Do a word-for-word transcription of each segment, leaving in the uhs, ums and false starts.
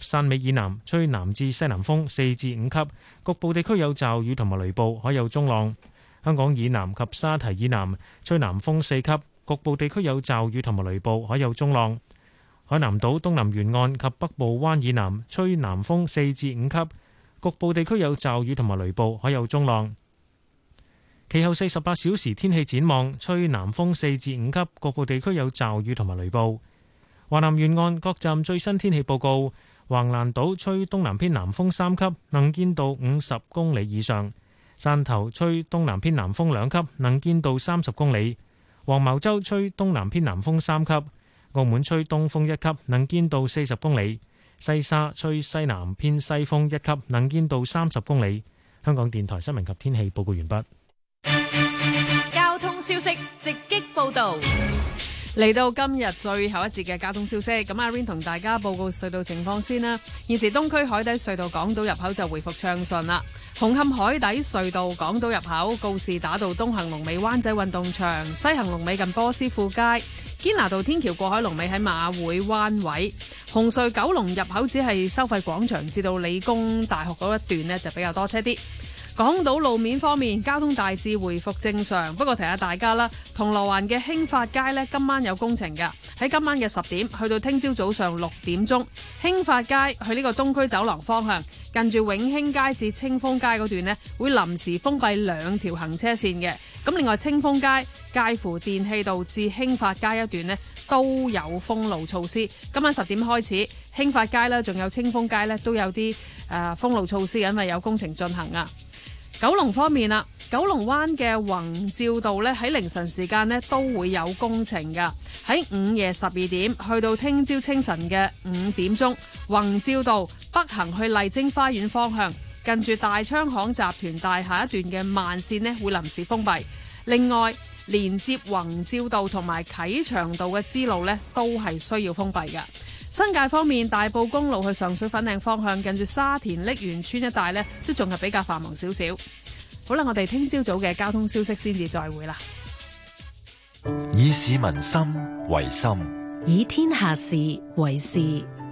汕尾以南吹南至西南風四至五級，局部地區有驟雨同埋雷暴，海有中浪。香港以南及沙堤以南吹南風四級，局部地區有驟雨同埋雷暴，海有中浪。海南島東南沿岸及北部灣以南吹南風四至五級，局部地區有驟雨同埋雷暴，海有中浪。其後四十八小時天氣展望，吹南風四至五級，局部地區有驟雨同埋雷暴。華南沿岸各站最新天氣報告：橫瀾島吹東南偏南風三級，能見度五十公里以上；汕頭吹東南偏南風兩級，能見度三十公里；黃茅洲吹東南偏南風三級；澳門吹東風一級，能見度四十公里；西沙吹西南偏西風一級，能見度三十公里。香港電台新聞及天氣報告完畢。 交通消息直擊報道。 嚟到今日最後一節嘅交通消息，咁阿 Rain 同大家報告隧道情況先啦。現時東區海底隧道港島入口就回復暢順啦。紅磡海底隧道港島入口告士打道東行龍尾灣仔運動場，西行龍尾近波斯富街。堅拿道天橋過海龍尾喺馬會灣位。紅隧九龍入口只係收費廣場至到理工大學嗰一段呢，就比較多車啲。港島路面方面，交通大致回復正常，不過提下大家啦，銅鑼灣嘅興發街呢，今晚有工程㗎，喺今晚嘅十點去到聽朝早上六點鐘，興發街去呢個東區走廊方向，近住永興街至清風街嗰段呢，會臨時封閉兩條行車線嘅。咁另外清風街介乎電氣道至興發街一段呢，都有封路措施。今晚十點開始，興發街呢，仲有清風街呢，都有啲誒、呃、封路措施，因為有工程進行啊。九龍方面啦，九龍灣嘅宏照道咧喺凌晨時間咧都會有工程噶，喺午夜十二點去到聽朝清晨嘅五點鐘，宏照道北行去麗晶花園方向，近住大昌行集團大廈一段嘅慢線咧會臨時封閉。另外，連接宏照道同埋啟祥道嘅支路咧都係需要封閉嘅。新界方面，大埔公路去上水粉嶺方向，近住沙田瀝源村一帶呢，都仲係比較繁忙少少。好啦，我哋聽朝早嘅交通消息先至再會啦。 以市民心為心， 以天下事為事。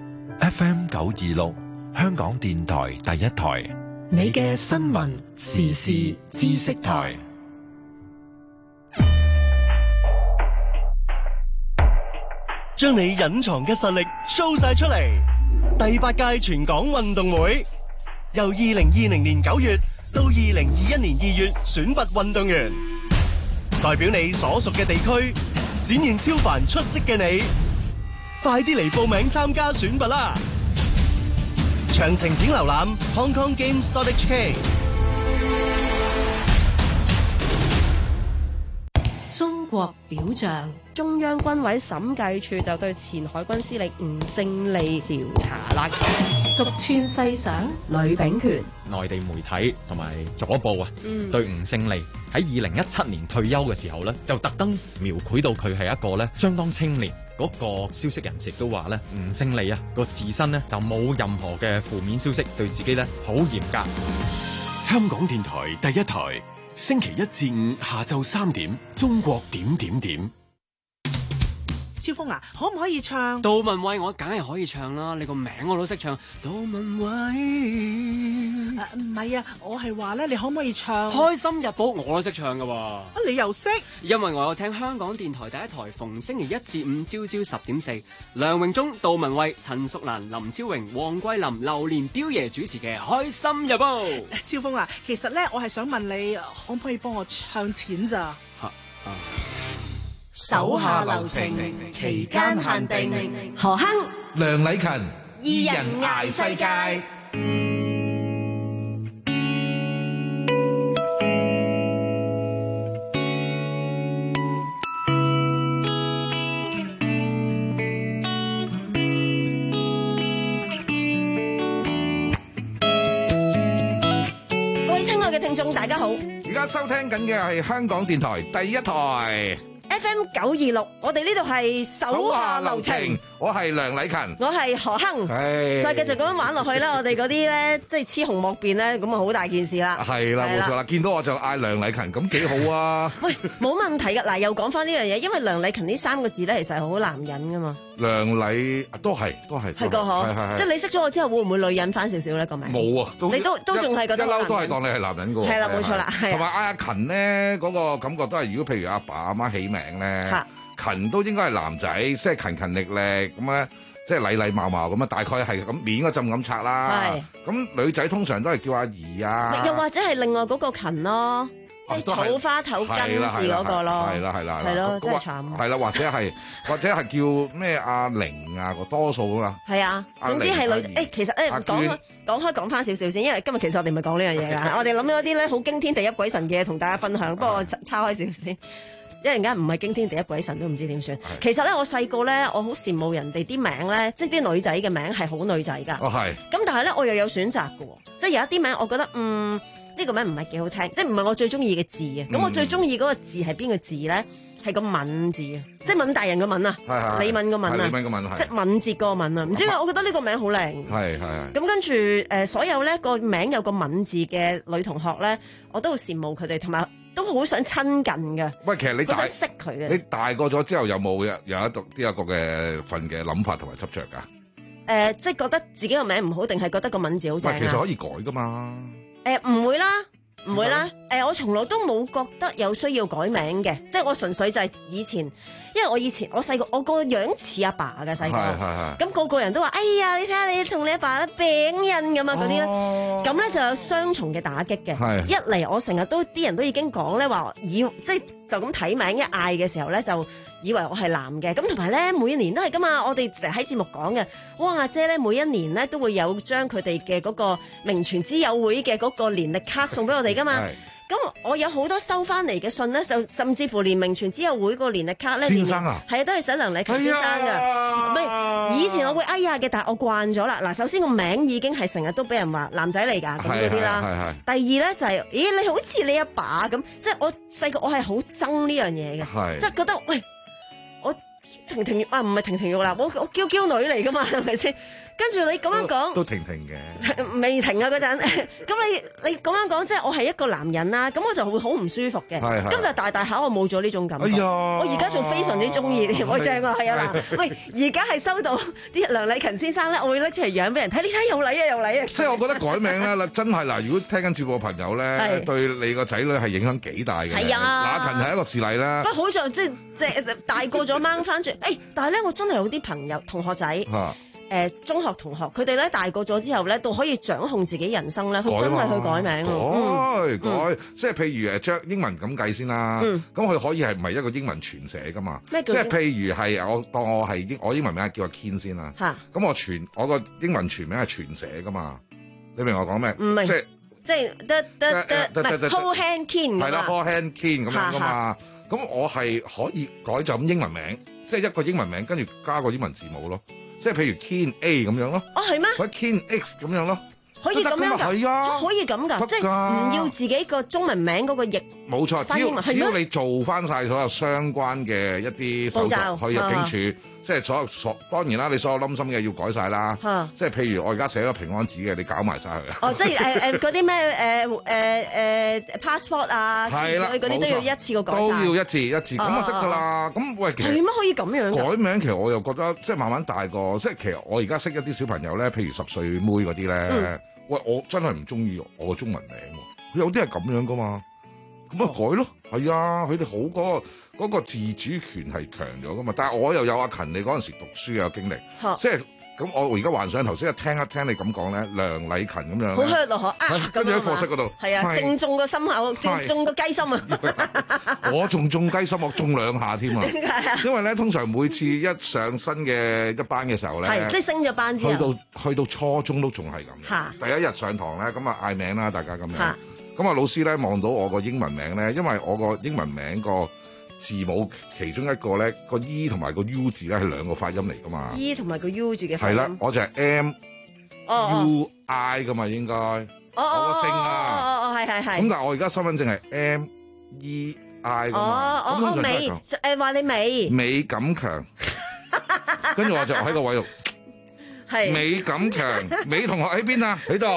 F M 九二六，香港電台第一台， 你嘅新聞時事知識台。 將你隱藏嘅實力 show 晒出嚟！第八屆全港運動會由二零二零年九月到二零二一年二月選拔運動員，代表你所屬嘅地區展現超凡出色嘅你，快啲嚟報名參加選拔啦！詳情請瀏覽 hong kong games dot h k。 中國表象。 中央軍委審計處就對前海軍司令吳勝利調查啦。 蜀川西上，呂秉權。 內地媒體同埋左報啊， 嗯、 對吳勝利喺二零一七年退休嘅時候咧，就特登描繪到佢係一個咧相當清廉。嗰、那個消息人士都話咧，吳勝利啊個自身咧就冇任何嘅負面消息，對自己咧好嚴格。 香港電台第一台，星期一至五下晝三點，中國點點點。 超峰啊，可唔可以唱？ 杜文蔚我梗係可以唱啦，你個名我都識唱。杜文蔚， 唔係啊，我係話咧，你可唔可以唱？ 開心日報我都識唱噶喎。 啊，你又識？ 因為我有聽香港電台第一台，逢星期一至五朝朝十點四，梁榮忠、杜文蔚、陳淑蘭、林超榮、黃桂林、榴蓮彪爺主持嘅《開心日報》。 超峰啊，其實咧，我係想問你，可唔可以幫我唱錢咋？ 吓啊！ 手下留情，期間限定。何鏗、 梁禮勤，二人捱世界。 各位親愛嘅聽眾，大家好！ 而家收聽緊嘅係香港電台第一台。 F M 九二六，我哋呢度係手下留情， 我係梁禮勤， 我係何鏗，再繼續咁樣玩落去啦，我哋嗰啲咧，即係雌雄莫辨咧，咁啊好大件事啦。 係啦，冇錯啦，見到我就嗌梁禮勤，咁幾好啊！ 喂，冇問題噶，嗱，又講翻呢樣嘢，因為梁禮勤呢三個字咧，其實係好男人噶嘛。 梁禮都係都係係個嗬，即係你識咗我之後，會唔會女人翻少少咧個名？ 冇啊， 你都都仲係覺得一嬲都係當你係男人噶喎。 係啦，冇錯啦，係。 同埋阿勤咧嗰個感覺都係，如果譬如阿爸阿媽起名咧，勤都應該係男仔，即係勤勤力力咁咧，即係禮禮貌貌咁啊，大概係咁面嗰陣咁拆啦。係。咁女仔通常都係叫阿姨啊。 又或者係另外嗰個勤咯。即係草花頭根字嗰個咯， 係啦係啦， 係咯，真係慘。 係啦，或者係或者係叫咩阿玲啊個多數啦。 係啊，總之係女誒，其實誒講開講開講翻少少先，因為今日其實我哋唔係講呢樣嘢㗎，我哋諗咗啲咧好驚天地一鬼神嘅嘢同大家分享。不過我叉開少少先，一陣間唔係驚天地一鬼神都唔知點算。其實咧，我細個咧，我好羨慕人哋啲名咧，即係啲女仔嘅名係好女仔㗎。 哦，係。 咁但係咧，我又有選擇㗎喎，即係有一啲名我覺得嗯。呢個名唔係幾好聽，即係唔係我最中意嘅字啊！咁、嗯、我最中意嗰個字係邊個字咧？係個敏字啊！即係敏大人個敏啊！李敏個敏啊！ 李敏個敏即係敏捷個敏啊！唔知點解我覺得呢個名好靚。 係係。 咁跟住誒，所有咧個名有個敏字嘅女同學咧，我都好羨慕佢哋，同埋都好想親近嘅。 喂，其實你大想識佢嘅。 你大個咗之後有冇有有一讀呢一個嘅份嘅諗法同埋執着㗎？誒、 呃，即係覺得自己個名唔好，定係覺得個敏字好正啊？ 其實可以改㗎嘛。 誒、呃，唔會啦。唔會啦，誒、呃，我從來都冇覺得有需要改名嘅，即係我純粹就係以前，因為我以前我細個我個樣似阿爸嘅細個，咁、那個個人都話，哎呀，你睇下你同你阿爸餅印咁啊嗰啲咧，咁咧、哦、就有雙重嘅打擊嘅，一嚟我成日都啲人都已經講咧話，以即係就咁睇名一嗌嘅時候咧，就以為我係男嘅，咁同埋咧每一年都係噶嘛，我哋成日喺節目講嘅，汪阿姐咧每一年咧都會有將佢哋嘅嗰個名傳之友會嘅嗰個年歷卡送俾我哋噶嘛。咁我有好多收翻嚟嘅信咧，就甚至乎連名傳之友會個年歷卡咧， 先生啊， 係啊，都係寫梁禮勤先生噶。唔係以前我會哎呀嘅，但係我慣咗啦。嗱，首先個名已經係成日都俾人話男仔嚟㗎咁嗰啲啦。第二咧就係、是，咦你好似你阿爸咁，即係我細個我係好憎呢樣嘢嘅，即係覺得喂我婷婷啊唔係婷婷玉啦，我我嬌嬌女嚟㗎嘛係咪先？跟住你咁樣講， 都停停嘅， 未停啊嗰陣。咁你你咁樣講，即係我係一個男人啦，咁我就會好唔舒服嘅。今日大大下我冇咗呢種感覺。哎、我而家仲非常之中意，我正啊，係啊嗱。喂，而家係收到啲梁禮勤先生咧，我會拎出嚟養俾人睇，你睇有禮啊有禮啊。 即係我覺得改名咧啦，真係嗱，如果聽緊節目嘅朋友咧，對你個仔女係影響幾大嘅。係啊，那勤係一個事例啦。 不過好在即係即係大個咗掹翻住，誒、欸，但係咧我真係有啲朋友同學仔。啊誒、呃、中學同學，佢哋咧大個咗之後咧，都可以掌控自己人生咧，佢真係去改名改、 嗯、 改，嗯、即係譬如誒將英文咁計先啦，咁、嗯、佢可以係唔係一個英文全寫噶嘛？即係譬如係我當我係英我英文名叫阿 Ken 先啦，咁我全我個英文全名係全寫噶嘛？你明我講咩？ 唔明， 即係即係得得得，唔係 Whole Hand Ken 係啦 Whole Hand Ken 咁樣噶嘛？咁我係可以改就咁英文名，即係一個英文名跟住加個英文字母咯。即係譬如 Ken A 咁樣咯， 哦係咩？ 或者 Ken X 咁樣咯， 可以咁樣㗎，係啊，可以咁㗎，即係唔要自己個中文名嗰個譯。冇錯，只要只要你做翻晒所有相關嘅一啲手續，去入境處，即係所有所當然啦，你所有冧心嘅要改晒啦。即係譬如我而家寫咗平安紙嘅，你搞埋晒佢啊。哦，即係誒誒嗰啲咩誒誒誒 passport 啊，之類嗰啲都要一次過改晒。都要一次一次咁就得㗎啦。咁喂，其實點解可以咁樣改名？其實我又覺得即係慢慢大個，即係其實我而家識一啲小朋友咧，譬如十歲妹嗰啲咧，喂，我真係唔中意我嘅中文名喎。有啲係咁樣㗎嘛。咁咪改咯，係啊，佢哋好嗰個嗰個自主權係強咗噶嘛。但係我又有阿勤，你嗰陣時讀書嘅經歷，即係咁我而家幻想頭先一聽一聽你咁講咧，梁禮勤咁樣，好 hurt 咯嗬，跟住喺課室嗰度，係啊，正中個心口，正中個雞心啊！我仲中雞心，我中兩下添啊！點解啊？因為咧，通常每次一上新嘅一班嘅時候咧，係即係升咗班之後，去到去到初中都仲係咁。第一日上堂咧，咁啊嗌名啦，大家咁樣。咁啊，老師咧望到我個英文名咧，因為我個英文名個字母其中一個咧個 E 同埋個 U 字咧係兩個發音嚟噶嘛。E 同埋個 U 字嘅發音。係啦，我就係 M U I 噶嘛，應該。哦我個姓啊。哦哦哦，係係係。咁但係我而家身份證係 M E I 噶嘛。哦哦哦，美誒話你美。美錦強。跟住我就喺個位度。 係美錦強，美同學喺邊啊？喺度。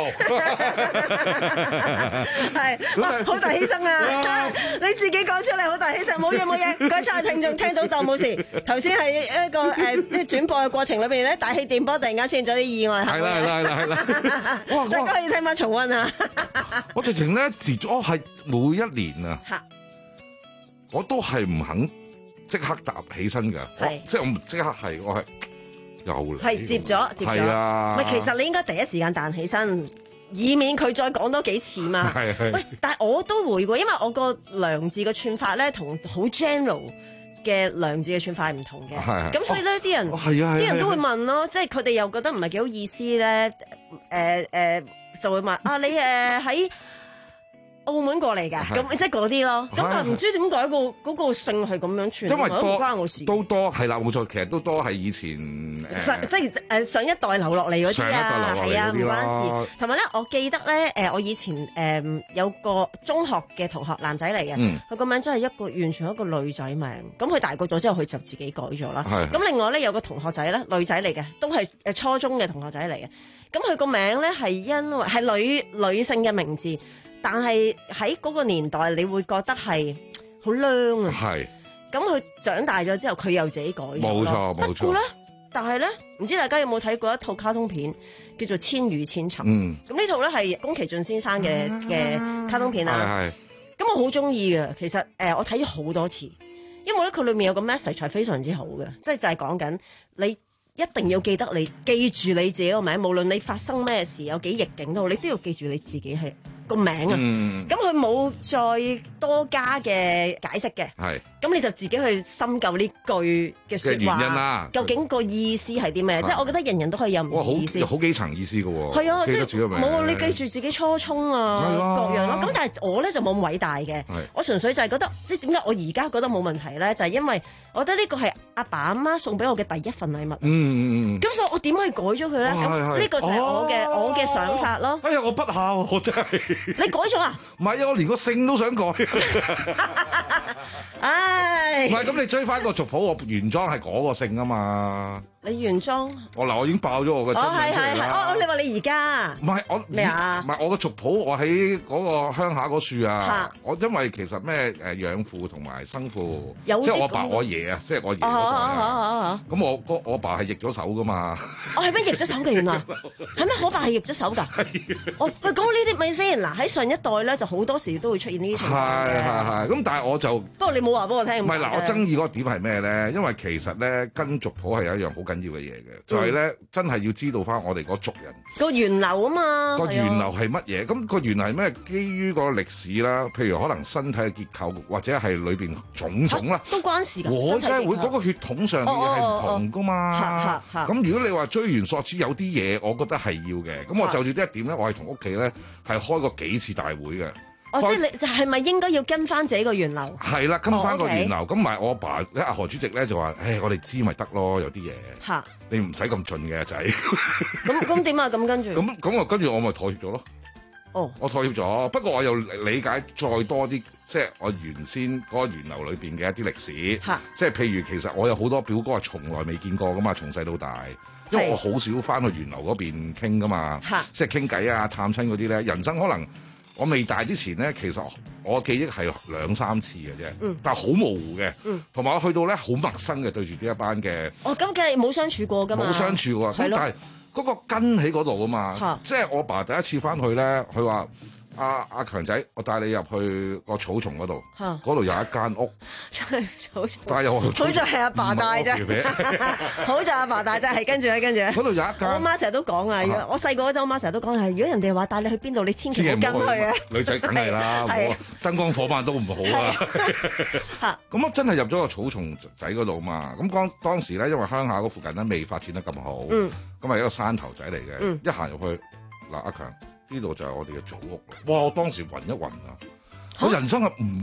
係，哇，好大犧牲啊！你自己講出嚟，好大犧牲，冇嘢冇嘢。各位親愛聽眾聽到當冇事。頭先係一個誒啲轉播嘅過程裏邊咧，大氣電波突然間出現咗啲意外， 係啦係啦係啦係啦！哇！ 大家可以聽翻重溫啊！ 我直情咧自咗係每一年啊，我都係唔肯即刻搭起身㗎，即係我唔即刻係我係又嚟， 係接咗接咗，係啊！唔係其實你應該第一時間彈起身，以免佢再講多幾次嘛。係係。喂，但係我都會喎，因為我個良字嘅串法咧，同好 general 嘅良字嘅串法係唔同嘅。係係。咁所以咧，啲人啲人都會問咯，即係佢哋又覺得唔係幾好意思咧，誒誒就會問啊，你誒喺澳門過嚟㗎，咁即係嗰啲咯。咁但係唔知點解個嗰個姓係咁樣串， 因為都唔關我事。 都多係啦，冇錯，其實都多係以前上即係誒上一代留落嚟嗰啲啊，係啊，唔關事。同埋咧，我記得咧誒，我以前誒有個中學嘅同學男仔嚟嘅，佢個名真係一個完全一個女仔名。咁佢大個咗之後，佢就自己改咗啦。咁另外咧有個同學仔咧，女仔嚟嘅，都係誒初中嘅同學仔嚟嘅。咁佢個名咧係因為係女女性嘅名字。但係喺嗰個年代，你會覺得係好娘啊！係，咁佢長大咗之後，佢又自己改咗。冇錯，冇錯。不過咧，但係咧，唔知大家有冇睇過一套卡通片叫做《千與千尋》？嗯，咁呢套咧係宮崎駿先生嘅嘅卡通片啊。係，咁我好中意嘅。其實誒、呃，我睇咗好多次，因為咧佢裏面有個 message 係非常之好嘅，即係就係講緊你一定要記得你記住你自己個名，無論你發生咩事，有幾逆境都好，你都要記住你自己係個名啊，咁佢冇再多加嘅解釋嘅，係，咁你就自己去深究呢句嘅説話，原因啦，究竟個意思係啲咩？即係我覺得人人都可以有唔同意思， 好幾層意思嘅喎， 係啊，即係冇你記住自己初衷啊，各樣咯。咁但係我咧就冇咁偉大嘅，我純粹就係覺得，即係點解我而家覺得冇問題咧？就係因為我覺得呢個係阿爸阿媽送俾我嘅第一份禮物，嗯嗯嗯，咁所以我點可以改咗佢咧？咁呢個就係我嘅我嘅想法咯。 哎呀，我不孝，我真係。 你改咗啊？ 唔係啊，我連個姓都想改。 唉， 唔係咁，你追翻個族譜，我原裝係嗰個姓啊嘛。 你原裝？ 我嗱，我已經爆咗我嘅。 哦，係係係，哦，你話你而家？ 唔係我咩啊？ 唔係我嘅族譜，我喺嗰個鄉下嗰樹啊。我因為其實咩誒養父同埋生父，即係我爸我爺啊，即係我爺嗰代啊。咁我個我爸係逆咗手噶嘛。 我係咩逆咗手嘅原來？係咩？我爸係逆咗手㗎。哦，喂，講呢啲咪先嗱，喺上一代咧就好多時都會出現呢啲情況嘅。 係係係，咁但係我就不過你冇話俾我聽。唔係嗱，我爭議嗰個點係咩咧？因為其實咧跟族譜係有一樣好緊要嘅嘢嘅，就係咧真係要知道翻我哋嗰族人個源流啊嘛。 個源流係乜嘢？咁個源流係咩？基於個歷史啦，譬如可能身體嘅結構，或者係裏邊種種啦， 都關事㗎。 我梗係會嗰個血統上嘅嘢係唔同㗎嘛。咁如果你話追源溯始有啲嘢，我覺得係要嘅。咁我就住呢一點咧，我係同屋企咧係開過幾次大會嘅。 哦，即係你就係咪應該要跟翻自己個源流？ 係啦，跟翻個源流。咁埋我阿爸咧，阿何主席咧就話：，誒，我哋知咪得咯，有啲嘢。嚇！你唔使咁盡嘅仔。 咁咁點啊？咁跟住。 咁咁啊，跟住我咪妥協咗咯。哦。我妥協咗，不過我又理解再多啲，即係我原先嗰個源流裏邊嘅一啲歷史。嚇！即係譬如，其實我有好多表哥係從來未見過噶嘛，從細到大，因為我好少翻去源流嗰邊傾噶嘛。嚇！即係傾偈啊、探親嗰啲咧，人生可能。我未大之前咧，其實我記憶係兩三次嘅啫，嗯、但係好模糊嘅，同埋、嗯、我去到咧好陌生嘅對住呢一班嘅。 哦，咁梗係冇相處過㗎嘛？ 冇相處過，咁的但係嗰個根喺嗰度啊嘛，哈即係我爸第一次翻去咧，佢話。阿阿強仔，我帶你入去個草叢嗰度，嗰度有一間屋， 草叢， 但係又好在係阿爸帶啫，好在阿爸帶啫，係跟住咧，跟住咧， 嗰度有一間， 我阿媽成日都講啊，如果我細個嗰陣，我媽成日都講係，如果人哋話帶你去邊度，你千祈唔好跟去啊， 女仔梗係啦，燈光火把都唔好啊，咁我真係入咗個草叢仔嗰度嘛，咁當當時咧，因為鄉下嗰附近咧未發展得咁好，咁係一個山頭仔嚟嘅，一行入去嗱，阿強。呢度就係我哋嘅祖屋。哇！我當時暈一暈啊！我人生係唔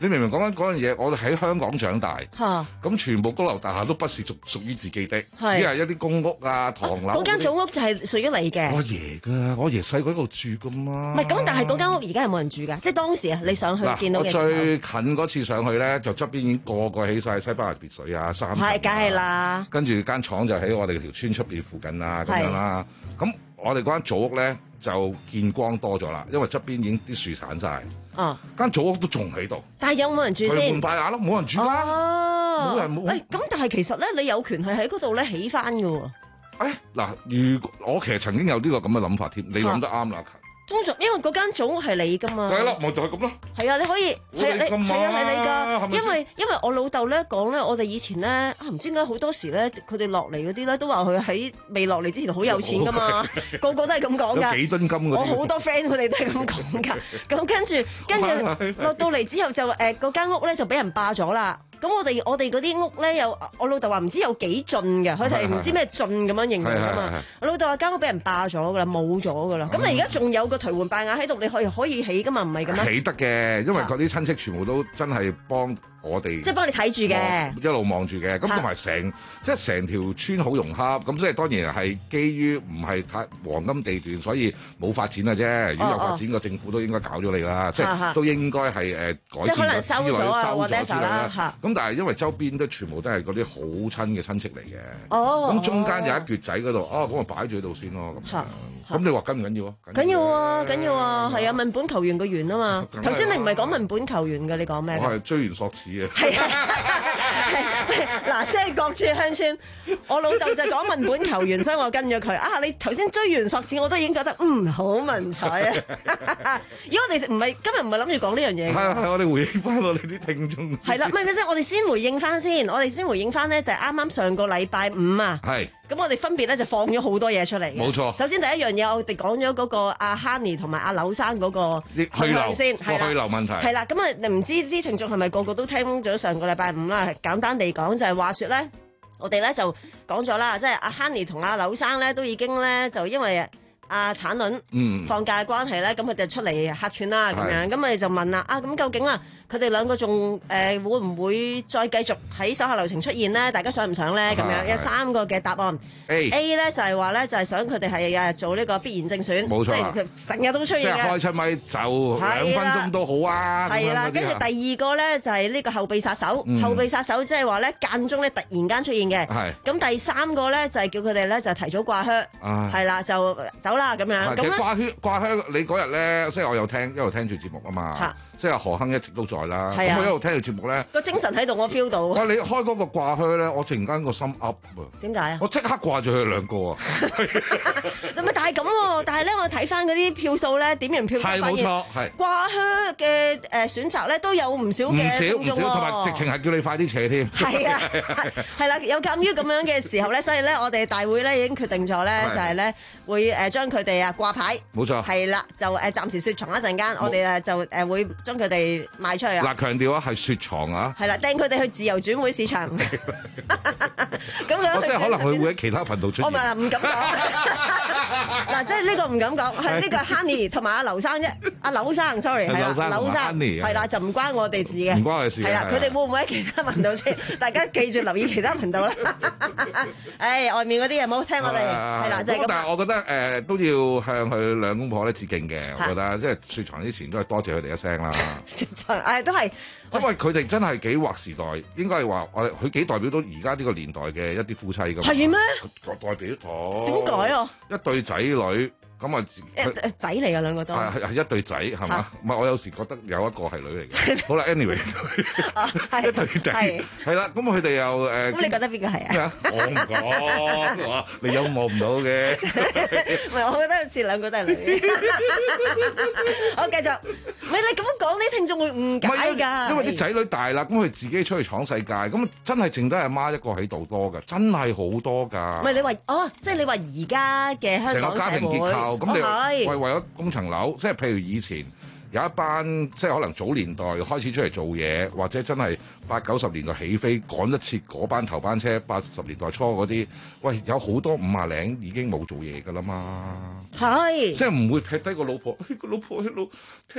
你明明講緊嗰樣嘢，我哋喺香港長大， 嚇， 咁全部高樓大廈都不是屬屬於自己的，只係係一啲公屋啊、唐樓。 嗰間祖屋就係屬於你嘅。 我爺㗎，我爺細個喺度住㗎嘛。 唔係咁，但係嗰間屋而家係冇人住㗎，即係當時啊，你上去見到嘅時候。 我最近嗰次上去咧，就側邊已經個個起晒西班牙別墅啊、三層啊。 係，梗係啦。 跟住間廠就喺我哋條村出邊附近啊，咁樣啦。咁我哋嗰間祖屋咧就見光多咗啦，因為側邊已經啲樹散晒。 哦， 間祖屋都仲喺度。 但係有冇人住先？ 佢換拜亞咯，冇人住啦。 哦， 冇人冇。 誒，咁但係其實咧，你有權係喺嗰度咧起翻㗎喎。 誒嗱，如果我其實曾經有呢個咁嘅諗法添，你諗得啱啦。 通常因為嗰間祖屋係你㗎嘛。 係咯，咪就係咁咯。 係啊，你可以係你係啊係你㗎，因為因為我老豆咧講咧，我哋以前咧啊唔知點解好多時咧，佢哋落嚟嗰啲咧都話佢喺未落嚟之前好有錢㗎嘛，個個都係咁講㗎。 有幾噸金嗰啲。 我好多 friend 佢哋都係咁講㗎。咁跟住跟住落到嚟之後就誒嗰間屋咧就俾人霸咗啦。咁我哋我哋嗰啲屋咧有我老豆話唔知有幾盡嘅，佢哋唔知咩盡咁樣形容啊嘛。我老豆話間屋俾人霸咗噶啦，冇咗噶啦。咁你而家仲有個頹垣敗瓦喺度，你可以可以起噶嘛？唔係咁樣。 起得嘅，因為嗰啲親戚全部都真係幫我哋， 即係幫你睇住嘅， 一路望住嘅。咁同埋成即係成條村好融洽。咁即係當然係基於唔係太黃金地段，所以冇發展嘅啫。如果有發展，個政府都應該搞咗你啦，即係都應該係誒改即係可能收咗啊，收咗之類啦。 咁但係因為周邊都全部都係嗰啲好親嘅親戚嚟嘅。 哦。 咁中間有一橛仔嗰度，哦咁我擺住喺度先咯。咁咁你話緊唔緊要啊？ 緊要啊，緊要啊，係啊，問本求源個源啊嘛。頭先你唔係講問本求源嘅，你講咩？ 我係追源溯始嘅。 係啊。嗱，即係各處鄉村，我老豆就講問本求源，所以我跟咗佢。啊，你頭先追源溯始，我都已經覺得嗯好文采啊！如果我哋唔係今日唔係諗住講呢樣嘢， 係係我哋回應翻我哋啲聽眾。 係啦，唔係唔係先，我哋先回應翻先，我哋先回應翻咧，就係啱啱上個禮拜五啊。 係。 咁我哋分別咧就放咗好多嘢出嚟。 冇錯。 首先第一樣嘢，我哋講咗嗰個阿 Honey 同埋阿柳生嗰個去留先， 個去留問題。 係啦，咁啊，你唔知啲聽眾係咪個個都聽咗上個禮拜五啦？簡單地講就係話説咧，我哋咧就講咗啦，即係阿 Honey 同阿柳生咧都已經咧就因為阿產卵放假嘅關係咧，咁佢哋出嚟客串啦咁樣，咁我哋就問啦，啊咁究竟啊？佢哋兩個仲誒、呃、會唔會再繼續喺手下留情出現咧？大家想唔想咧？咁樣有三個嘅答案。A A 咧就係話咧，就係、是、想佢哋係誒做呢個必然正選， 冇錯、 即係佢成日都出現嘅。 即係開出咪就兩分鐘都好啊！ 係啦，跟住第二個咧就係、是、呢個後備殺手，嗯、後備殺手即係話咧間中咧突然間出現嘅。係。咁第三個咧就係、是、叫佢哋咧就提早掛靴，係啦就走啦咁樣。 其實掛靴掛靴，你嗰日咧即係我有聽一路聽住節目啊嘛，即係何亨一直都在啦。咁我一路聽住節目咧， 個精神喺度，我 feel 到。 哇！你開嗰個掛靴咧，我突然間個心 up 啊！ 點解啊？ 我即刻掛住佢哋兩個啊！ 咁啊，但係咁喎，但係咧，我睇翻嗰啲票數咧，點完票數發現， 係冇錯，係掛靴嘅誒選擇咧都有唔少嘅聽眾喎， 唔少唔少，同埋直情係叫你快啲扯添。 係啊，係啦，有鑑於咁樣嘅時候咧，所以咧，我哋大會咧已經決定咗咧，就係咧會誒將佢哋啊掛牌， 冇錯， 係啦，就誒暫時雪藏一陣間，我哋誒就誒會將佢哋賣出去啦。 嗱，強調啊，係雪藏啊， 係啦，掟佢哋去自由轉會市場。咁樣我即係可能佢會喺其他頻道出現。 我咪唔敢講。嗱，即係呢個唔敢講，係呢個 Honey 同埋阿劉生啫。阿柳生 ，sorry， 係啦，柳生係啦，就唔關我哋事嘅。 唔關我哋事。 係啦，佢哋會唔會喺其他頻道先？大家記住留意其他頻道啦。誒，外面嗰啲嘢唔好聽我哋。係啦，就係咁。 但係我覺得誒都要向佢兩公婆咧致敬嘅。我覺得即係雪藏之前都係多謝佢哋一聲啦。 雪藏誒都係。 因為佢哋真係幾劃時代，應該係話我哋佢幾代表到而家呢個年代嘅一啲夫妻咁。 係咩？ 代表到點解啊？ 一對仔女咁啊， 誒仔嚟㗎兩個都係係係一對仔係嘛？唔係我有時覺得有一個係女嚟嘅。好啦 ，anyway，一對仔係啦，咁佢哋又誒。 咁你覺得邊個係啊？ 我唔講，你有望唔到嘅。 唔係，我覺得似兩個都係女。好，繼續。唔係你咁講，啲聽眾會誤解㗎。 因為啲仔女大啦，咁佢自己出去闖世界，咁真係淨得阿媽一個喺度多㗎，真係好多㗎。 唔係你話哦，即係你話而家嘅香港成個家庭結構，咁你係為為咗供層樓，即係譬如以前有一班即係可能早年代開始出嚟做嘢，或者真係八九十年代起飛趕得切嗰班頭班車，八十年代初嗰啲，喂有好多五廿零已經冇做嘢㗎啦嘛。係，即係唔會劈低個老婆，個老婆喺度聽。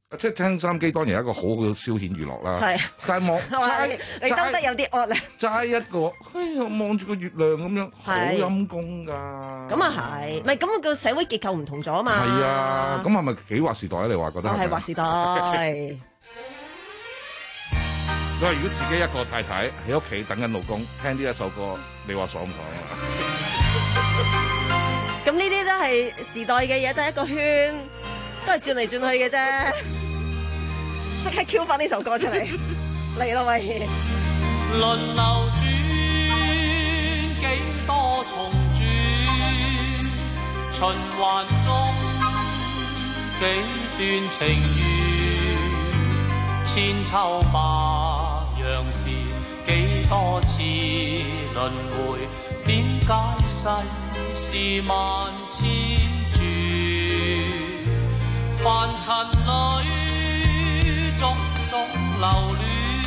即係聽收音機當然係一個好好嘅消遣娛樂啦。 係， 但係望齋你兜得有啲惡咧。 齋一個，哎呀望住個月亮咁樣，好陰功㗎。 咁啊係，咪咁個社會結構唔同咗嘛？ 係啊，咁係咪幾劃時代啊？你話覺得係劃時代。 你話如果自己一個太太喺屋企等緊老公聽呢一首歌，你話爽唔爽啊？ 咁呢啲都係時代嘅嘢，都係一個圈，都係轉嚟轉去嘅啫。即刻 Q 翻呢首歌出嚟，嚟咯喂！ 輪流轉，幾多重轉，循環中幾段情緣，千秋百樣事，幾多次輪迴，點解世事萬千轉？凡塵裏種種流亂，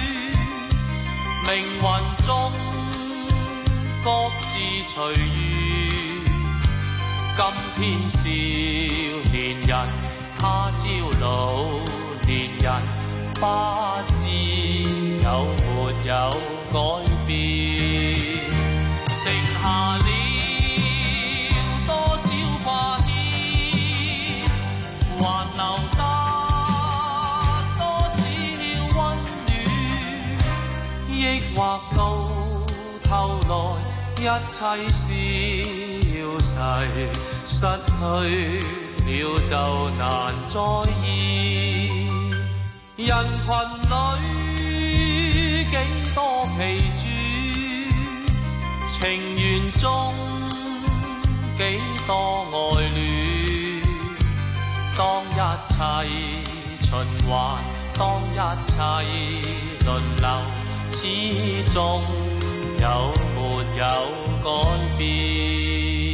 命運中各自隨緣。今天少年人，他朝老年人，不知有沒有改變，剩下了多少掛牽，還留得多少溫暖，抑或到頭來一切消逝，失去了就難再現。人群裏幾多奇轉，情緣中幾多愛戀。當一切循環，當一切輪流，始終有沒有改變？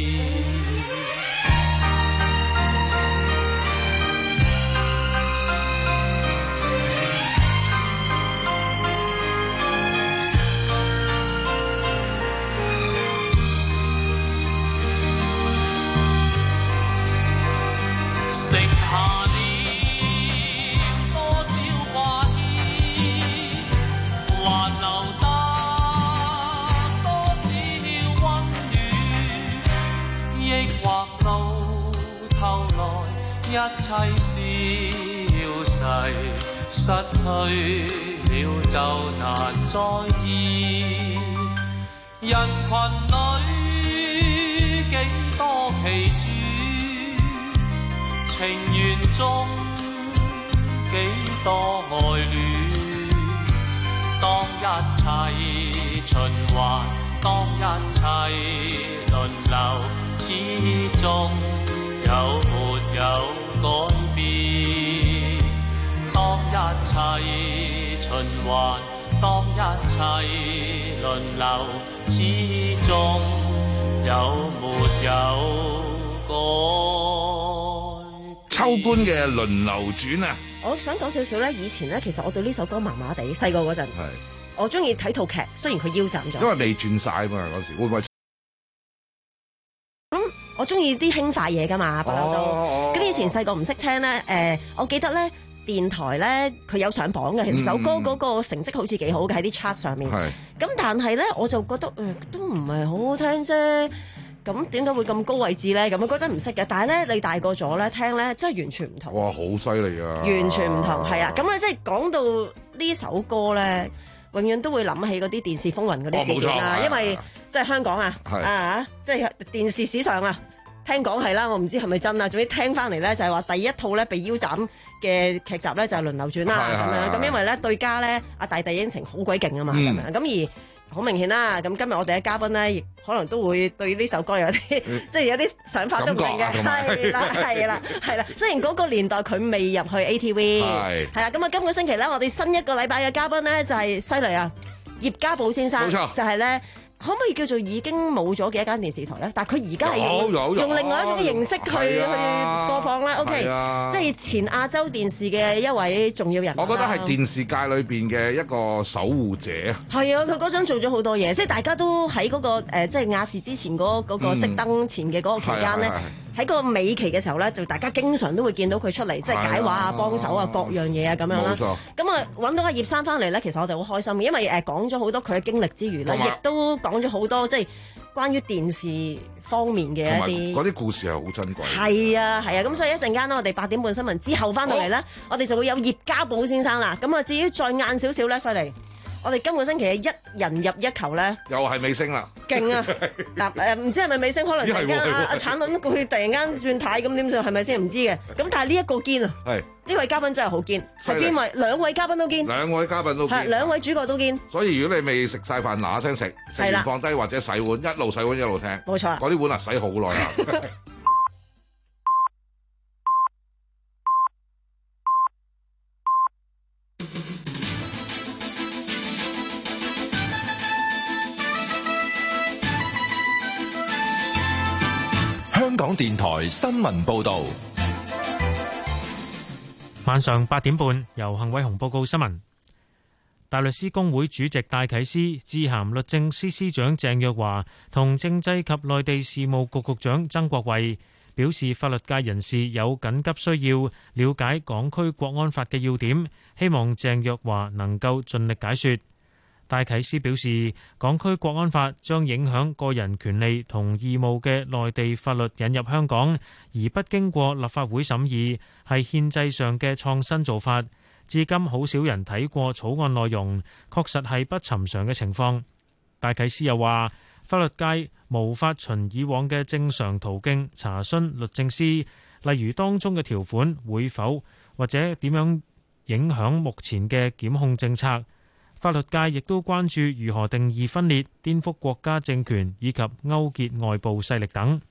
剩下了多少掛牽，還留得多少溫暖，抑或到頭來一切消逝，失去了就難再現。人群裏幾多奇轉，情緣中幾多愛戀。當一切循環，當一切輪流，始終有沒有改變？當一切循環，當一切輪流，始終有沒有改變？ 秋官嘅輪流轉啊！ 我想講少少咧，以前咧，其實我對呢首歌麻麻地，細個嗰陣，我中意睇套劇，雖然佢腰斬咗， 因為未轉晒啊嘛，嗰時會唔會？咁、 嗯、我中意啲輕快嘢噶嘛，不嬲都。咁、哦哦、以前細個唔識聽咧，誒、呃，我記得咧電台咧佢有上榜嘅，其實首歌嗰個成績好似幾好嘅喺啲 chart 上面。咁、嗯、但係咧，我就覺得誒、呃、都唔係好好聽啫。咁點解會咁高位置咧？咁啊嗰陣唔識嘅，但係咧你大個咗咧聽咧，真係完全唔同。 哇，好犀利啊！ 完全唔同，係啊！咁咧即係講到呢首歌咧，永遠都會諗起嗰啲電視風雲嗰啲事件啦、哦。因為即係香港啊，啊即係電視史上啊，聽講係啦，我唔知係咪真啊。總之聽翻嚟咧就係話第一套咧被腰斬嘅劇集咧就係輪流轉啦咁樣。咁因為咧對家咧阿大地應情好鬼勁啊嘛咁樣。咁、嗯、而好明顯啦，咁今日我哋嘅嘉賓咧，可能都會對呢首歌有啲，嗯、即係有啲想法都唔定嘅，係啦，係啦，係啦。雖然嗰個年代佢未入去 A T V， 係係啦。咁啊，今個星期咧，我哋新一個禮拜嘅嘉賓咧就係犀利啊，葉家寶先生，冇錯，就係、是、咧，可唔可以叫做已經冇咗嘅一間電視台咧？但係佢而家係用用另外一種形式去、啊、去播放啦， OK，即係前亞洲電視嘅一位重要人物。 我覺得係電視界裏邊嘅一個守護者。 係啊，佢嗰陣做咗好多嘢，即係大家都喺嗰、嗰個、呃、即係亞視之前嗰嗰個熄燈前嘅嗰個期間咧，喺、嗯、個尾期嘅時候咧，就大家經常都會見到佢出嚟，即係解話啊、幫手啊、各樣嘢啊咁樣啦。冇錯。咁啊，揾到阿葉生翻嚟咧，其實我哋好開心嘅，因為誒講咗好多佢嘅經歷之餘咧，亦都講咗好多即係關於電視方面嘅一啲嗰啲故事係好珍貴。 係啊係啊，咁所以一陣間咧，我哋八點半新聞之後翻到嚟咧，我哋就會有葉家寶先生啦。咁啊，至於再晏少少咧，犀利。我哋今個星期嘅一人入一球咧， 又係尾聲啦，勁啊！嗱誒，唔知係咪尾聲？可能突然間阿阿產卵佢突然間轉軚咁點算？係咪先？唔知嘅。咁但係呢一個堅啊，係呢位嘉賓真係好堅，係邊位？兩位嘉賓都堅， 兩位嘉賓都堅， 兩位主角都堅。 所以如果你未食晒飯，嗱嗱聲食，食完放低或者洗碗，一路洗碗一路聽， 冇錯。 嗰啲碗啊洗好耐啦。 香港電台新聞報道， 晚上八點半由幸偉雄報告新聞。大律師公會主席戴啟思致函律政司司長鄭若驊同政制及內地事務局局長曾國衛，表示法律界人士有緊急需要了解港區國安法嘅要點，希望鄭若驊能夠盡力解說。戴啟思表示，港區國安法將影響個人權利同義務嘅內地法律引入香港，而不經過立法會審議，係憲制上嘅創新做法。至今好少人睇過草案內容，確實係不尋常嘅情況。戴啟思又話，法律界無法循以往嘅正常途徑查詢律政司，例如當中嘅條款會否或者點樣影響目前嘅檢控政策。法律界亦都關注如何定義分裂、顛覆國家政權以及勾結外部勢力等。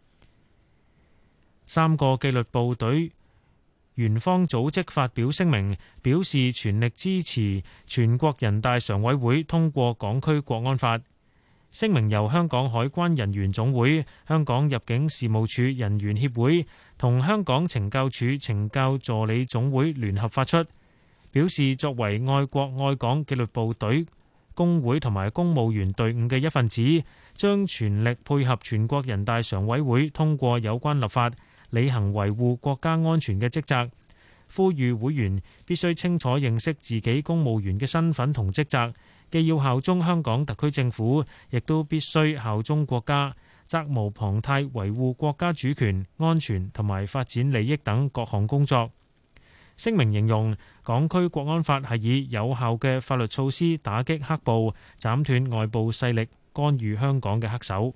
三個紀律部隊員方組織發表聲明，表示全力支持全國人大常委會通過港區國安法。聲明由香港海關人員總會、香港入境事務處人員協會同香港懲教署懲教助理總會聯合發出。表示作為愛國愛港紀律部隊工會同埋公務員隊伍嘅一份子，將全力配合全國人大常委會通過有關立法，履行維護國家安全嘅職責。呼籲會員必須清楚認識自己公務員嘅身份同職責，既要效忠香港特區政府，亦都必須效忠國家，責無旁貸維護國家主權、安全同埋發展利益等各項工作。聲明形容港區國安法係以有效嘅法律措施打擊黑暴，斬斷外部勢力干預香港嘅黑手。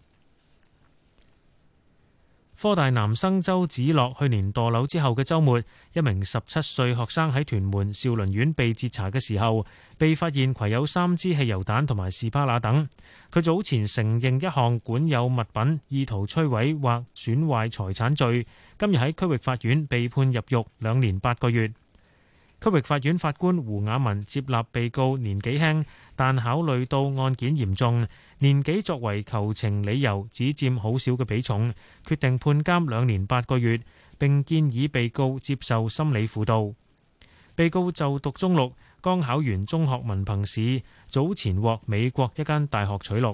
科大男生周梓樂去年墮樓之後嘅週末，一名十七歲學生喺屯門兆麟苑被截查嘅時候，被發現攜有三支汽油彈同埋士巴拿等。佢早前承認一項管有物品意圖摧毀或損壞財產罪，今日喺區域法院被判入獄兩年八個月。區域法院法官胡雅文接納被告年紀輕，但考慮到案件嚴重，年紀作為求情理由只佔好少嘅比重，決定判監兩年八個月，並建議被告接受心理輔導。被告就讀中六，剛考完中學文憑試，早前獲美國一間大學取錄。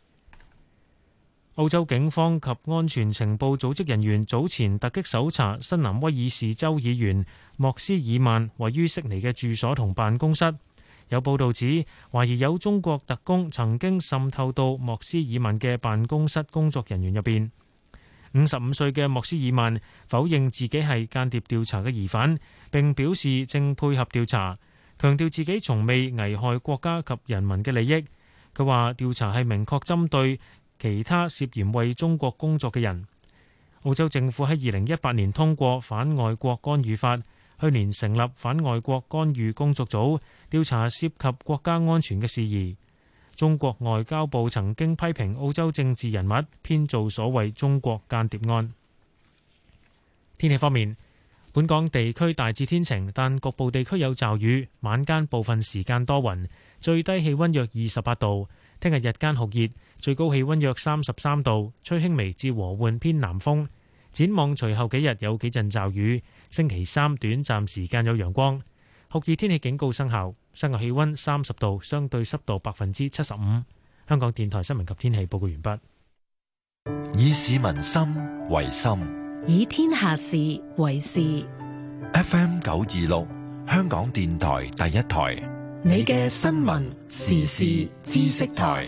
澳洲警方及安全情報組織人員早前突擊搜查新南威爾士州議員莫斯爾曼位於悉尼嘅住所同辦公室。有報道指，懷疑有中國特工曾經滲透到莫斯爾曼嘅辦公室工作人員入邊。五十五歲嘅莫斯爾曼否認自己係間諜調查嘅疑犯，並表示正配合調查，強調自己從未危害國家及人民嘅利益。佢話調查係明確針對其他涉嫌為中國工作嘅人。澳洲政府喺二零一八年通過反外國干預法，去年成立反外國干預工作組，調查涉及國家安全嘅事宜。中國外交部曾經批評澳洲政治人物編造所謂中國間諜案。天氣方面，本港地區大致天晴，但局部地區有驟雨，晚間部分時間多雲，最低氣溫約二十八度。聽日日間酷熱，最高氣溫約三十三度，吹輕微至和緩偏南風。 展望隨後幾日有幾陣驟雨，星期三短暫時間有陽光。酷熱天氣警告生效，室外氣溫三十度，相對濕度百分之七十五。香港電台新聞及天氣報告完畢。 以市民心為心， 以天下事為事。 F M 九二六，香港電台第一台， 你嘅新聞時事知識台。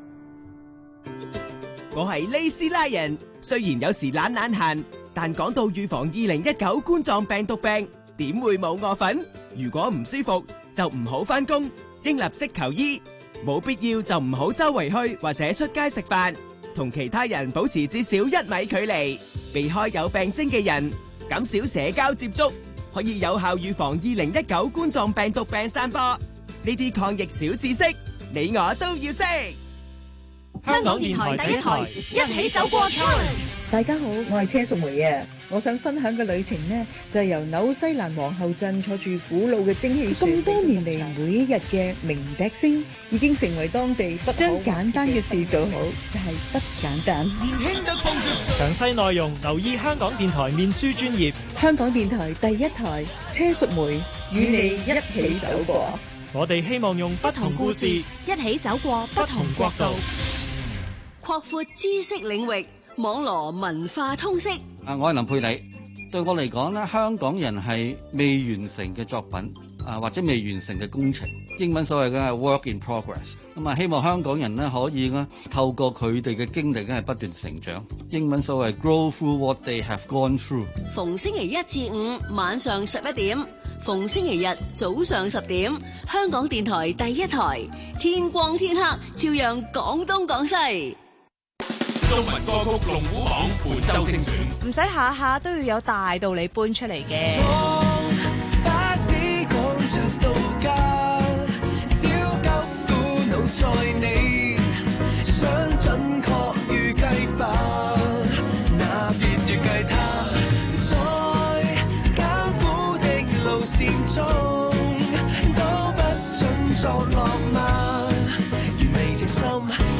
我係利斯拉人，雖然有時懶懶閒，但講到預防二零一九冠狀病毒病，點會冇我份？如果唔舒服就唔好返工，應立即求醫，冇必要就唔好周圍去或者出街食飯，同其他人保持至少一米距離，避開有病徵嘅人，減少社交接觸，可以有效預防二零一九冠狀病毒病散播。呢啲抗疫小知識，你我都要識。 香港電台第一台，一起走過去。 大家好，我係車淑梅啊！我想分享嘅旅程呢，就係由紐西蘭皇后鎮坐住古老嘅蒸汽船，咁多年嚟每一日嘅鳴笛聲，已經成為當地將簡單嘅事做好，就係不簡單。 年輕的碰著水。詳細內容留意香港電台面書專頁。 香港電台第一台，車淑梅與你一起走過。 我哋希望用不同故事， 一起走過不同國度。 擴闊知識領域，網羅文化通識。 啊，我係林佩理。對我嚟講咧，香港人係未完成嘅作品啊，或者未完成嘅工程，英文所謂嘅 work in progress。咁啊，希望香港人咧可以咧透過佢哋嘅經歷咧係不斷成長。英文所謂 grow through what they have gone through。 逢星期一至五晚上十一點，逢星期日早上十點，香港電台第一台，天光天黑照樣講東講西。 中文歌曲龍虎榜本周精選， 唔使下下都要有大道理搬出嚟嘅。 巴士趕着到家，焦急苦惱在你，想準確預計吧，那別預計他，在艱苦的路線中，都不准作浪漫，原未直心。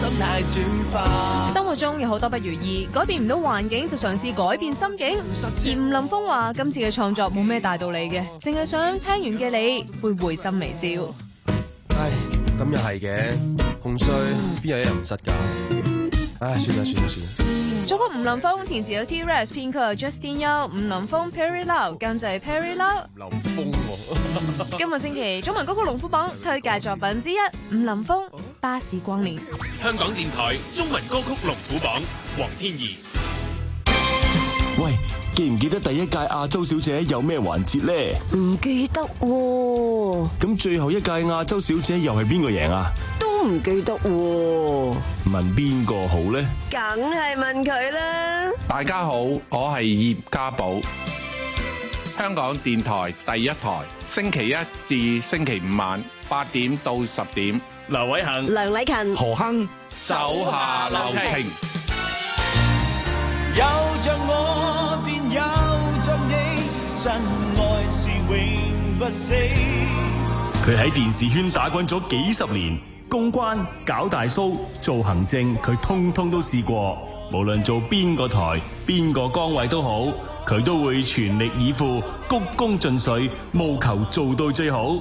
生活中有好多不如意，改變唔到環境就嘗試改變心境。而吳林峰話今次嘅創作冇咩大道理嘅，淨係想聽完嘅你會會心微笑。 唉，咁又係嘅，紅衰邊有一日唔失噶？唉，算啦算啦算啦。 作曲吳林峰，填詞有 T-Rex， 編曲 Justin Young， 吳林峰 Perry Lau， 監製 Perry Lau。 林峰喎。 今個星期中文歌曲龍虎榜推介作品之一，吳林峰《巴士光年》。 香港電台中文歌曲龍虎榜，黃天怡。 喂，記唔記得第一屆亞洲小姐有咩環節咧？ 唔記得喎。 咁最後一屆亞洲小姐又係邊個贏啊？ 都唔記得喎。 問邊個好咧？ 梗係問佢啦。 大家好，我係葉家寶，香港電台第一台，星期一至星期五晚八點到十點。 劉偉恒、 梁禮勤、 何亨， 手下留情。 有着我便有着你，真愛是永不死。 佢喺電視圈打滾咗幾十年，公關、搞大 show、做行政，佢通通都試過。無論做邊個台、邊個崗位都好，佢都會全力以赴、鞠躬盡瘁，務求做到最好。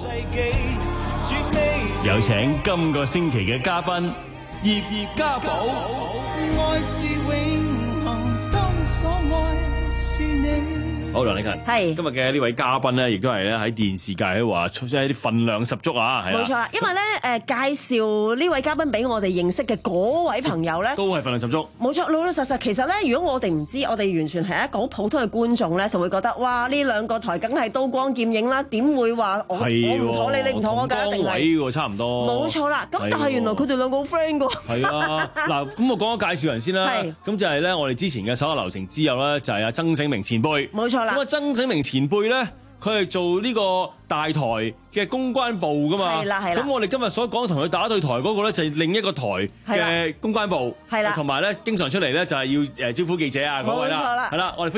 有請今個星期嘅嘉賓葉葉家寶。 愛是永恆，當所愛是你。 好，梁禮勤， 係今日嘅呢位嘉賓咧，亦都係咧喺電視界咧話出即係啲分量十足啊，係冇錯啦，因為咧誒、呃、介紹呢位嘉賓俾我哋認識嘅嗰位朋友咧， 都係分量十足。 冇錯，老老實實，其實咧，如果我哋唔知，我哋完全係一個好普通嘅觀眾咧，就會覺得哇，呢兩個台梗係刀光劍影啦，點會話我我唔妥你，你唔妥我㗎，一定係差唔多。 冇錯啦，咁但係原來佢哋兩個好 friend 㗎。 係啊，嗱，咁我講咗介紹人先啦。咁就係咧，我哋之前嘅手下留情之友咧，就係阿曾醒明前輩。 冇錯啦。 咁啊，曾醒明前輩咧，佢係做呢個大台嘅公關部噶嘛。 係啦係啦。 咁我哋今日所講同佢打對台嗰個咧，就係另一個台嘅公關部。 係啦。 同埋咧，經常出嚟咧就係要誒招呼記者啊嗰位啦。 冇錯啦。 係啦，我哋歡迎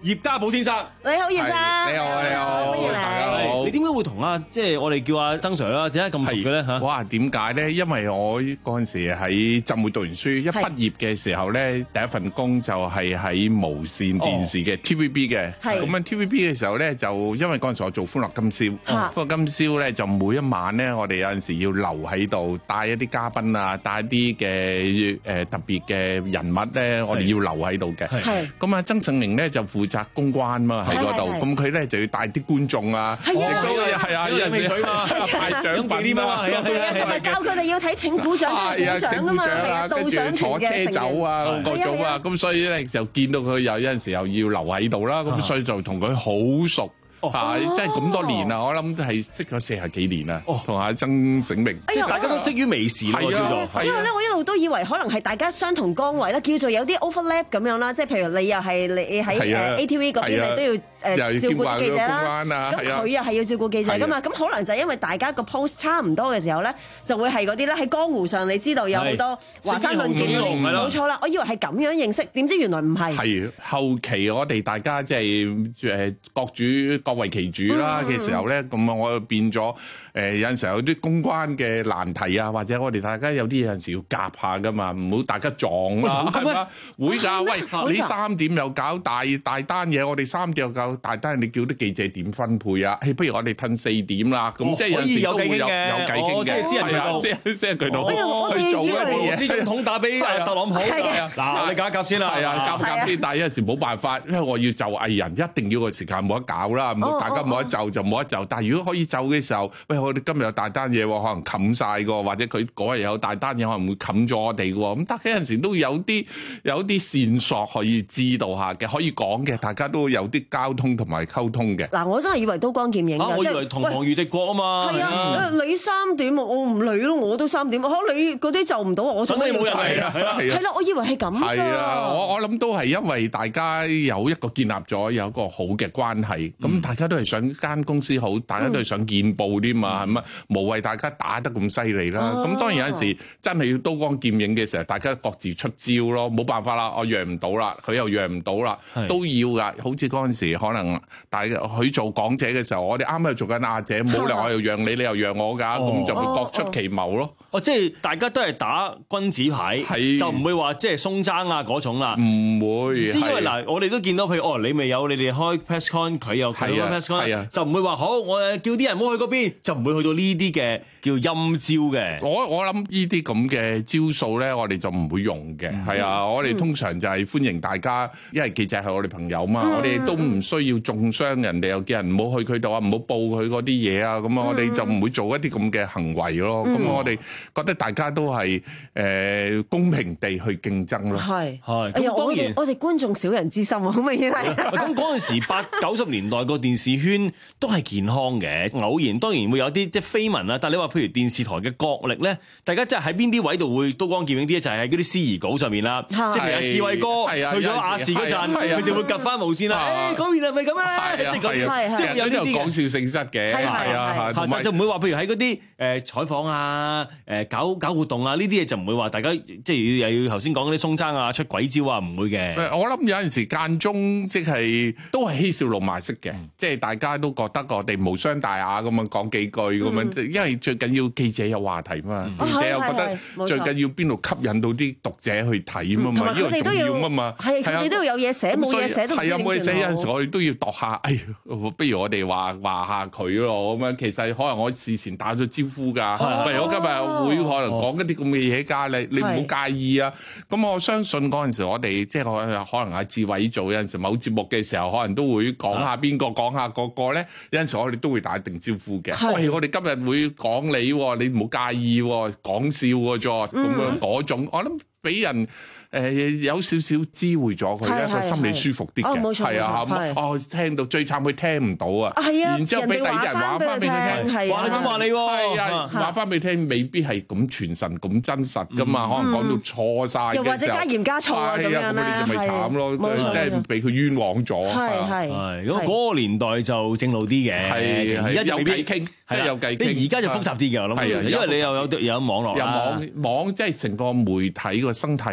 葉家寶先生。 你好，葉生。 你好，你好， 歡迎你。 大家好。 你點解會同啊？即係我哋叫阿曾 Sir 啦，點解咁熟嘅咧嚇？ 哇，點解咧？因為我嗰陣時喺浸會讀完書，一畢業嘅時候咧，第一份工就係喺無線電視嘅 T V B 嘅。咁樣 T V B 嘅時候咧，就因為嗰陣時我做歡樂今宵，歡樂今宵咧就每一晚咧，我哋有陣時要留喺度帶一啲嘉賓啊，帶一啲嘅誒特別嘅人物咧，我哋要留喺度嘅。咁啊，曾盛明咧就負責公關嘛喺嗰度，咁佢咧就要帶啲觀眾啊，亦都係啊，飲汽水嘛，派獎品啊，係啊， 同埋教佢哋要睇請鼓掌嘅鼓掌啊嘛，係啊，跟住坐車走啊嗰種啊，咁所以咧就見到佢有有陣時又要留喺度啦，咁所以就同佢好熟。係，真係咁多年啦，我諗係識咗四十幾年啦，同阿曾醒明， 哎呀， 大家都識於微時咯，叫做。 因為咧，我一路都以為可能係大家相同崗位啦，叫做有啲 overlap 咁樣啦，即係譬如你又係你喺誒 A T V 嗰邊，你都要誒照顧記者啦，咁佢又係要照顧記者噶嘛，咁可能就係因為大家個 post 差唔多嘅時候咧，就會係嗰啲咧喺江湖上，你知道有好多華山論劍嗰啲，冇錯啦，我以為係咁樣認識，點知原來唔係。 係後期我哋大家即係誒各主各為其主啦嘅時候咧，咁啊我就變咗誒有陣時候有啲公關嘅難題啊，或者我哋大家有啲有陣時要夾下噶嘛，唔好大家撞啦，係嘛？會㗎，喂，你三點又搞大大單嘢，我哋三點又搞大單，你叫啲記者點分配啊？誒，不如我哋褪四點啦，咁即係有時都會有有計傾嘅， 即係私人渠道， 私人私人渠道去做一啲嘢。 司總統打俾特朗普，嗱你夾一夾先啦， 係啊，夾一夾先，但係有陣時冇辦法，因為我要就藝人，一定要個時間冇得搞啦，唔好大家冇得就就冇得就。但係如果可以就嘅時候，喂，我哋今日有大單嘢喎，可能冚曬個，或者佢嗰日有大單嘢，可能會冚咗我哋嘅喎。咁但係有陣時都有啲有啲線索可以知道下嘅，可以講嘅，大家都有啲交通同埋溝通嘅。 嗱，我真係以為刀光劍影㗎， 我以為同行如敵國啊嘛。 係啊，你三點我唔理咯，我都三點。嚇你嗰啲就唔到，我做咩要做？係啦，我以為係咁㗎。 係啊，我我諗都係因為大家有一個建立咗有一個好嘅關係，咁大家都係想間公司好，大家都係想見報啲嘛，係咪？無謂大家打得咁犀利啦。咁當然有陣時真係要刀光劍影嘅時候，大家各自出招咯，冇辦法啦，我讓唔到啦，佢又讓唔到啦，都要㗎。好似嗰陣時可能大家佢做港姐嘅時候，我哋啱啱做緊亞姐，冇理由我又讓你，你又讓我㗎，咁就會各出奇謀咯。 哦，即係大家都係打君子牌，就唔會話即係鬆爭啊嗰種啦。 唔會， 即係因為嗱，我哋都見到譬如哦，你咪有你哋開 press con， 佢有佢開 press con，就唔會話好，我叫啲人唔好去嗰邊，就唔會去到呢啲嘅叫陰招嘅。 我我諗呢啲咁嘅招數咧，我哋就唔會用嘅。係啊，我哋通常就係歡迎大家，因為記者係我哋朋友嘛，我哋都唔需要中傷人哋，又叫人唔好去佢度啊，唔好報佢嗰啲嘢啊，咁啊，我哋就唔會做一啲咁嘅行為咯。咁我哋覺得大家都係誒公平地去競爭咯。 係係。 哎呀，我哋我哋觀眾小人之心啊，好明顯係。 咁嗰陣時八九十年代個電視圈都係健康嘅，偶然當然會有啲即係緋聞啦。但係你話譬如電視台嘅角力咧，大家即係喺邊啲位度會刀光劍影啲咧？就係喺嗰啲司儀稿上面啦。即係譬如阿志偉哥去咗亞視嗰陣，佢就會趌翻無線啦。誒嗰邊係咪咁啊？即係咁，即係有啲講笑性質嘅。係啊， 但係就唔會話譬如喺嗰啲誒採訪啊、誒搞搞活動啊呢啲嘢就唔會話大家即係又要頭先講嗰啲鬆爭啊、出鬼招啊，唔會嘅。 我諗有陣時間中即係都係嬉笑怒罵式嘅，即係大家都覺得我哋無傷大雅咁樣講幾句咁樣，因為最緊要記者有話題嘛，記者又覺得最緊要邊度吸引到啲讀者去睇啊嘛，呢個重要啊嘛。 係佢哋都要有嘢寫，冇嘢寫都唔知點算好。 係啊，冇嘢寫有陣時我哋都要度下，哎，不如我哋話話下佢咯咁樣。其實可能我事前打咗招呼㗎，譬如我今日會可能講一啲咁嘅嘢㗎，你你唔好介意啊。咁我相信嗰陣時我哋即係可能阿志偉做有陣時某節目嘅時候，可能都會講下邊個講下個個咧。有陣時我哋都會打定招呼嘅。喂，我哋今日會講你，你唔好介意，講笑嘅啫。咁樣嗰種，我諗俾人誒有少少知會咗佢咧，佢心理舒服啲嘅。係啊，哦，聽到最慘佢聽唔到啊。係啊，然之後俾第二人話翻俾佢聽， 話你咁話你喎。 係啊，話翻俾佢聽，未必係咁全神咁真實噶嘛，可能講到錯曬嘅時候， 又或者加鹽加醋啊咁樣咧。係啊，咁你就咪慘咯，即係俾佢冤枉咗。係係。 咁嗰個年代就正路啲嘅， 係而家有計傾，即係有計傾。 你而家就複雜啲嘅，我諗。係啊，因為你又有有網絡啦， 有網網即係成個媒體個生態變晒。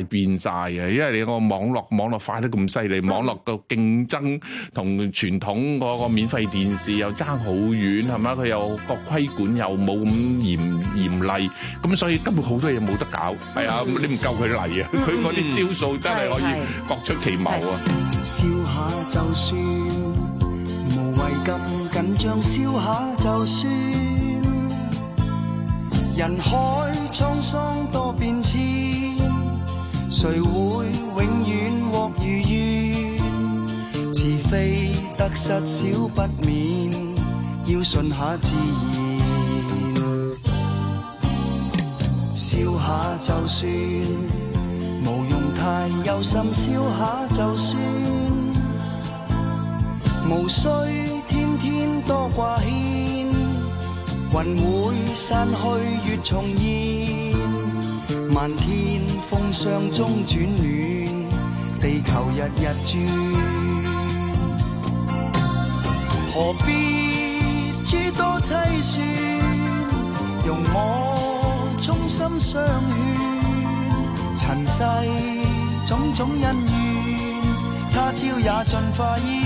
啊，因為你個網絡網絡快得咁犀利，網絡個競爭同傳統嗰個免費電視又爭好遠，係咪？佢又個規管又冇咁嚴嚴厲，咁所以根本好多嘢冇得搞，係啊，你唔夠佢嚟啊，佢嗰啲招數真係可以各出奇謀啊！ 笑下就算，無謂咁緊張，笑下就算。人海滄桑多變遷，誰會永遠獲如願？是非得失少不免，要順下自然。笑下就算，無用太憂心，笑下就算，無需天天多掛牽。雲會散去月重現，漫天風霜中轉暖，地球日日轉，何必諸多凄酸，容我衷心相勸，塵世種種恩怨，他朝也盡化煙，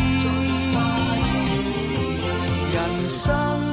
人生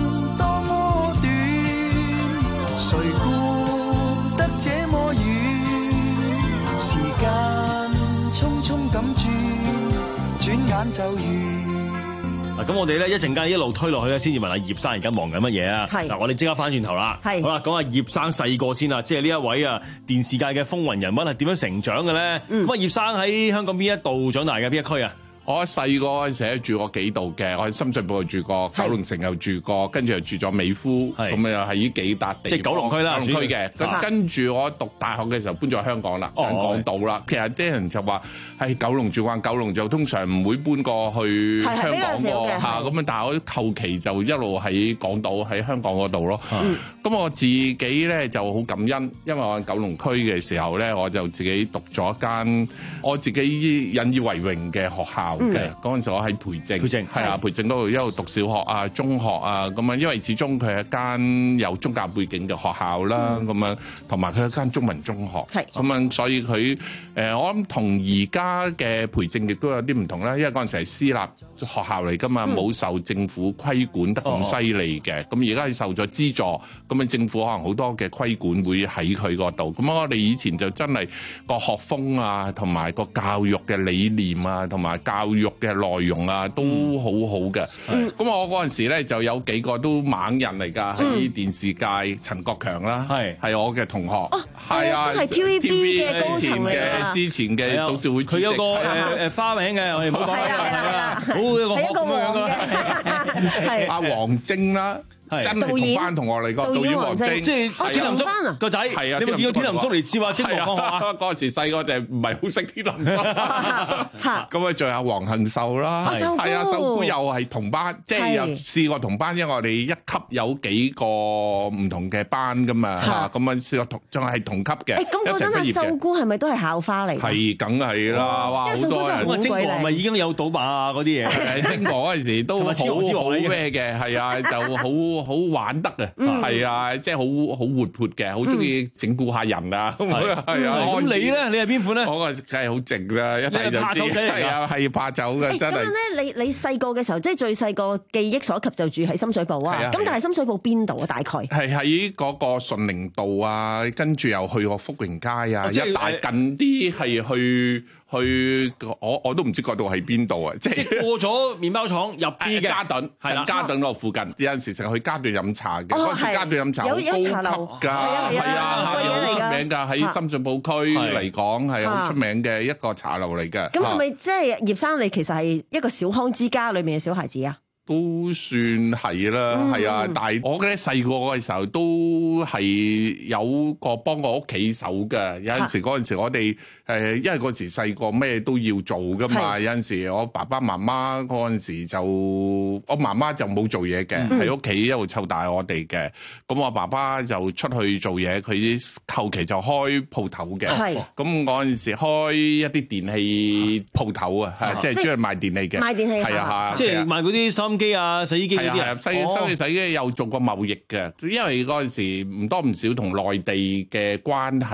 誰顧得這麼遠？時間匆匆咁轉，轉眼就完。 嗱，咁我哋咧一陣間一路推落去咧，先至問阿葉生而家忙緊乜嘢啊？係嗱，我哋即刻翻轉頭啦。係好啦，講下葉生細個先啦，即係呢一位啊電視界嘅風雲人物係點樣成長嘅咧？咁啊，葉生喺香港邊一度長大嘅？邊一區啊？ 我細個嗰陣時住過幾度嘅，我喺深水埗又住過，九龍城又住過，跟住又住咗美孚，咁又係呢幾笪地。即係九龍區啦，九龍區嘅。咁跟住我讀大學嘅時候搬咗去香港啦，就係港島啦。其實啲人就話喺九龍住慣，九龍就通常唔會搬過去香港個嚇咁樣，但係我後期就一路喺港島喺香港嗰度咯。咁我自己咧就好感恩，因為我喺九龍區嘅時候咧，我就自己讀咗一間我自己引以為榮嘅學校。嘅嗰陣時，我喺培正，培正係啊，培正嗰度一路讀小學啊、中學啊咁樣，因為始終佢係一間有宗教背景嘅學校啦，咁樣同埋佢係一間中文中學，咁樣所以佢誒我諗同而家嘅培正亦都有啲唔同啦，因為嗰陣時係私立學校嚟㗎嘛，冇受政府規管得咁犀利嘅，咁而家係受咗資助，咁樣政府可能好多嘅規管會喺佢嗰度，咁我哋以前就真係個學風啊，同埋個教育嘅理念啊，同埋教教育嘅內容啊，都好好嘅。咁、嗯、我嗰陣時咧就有幾個都猛人嚟㗎，喺、嗯、電視界，陳國強啦，係係我嘅同學，係、哦、啊，都係 T V B 嘅高層嚟㗎。之前嘅董事會主席，佢有個誒誒花名嘅，我哋唔好講啦，係啦，好一個學咁樣嘅，係阿黃晶啦。真係同班同學嚟個導演王晶，即係天林叔個仔。係啊，你有冇見過天林叔嚟接啊？晶哥講學啊？嗰陣時細個就係唔係好識天林叔。咁啊，仲有黃杏秀啦，係啊，秀姑又係同班，即係又試過同班，因為我哋一級有幾個唔同嘅班噶嘛嚇，咁啊試過同仲係同級嘅。誒，咁嗰陣阿秀姑係咪都係校花嚟？係，梗係啦，哇！好多人。咁啊，晶哥係咪已經有賭馬啊嗰啲嘢？晶哥嗰陣時都好好咩嘅，係啊，就好。好玩得啊，係啊，即係好好活潑嘅，好中意整蠱下人啊，係啊。咁你咧，你係邊款咧？我個梗係好靜啦，一睇就知。係啊，係怕走嘅，真係。咁咧，你你細個嘅時候，即係最細個記憶所及就住喺深水埗啊。咁但係深水埗邊度啊？大概係喺嗰個順寧道啊，跟住又去個福榮街啊，一大近啲係去。去我我都唔知嗰度喺邊度啊！即係過咗麵包廠入啲嘅嘉頓，係啦，嘉頓嗰度附近。有陣時成日去嘉頓飲茶嘅，嗰陣時嘉頓飲茶好高級㗎，係啊係啊，好出名㗎，喺深水埗區嚟講係好出名嘅一個茶樓嚟嘅。咁係咪即係葉生你其實係一個小康之家裏面嘅小孩子啊？都算係啦，係啊！但係我覺得細個嗰陣時候都係有個幫我屋企手嘅。有陣時嗰陣時我哋誒，因為嗰陣時細個咩都要做㗎嘛。有陣時我爸爸媽媽嗰陣時就，我媽媽就冇做嘢嘅，喺屋企一路湊大我哋嘅。咁我爸爸就出去做嘢，佢後期就開鋪頭嘅。咁嗰陣時開一啲電器鋪頭啊，係即係專係賣電器嘅，賣電器係啊，即係賣嗰啲收音機啊、洗衣機嗰啲啊，洗收嘅洗衣機又做過貿易嘅，因為嗰陣時唔多唔少同內地嘅關係。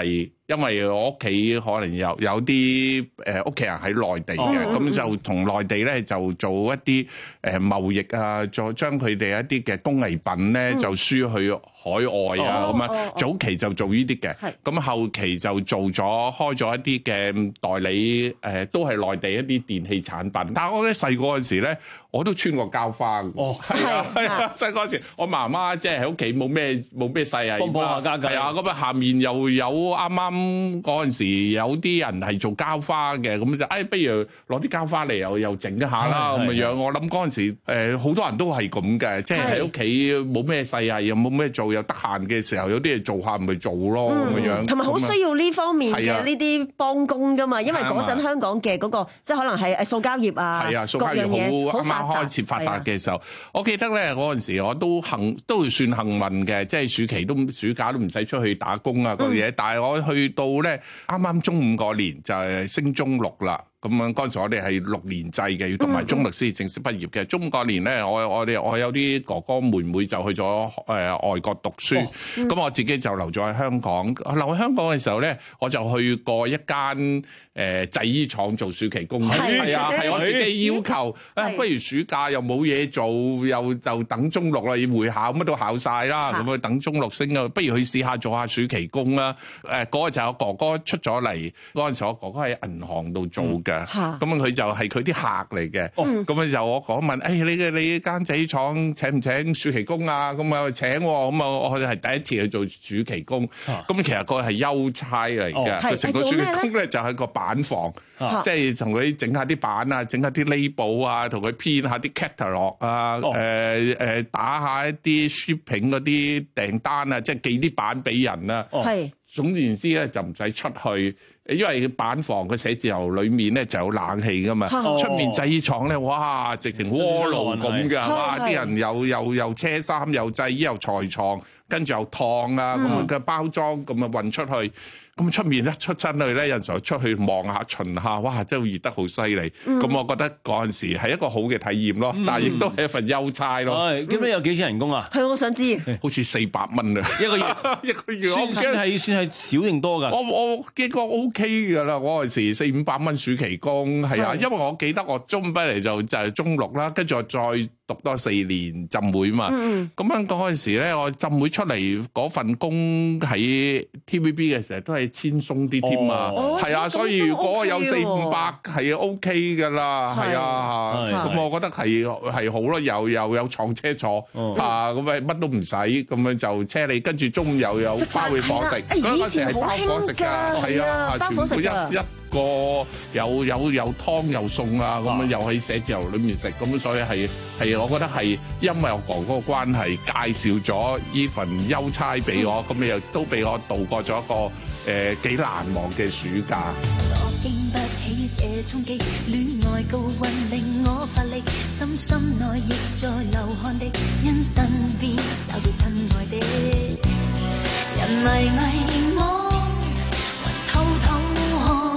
因為我屋企可能有有啲誒屋企人喺內地嘅，咁、哦、就同內地咧就做一啲誒貿易啊，再將佢哋一啲嘅工藝品咧就輸去海外啊，咁、哦、樣、哦、早期就做呢啲嘅，咁後期就做咗開咗一啲嘅代理，誒、呃、都係內地一啲電器產品。但係我咧細個嗰陣時咧，我都穿過膠花嘅。哦，係啊，係啊，細個嗰時我媽媽即係喺屋企冇咩冇咩細藝，幫幫下家計。係啊，咁啊下面又有啱啱嗰陣時有啲人係做膠花嘅，咁就誒、哎、不如攞啲膠花嚟又又整一下啦咁嘅樣。我諗嗰陣時誒好、呃、多人都係咁嘅，即係喺屋企冇咩細藝又冇咩做，又得閒嘅時候有啲嘢做下咪做咯咁嘅樣。 同埋好需要呢方面嘅呢啲幫工㗎嘛，因為嗰陣香港嘅嗰、那個即係可能係誒塑膠業啊，係啊，塑膠業好啱啱開始發達嘅時候，我記得咧嗰陣時我都幸都算幸運嘅，即係暑期都暑假都唔使出去打工啊嗰啲嘢。嗯、但係我去到咧啱啱中五嗰年就係升中六啦。咁樣嗰陣時我哋係六年制嘅，要讀埋中六先正式畢業嘅。中五嗰年咧，我我哋我有啲哥哥妹妹就去咗誒、呃、外國讀書，咁、哦嗯、我自己就留咗喺香港。留喺香港嘅時候咧，我就去過一間誒製衣廠做暑期工。係啊，係我自己要求。誒，不如暑假又冇嘢做，又就等中六啦，要會考乜都考晒啦，咁啊等中六升啊，不如去試下做下暑期工啦。誒、呃，嗰、那個就我哥哥出咗嚟，嗰陣時我哥哥喺銀行度做嘅。咁啊，佢就係佢啲客嚟嘅。咁啊，就我講問，誒、哎，你嘅你間製衣廠請唔請暑期工啊？咁啊，請。咁啊，我哋係第一次去做暑期工。咁、啊、其實個係優差嚟嘅。佢成、哦、個暑期工咧就係個板房，即係同佢整下啲板啊，整下啲 label 啊，同佢編下啲 catalog 啊，誒、哦、誒、呃、打下一啲 shipping 嗰啲訂單啊，即係寄啲板俾人啊。係、哦。總言之咧，就唔使出去。因為板房嘅寫字樓裏面咧就有冷氣噶嘛，出、哦、面製衣廠咧，哇，直情鍋爐咁㗎，哇！啲人又又又車衫又製衣又裁床，跟住又燙啊，咁樣嘅包裝咁啊運出去。咁出面一出親去咧，有時候出去望下巡下，哇！真係熱得好犀利。咁、嗯、我覺得嗰陣時係一個好嘅體驗咯，嗯、但係亦都係一份優差咯。 係，咁你有幾錢人工啊？ 係，我想知。 好似四百蚊啊，一個月，一個月。算算係算係少定多㗎？我我幾個 O K 㗎啦，嗰陣時四五百蚊暑期工係啊，因為我記得我中畢嚟就就係中六啦，跟住我再讀多四年浸會嘛。咁樣嗰陣時咧，我浸會出嚟嗰份工喺 T V B 嘅時候都係輕鬆啲添啊，係、哦、啊，所以如果有四五百係 O K 噶啦，係啊，咁我覺得係係好咯，又又有廠車坐嚇，咁咪乜都唔使，咁樣就車你，跟住中午又有包去伙食，嗰陣時係包伙食㗎，係啊，全部一一個有有有湯有餸啊，咁樣又喺寫字樓裏面食，咁所以係係我覺得係因為我哥哥嘅關係介紹咗呢份優差俾我，咁你又都俾我度過咗一個誒幾難忘嘅暑假。經不起這衝擊，戀愛高溫令我乏力，心心內亦在流汗的，因身邊找到親愛的，人迷迷惘，偷偷看，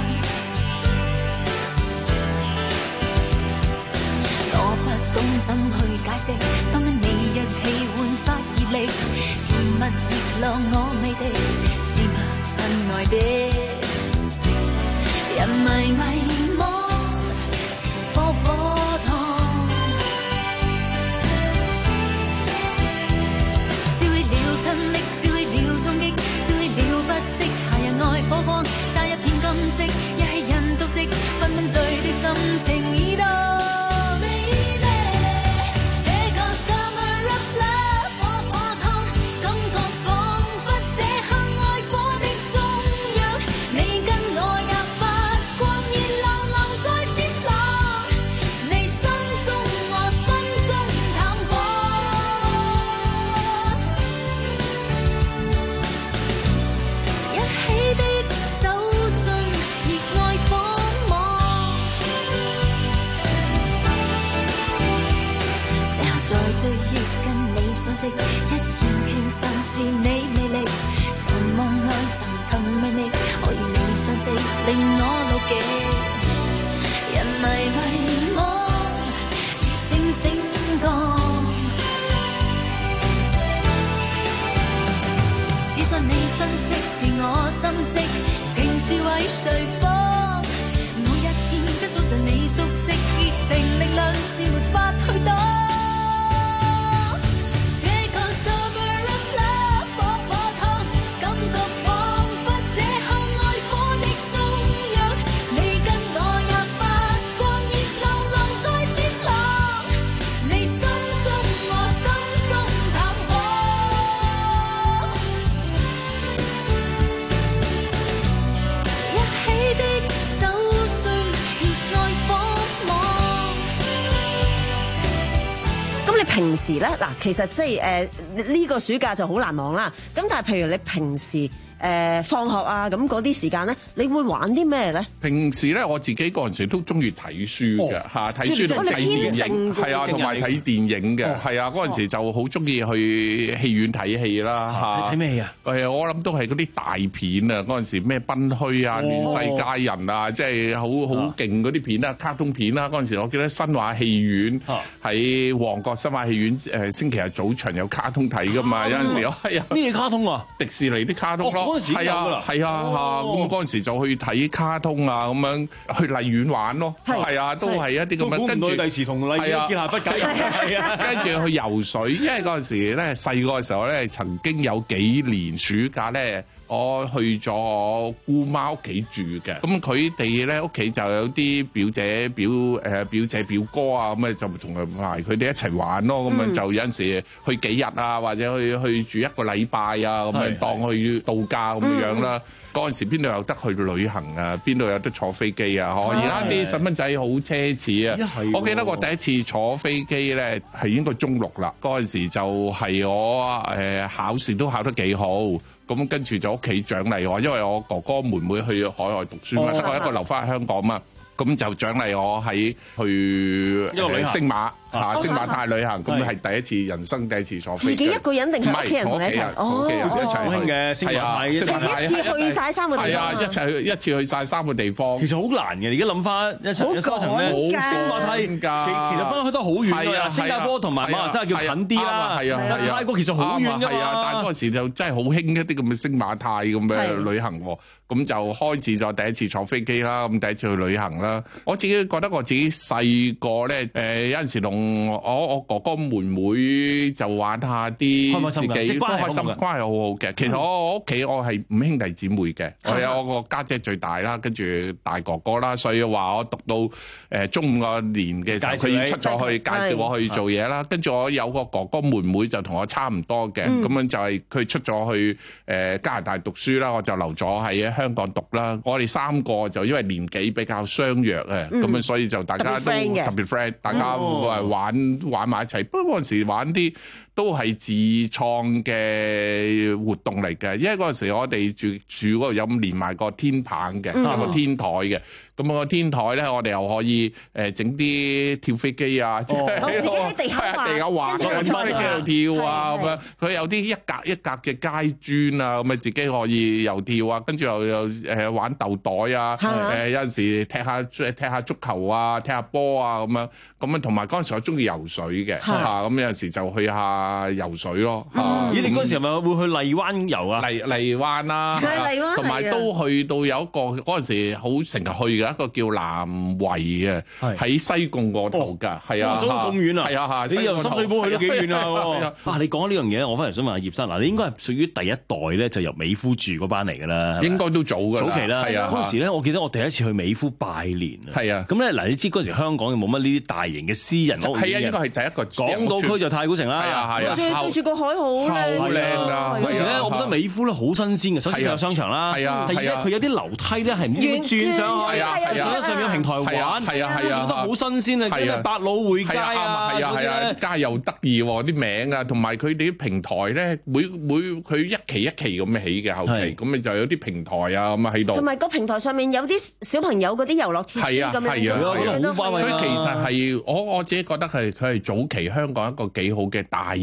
我不懂怎去解釋，當跟你一起煥發熱力，甜蜜熱浪我未敵。親愛的，人迷迷惘，情火火燙，燒起了親昵，燒起了衝擊，燒起了不息，夏日愛火光，灑一片金色，一起人足跡，紛紛醉的心情已到。一見傾心是你魅力，尋夢內尋尋覓覓，可與你相識令我牢記。人迷迷惘，如星星降，只想你珍惜。 是我心跡，情是為誰放？每一天跟蹤着你足跡，熱情力量是沒法去擋。 平時咧嗱，其實即係誒呢個暑假就好難忘啦。咁但係譬如你平時誒放學啊咁嗰啲時間咧，你會玩啲咩咧？ 平時咧我自己嗰陣時都中意睇書嘅嚇，睇書同睇電影，係啊，同埋睇電影嘅，係啊，嗰陣時就好中意去戲院睇戲啦嚇。 睇咩戲啊？ 誒，我諗都係嗰啲大片啊，嗰陣時咩賓虛啊、亂世佳人啊，即係好好勁嗰啲片啦，卡通片啦。嗰陣時我記得新華戲院喺旺角新華戲院誒星期日早場有卡通睇噶嘛，有陣時係啊。 咩卡通啊？ 迪士尼啲卡通咯。係啊，係啊嚇，咁嗰陣時就去睇卡通啊，咁樣去荔園玩咯，係啊，都係一啲咁樣。跟住第時同荔園結下不解，係啊，跟住去游水，因為嗰陣時咧細個嘅時候咧，曾經有幾年暑假咧，我去咗我姑媽屋企住嘅，咁佢哋咧屋企就有啲表姐表誒表姐表哥啊，咁啊就同埋佢哋一齊玩咯，咁樣就有陣時去幾日啊，或者去去住一個禮拜啊，咁樣當去度假咁樣啦。嗰陣時邊度有得去旅行啊？邊度有得坐飛機啊？可而家啲細蚊仔好奢侈啊！我記得我第一次坐飛機咧係應該中六啦，嗰陣時就係我誒考試都考得幾好。咁跟住就屋企獎勵我，因為我哥哥妹妹去海外讀書嘛，得、哦、我一個留翻喺香港嘛，咁就獎勵我喺去星馬。啊！星馬泰旅行，咁係第一次人生第一次坐飛機。 自己一個人定係屋企人同你一齊？ 哦，一齊好興嘅星馬泰， 一次去晒三個地方。 係啊，一齊去一次去晒三個地方。 其實好難嘅，而家諗翻一齊一家層咧，星馬泰其其實分開都好遠㗎。新加坡同埋馬來西亞叫近啲啦。係啊係啊，泰國其實好遠㗎嘛。係啊，但係嗰陣時就真係好興一啲咁嘅星馬泰咁嘅旅行喎。咁就開始咗第一次坐飛機啦，咁第一次去旅行啦。我自己覺得我自己細個咧，誒有陣時同我我哥哥妹妹就玩下啲自己關係心關係好好嘅。其實我我屋企我係五兄弟姊妹嘅，我有我個家姐最大啦，跟住大哥哥啦，所以話我讀到誒中五個年嘅時候，佢要出咗去介紹我去做嘢啦。跟住我有個哥哥妹妹就同我差唔多嘅，咁樣就係佢出咗去誒加拿大讀書啦，我就留咗喺香港讀啦。我哋三個就因為年紀比較相若啊，咁樣所以就大家都特別 friend，大家誒玩玩埋一齊。不過嗰陣時玩啲都係自創嘅活動嚟嘅，因為嗰陣時我哋住住嗰度有連埋個天棚嘅，有個天台嘅。咁個天台咧，我哋又可以誒整啲跳飛機啊，即係喺地下滑，喺飛機度跳啊咁樣。佢有啲一格一格嘅階磚啊，咁啊自己可以又跳啊，跟住又又誒玩豆袋啊，誒有陣時踢下踢下足球啊，踢下波啊咁樣。咁啊同埋嗰陣時我中意游水嘅嚇，咁有陣時就去下游水咯嚇。 咦？你嗰陣時係咪會去荔灣遊啊？ 荔荔灣啦，同埋都去到有一個嗰陣時好成日去嘅。一個叫南圍嘅，喺西貢嗰度㗎，係啊， 走咁遠啊， 係啊， 你由深水埗去都幾遠啊！啊，你講呢樣嘢，我翻嚟想問下葉生，嗱，你應該係屬於第一代咧，就由美孚住嗰班嚟㗎啦， 應該都早㗎， 早期啦，係啊。嗰時咧，我記得我第一次去美孚拜年啊，係啊。咁咧嗱，你知嗰時香港冇乜呢啲大型嘅私人屋苑嘅，係啊，應該係第一個。港島區就太古城啦， 係啊係啊， 對住個海好靚， 好靚㗎。 嗰時咧，我覺得美孚咧好新鮮嘅，首先有商場啦，係啊，第二咧佢有啲樓梯咧係唔知轉上去，上咗上面有平台玩，係啊係啊，覺得好新鮮啊！啲百老匯街啊， 係啊係啊，街又得意喎，啲名啊，同埋佢哋啲平台咧，每每佢一期一期咁起嘅後期，咁咪就有啲平台啊咁啊喺度。 同埋個平台上面有啲小朋友嗰啲遊樂設施咁樣， 係啊係啊，佢其實係我我自己覺得係佢係早期香港一個幾好嘅大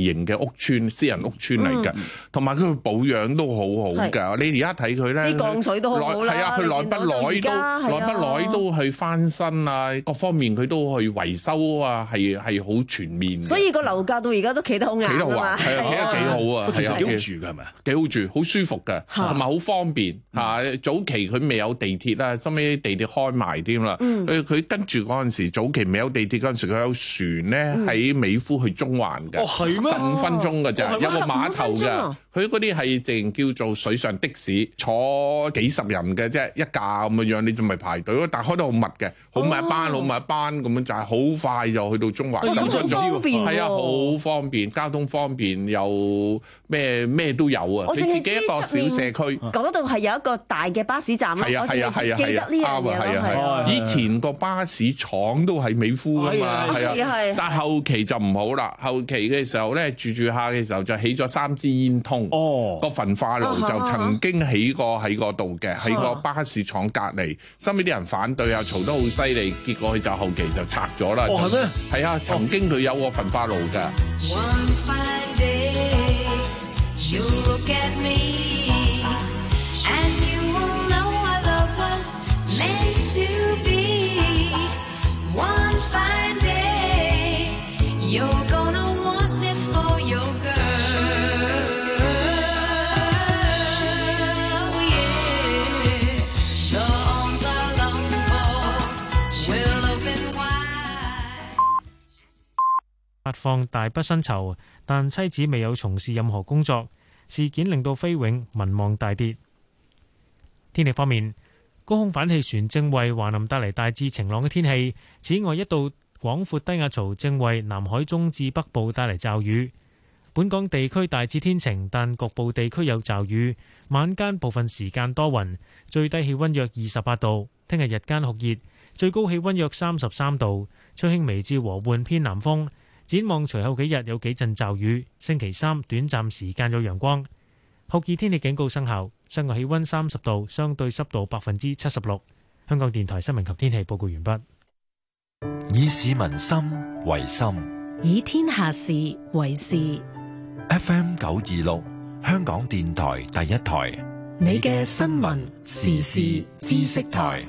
型嘅屋邨、私人屋邨嚟嘅，同埋佢保養都好好㗎。你而家睇佢咧， 啲降水都好好啦。 係啊，佢耐不耐都耐不耐都去翻新啊，各方面佢都去維修啊，係係好全面。 所以個樓價到而家都企得好硬啊嘛， 係啊，企得幾好啊，係啊， 幾好住㗎係咪啊？ 幾好住，好舒服㗎，同埋好方便嚇。早期佢未有地鐵啦，收尾地鐵開埋添啦。佢佢跟住嗰陣時，早期未有地鐵嗰陣時，佢有船咧喺美孚去中環嘅，十五分鐘㗎咋，有個碼頭㗎。佢嗰啲係淨叫做水上的士，坐幾十人嘅啫，一架咁嘅樣，你仲咪排隊咯。但係開得好密嘅，好密一班，好密一班咁樣，就係好快就去到中環，十分鐘。係啊，好方便，交通方便，又咩咩都有啊。佢自己一個小社區， 嗰度係有一個大嘅巴士站咯。 係啊係啊係啊係啊，啱啊係啊係啊。以前個巴士廠都係美孚㗎嘛，係啊。但係後期就唔好啦，後期嘅時候咧，住住下嘅時候就起咗三支煙通。哦，個焚化爐就曾經起過喺嗰度嘅，喺個巴士廠隔離。收尾啲人反對啊，嘈得好犀利，結果佢就後期就拆咗啦。哦，係咩？係啊，曾經佢有個焚化爐㗎。 發放大筆薪酬，但妻子未有從事任何工作，事件令到菲永民望大跌。天氣方面，高空反氣旋正為華南帶嚟大致晴朗嘅天氣。此外，一道廣闊低壓槽正為南海中至北部帶嚟驟雨。本港地區大致天晴，但局部地區有驟雨。晚間部分時間多雲，最低氣溫約二十八度。聽日日間酷熱，最高氣溫約三十三度，吹輕微至和緩偏南風。展望隨後幾日有幾陣驟雨，星期三短暫時間有陽光。酷熱天氣警告生效，室外氣溫三十度，相對濕度百分之七十六。香港電台新聞及天氣報告完畢。 以市民心為心， 以天下事為事。 F M 九二六，香港電台第一台， 你嘅新聞時事知識台。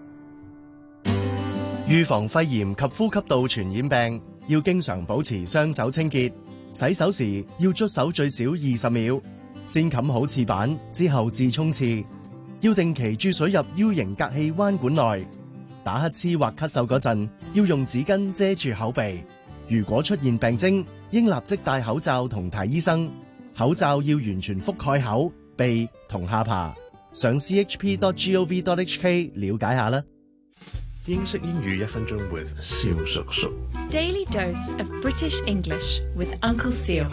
預防肺炎及呼吸道傳染病，要經常保持雙手清潔，洗手時要捽手最少二十秒，先冚好廁板之後至沖廁，要定期注水入 U 型隔氣彎管內。打乞嗤或咳嗽嗰陣，要用紙巾遮住口鼻。如果出現病徵，應立即戴口罩同睇醫生。口罩要完全覆蓋口、鼻同下巴。上 c h p dot gov dot h k 了解下啦。 英式英語一分鐘 with 蕭叔叔。 Daily dose of British English with Uncle Seal。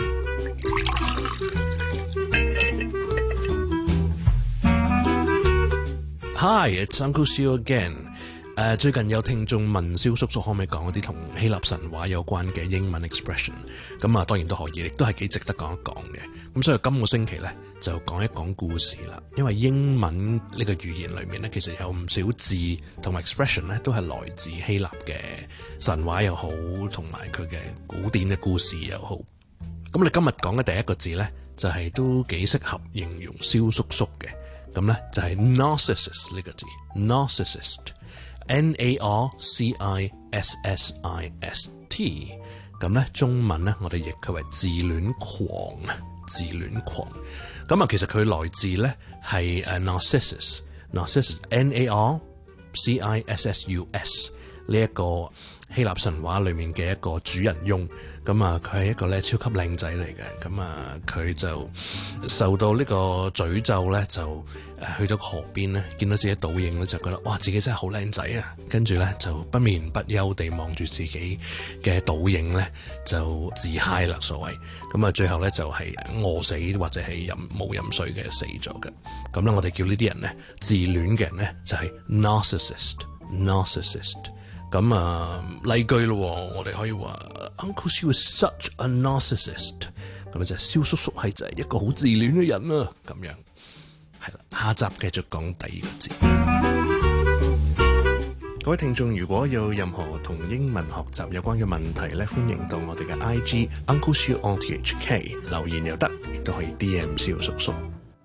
Hi, it's Uncle Seal again。誒，最近有聽眾問蕭叔叔可唔可以講一啲同希臘神話有關嘅英文 expression， 咁啊當然都可以，亦都係幾值得講一講嘅。咁所以今個星期咧就講一講故事啦。因為英文呢個語言裏面咧，其實有唔少字同埋 expression 咧都係來自希臘嘅神話又好，同埋佢嘅古典嘅故事又好。咁我哋今日講嘅第一個字咧，就係、是、都幾適合形容蕭叔叔嘅。咁咧就係 narcissus 呢個字 narcissist。N A R C I S S I S T， 咁咧中文咧我哋譯佢為自戀狂啊，自戀狂。咁啊其實佢來自咧係誒 Narcissus，Narcissus N A R C I S S U S 呢一個希臘神話裏面嘅一個主人翁。咁啊佢係一個咧超級靚仔嚟嘅。咁啊佢就受到呢個詛咒咧，就誒去到河邊咧，見到自己倒影咧，就覺得哇自己真係好靚仔啊！跟住咧就不眠不休地望住自己嘅倒影咧，就自嗨啦所謂。咁啊最後咧就係餓死或者係飲冇飲水嘅死咗嘅。咁咧我哋叫呢啲人咧自戀嘅人咧就係 narcissist，narcissist。咁啊例句咯，我哋可以話 Uncle Siu was such a narcissist。咁就係蕭叔叔係就係一個好自戀嘅人啊，咁樣係啦。下集繼續講第二個字。 各位聽眾，如果有任何同英文學習有關嘅問題咧，歡迎到我哋嘅 I G Uncle Siu O T H K 留言又得，亦都可以 D M 蕭叔叔。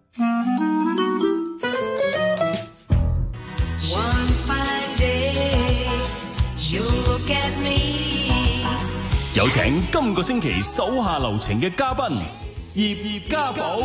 有請今個星期手下留情嘅嘉賓葉葉家寶。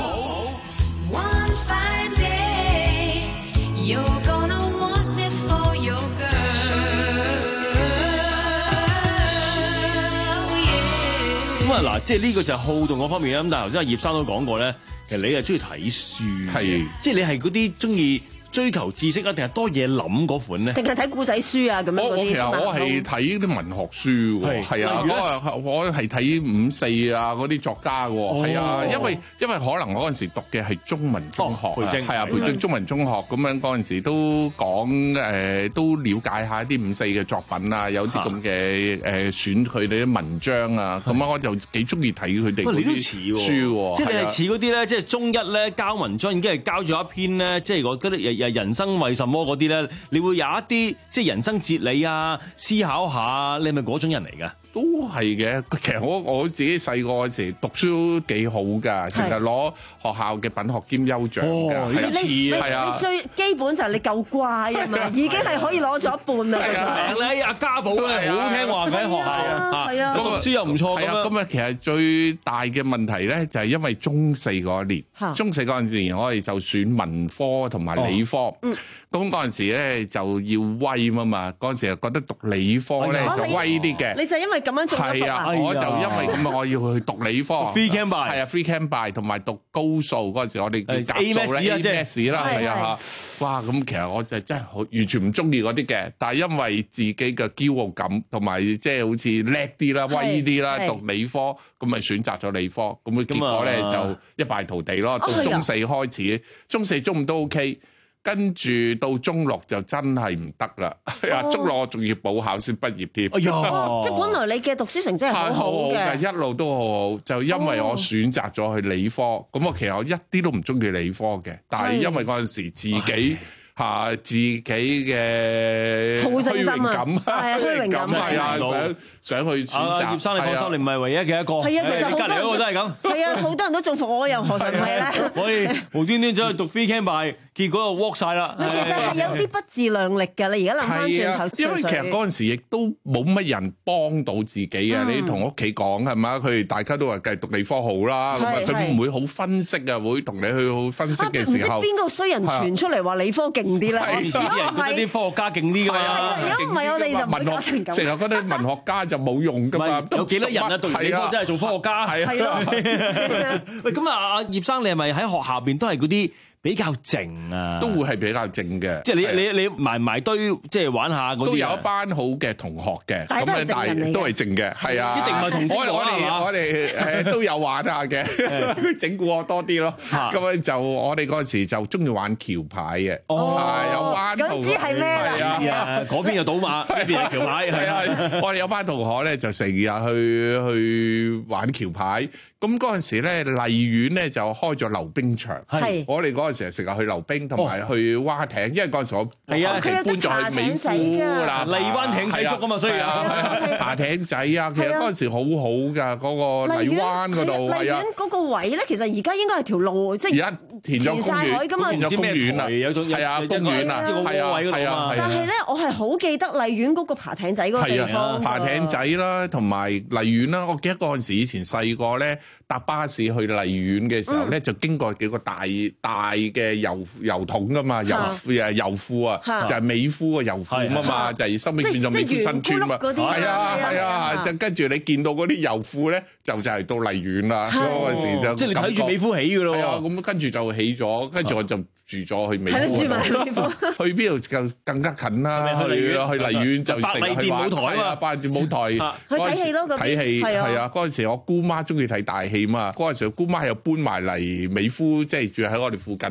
咁啊嗱，即係呢個就係好動嗰方面啦。咁但係頭先阿葉生都講過咧，其實你係中意睇書，係即係你係嗰啲中意追求知識啊，定係多嘢諗嗰款咧？ 定係睇故仔書啊咁樣嗰啲？ 我我其實我係睇啲文學書喎，係啊，我我係睇五四啊嗰啲作家喎，係啊，因為因為可能嗰陣時讀嘅係中文中學，係啊，培正中文中學咁樣嗰陣時都講誒，都了解下啲五四嘅作品啊，有啲咁嘅誒選佢哋啲文章啊，咁啊我就幾中意睇佢哋嗰啲書喎， 即係你係似嗰啲咧，即係中一咧交文章已經係交咗一篇咧，即係嗰啲人生為什麼嗰啲咧，你會有一啲即係人生哲理啊，思考下，你係咪嗰種人嚟㗎？ 都係嘅，其實我我自己細個嗰時讀書幾好㗎，成日攞學校嘅品學兼優獎㗎，係啊，係啊， 你最基本就係你夠乖啊嘛，已經係可以攞咗一半啦。 名咧，阿家寶咧好聽話嘅喺學校啊，係啊，讀書又唔錯咁樣。 咁啊，其實最大嘅問題咧，就係因為中四嗰年，中四嗰陣時我哋就選文科同埋理科，咁嗰陣時咧就要威啊嘛，嗰陣時又覺得讀理科咧就威啲嘅。 你就因為咁樣做係啊，我就因為咁啊，我要去讀理科 free can buy 係啊 free can buy 同埋讀高數嗰陣時，我哋叫夾數咧 A Maths 啦，係啊嚇，哇！咁其實我就真係好完全唔中意嗰啲嘅，但係因為自己嘅驕傲感同埋即係好似叻啲啦、威啲啦，讀理科咁咪選擇咗理科，咁嘅結果咧就一敗塗地咯。到中四開始，中四中五都 OK。跟住到中六就真係唔得啦，啊中六我仲要補考先畢業添。哎呀，即係本來你嘅讀書成績係好好嘅， 一路都好好，就因為我選擇咗去理科，咁我其實我一啲都唔中意理科嘅，但係因為嗰陣時自己。嚇自己嘅虛榮感，虛榮感係啊，想想去選擇。 葉生你放心，你唔係唯一嘅一個。 係啊，其實隔離嗰個都係咁。 係啊，好多人都中伏我，又何嘗唔係咧？ 我哋無端端走去讀 free can buy，結果就 work 曬啦。 其實係有啲不自量力㗎。你而家諗翻轉頭， 因為其實嗰陣時亦都冇乜人幫到自己嘅。你同屋企講係嘛？佢哋大家都話繼續讀理科好啦，咁啊佢唔會好分析啊，會同你去好分析嘅時候。 唔知邊個衰人傳出嚟話理科勁啲咧？ 啲人覺得啲科學家勁啲㗎嘛， 如果唔係我哋就唔會搞成咁。 成日覺得文學家就冇用㗎嘛， 有幾多人啊讀完理科真係做科學家？係咯。喂，咁啊，阿葉生你係咪喺學校邊都係嗰啲比較靜啊？ 都會係比較靜嘅。 即係你你你埋埋堆，即係玩下嗰啲。 都有一班好嘅同學嘅， 咁啊，但係都係靜嘅，係啊。 一定唔係同我我哋我哋誒都有玩下嘅，整蠱我多啲咯。咁樣就我哋嗰陣時就中意玩橋牌嘅，係有班同學。 咁知係咩啦？ 係啊，嗰邊就賭馬，呢邊係橋牌，係啊。 我哋有班同學咧就成日去去玩橋牌。咁嗰陣時咧，荔園咧就開咗溜冰場。係，我哋嗰陣時成日去溜冰同埋去划艇，因為嗰陣時我係啊， 搬咗去美孚啦， 荔灣艇仔足啊嘛，所以啊， 爬艇仔啊，其實嗰陣時好好㗎，嗰個荔灣嗰度係啊。 荔園嗰個位咧，其實而家應該係條路，即係而家填咗公園，填咗公園啦， 有種係啊，公園啊，係啊，係啊。 但係咧，我係好記得荔園嗰個爬艇仔嗰個地方。 爬艇仔啦，同埋荔園啦，我記得嗰陣時以前細個咧。搭巴士去荔園嘅時候咧，就經過幾個大大嘅油油桶噶嘛，油誒油庫啊，就係美孚個油庫啊嘛，就係收尾變咗美孚新村嘛，係啊係啊，就跟住你見到嗰啲油庫咧，就就係到荔園啦。嗰陣時就即係你睇住美孚起㗎咯喎， 咁跟住就起咗，跟住我就住咗去美孚。 係咯，住埋美孚。 去邊度就更加近啦，去去荔園就百麗店舞台啊嘛， 百麗店舞台去睇戲咯， 睇戲係啊，嗰陣時我姑媽中意睇大戲嘛，嗰陣時姑媽又搬埋嚟美孚，即係住喺我哋附近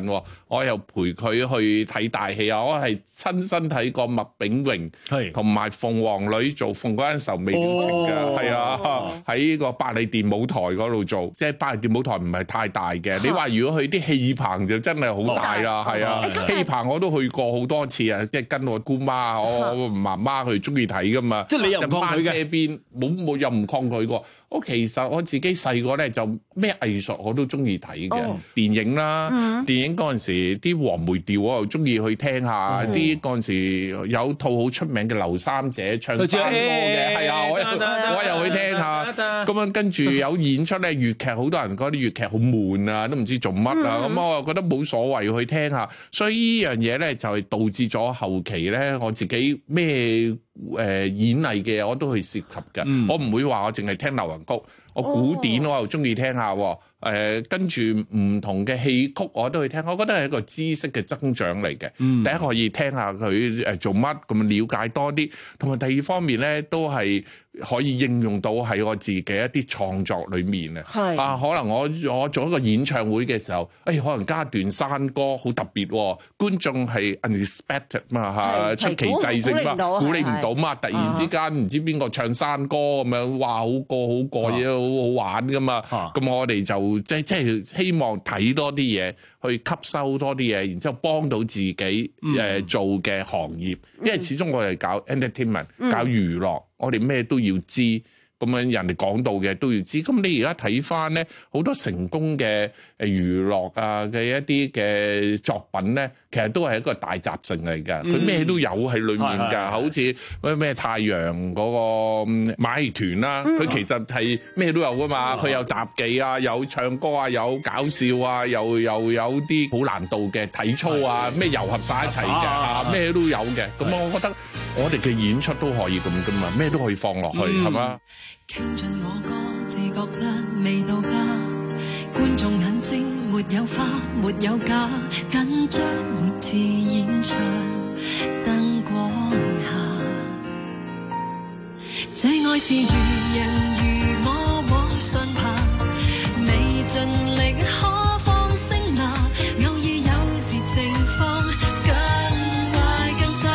喎，我又陪佢去睇大戲啊！我係親身睇過麥炳榮同埋鳳凰女做《鳳嗰陣時候未了情》㗎，係啊，喺個百利店舞台嗰度做，即係百利店舞台唔係太大嘅。你話如果去啲戲棚就真係好大啦，係啊，戲棚我都去過好多次啊，即係跟我姑媽、我媽媽佢中意睇㗎嘛， 即係你又唔抗拒嘅， 車邊冇冇又唔抗拒過。我其實我自己細個咧就咩藝術我都中意睇嘅， 哦、 電影啦， 嗯、 電影嗰陣時啲黃梅調我又中意去聽下，啲嗰陣時有套好出名嘅劉三姐唱山歌嘅，係啊，我又我又去聽下，咁樣跟住有演出咧粵劇，好多人覺得粵劇好悶啊，都唔知做乜啊，咁、嗯、我又覺得冇所謂去聽下，所以呢樣嘢咧就係導致咗後期咧我自己咩誒演藝嘅我都去涉及嘅，嗯、我唔會話我淨係聽流行曲，我古典我又中意聽下，誒、呃、跟住唔同嘅戲曲我都去聽，我覺得係一個知識嘅增長嚟嘅。嗯、第一可以聽下佢誒做乜，咁了解多啲，同埋第二方面咧都係可以應用到喺我自己一啲創作裏面啊。係啊，可能我我做一個演唱會嘅時候，誒、哎、可能加段山歌好特別，觀眾係 unexpected 嘛嚇，出奇制勝嘛，估你唔到嘛，突然之間唔知邊個唱山歌咁樣，哇好過好過嘢，好好玩噶嘛。咁我哋就即係即係希望睇多啲嘢，去吸收多啲嘢，然之後幫到自己誒做嘅行業，因為始終我哋搞 entertainment，搞娛樂，我哋咩都要知，咁樣人哋講到嘅都要知。咁你而家睇翻咧，好多成功嘅誒娛樂啊嘅一啲嘅作品咧，其實都係一個大集成嚟㗎，佢咩都有喺裏面㗎，好似咩咩太陽嗰個馬戲團啦，佢其實係咩都有㗎嘛，佢有雜技啊，有唱歌啊，有搞笑啊，又又有啲好難度嘅體操啊，咩糅合晒一齊嘅嚇，咩都有嘅。咁我覺得我哋嘅演出都可以咁㗎嘛，咩都可以放落去，係嘛？ 傾盡我歌，自覺得未到家，觀眾眼睛沒有花，沒有假，緊張沒似演唱燈光下，這愛是如人如我往上爬，未盡力可放聲罵，偶爾有時情況更壞更差，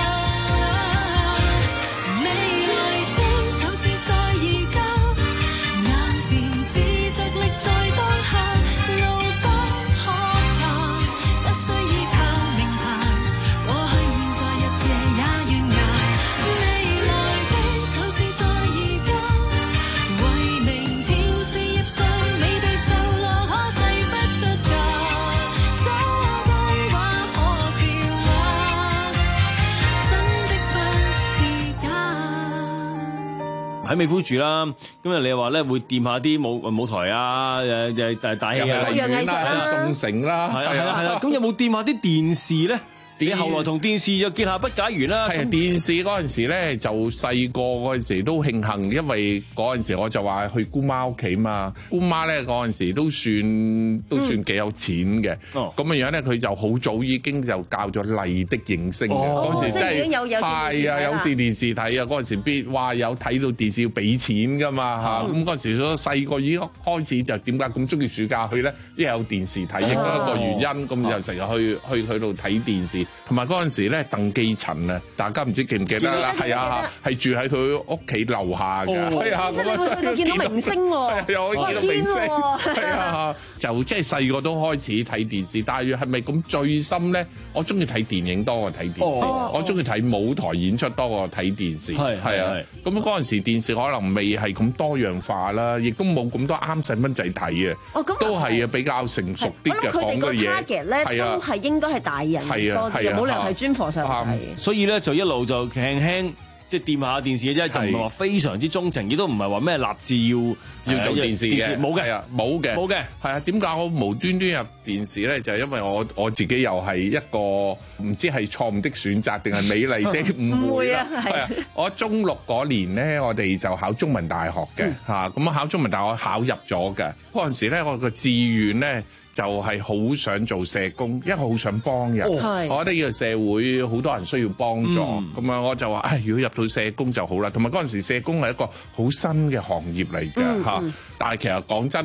未來的就是在而家，眼前自着力在當下，路不可怕，不需依靠名牌，過去現在日夜也懸崖，未來的就是在而家，為明天事業上未對手落可細不出價，找對話可笑話，真的不是假。 喺美孚住啦，咁啊你話咧會掂下啲舞舞台啊，誒誒誒大戲啊， 各樣藝術啦，送繩啦， 係啦係啦係啦，咁有冇掂下啲電視咧？你後來同電視又結下不解緣啦。 係電視嗰陣時咧，就細個嗰陣時都慶幸，因為嗰陣時我就話去姑媽屋企嘛。姑媽咧嗰陣時都算都算幾有錢嘅。咁嘅樣咧，佢就好早已經就教咗麗的映聲嘅。嗰陣時真係係啊，有線電視睇啊。嗰陣時邊哇有睇到電視要俾錢噶嘛嚇。咁嗰陣時都細個已經開始就點解咁中意暑假去咧？因為有電視睇，亦都一個原因。咁就成日去去去度睇電視。同埋嗰陣時咧，鄧寄塵啊，大家唔知記唔記得啦？係啊，係住喺佢屋企樓下㗎。係啊， 即係你去到見到明星喎， 又可以見到明星。係啊，就即係細個都開始睇電視，但係係咪咁最深咧？我中意睇電影多過睇電視，我中意睇舞台演出多過睇電視。係係啊，咁嗰陣時電視可能未係咁多樣化啦，亦都冇咁多啱細蚊仔睇啊。都係啊，比較成熟啲嘅講嘅嘢。 係啊，都係應該係大人多啲，冇理由係專課上細。 所以咧就一路就輕輕即係掂下電視嘅啫，就唔係話非常之鍾情，亦都唔係話咩立志要要做電視嘅， 冇嘅， 冇嘅， 冇嘅。 係啊，點解我無端端入電視咧？就係因為我我自己又係一個唔知係錯誤的選擇定係美麗的誤會啦。係啊，我中六嗰年咧，我哋就考中文大學嘅嚇，咁啊考中文大學考入咗嘅嗰陣時咧，我個志願咧。就係好想做社工，因為好想幫人。哦、我覺得呢個社會好多人需要幫助，咁啊、嗯、我就話，唉，如果入到社工就好啦。同埋嗰陣時社工係一個好新嘅行業嚟嘅嚇，嗯嗯、但係其實講真。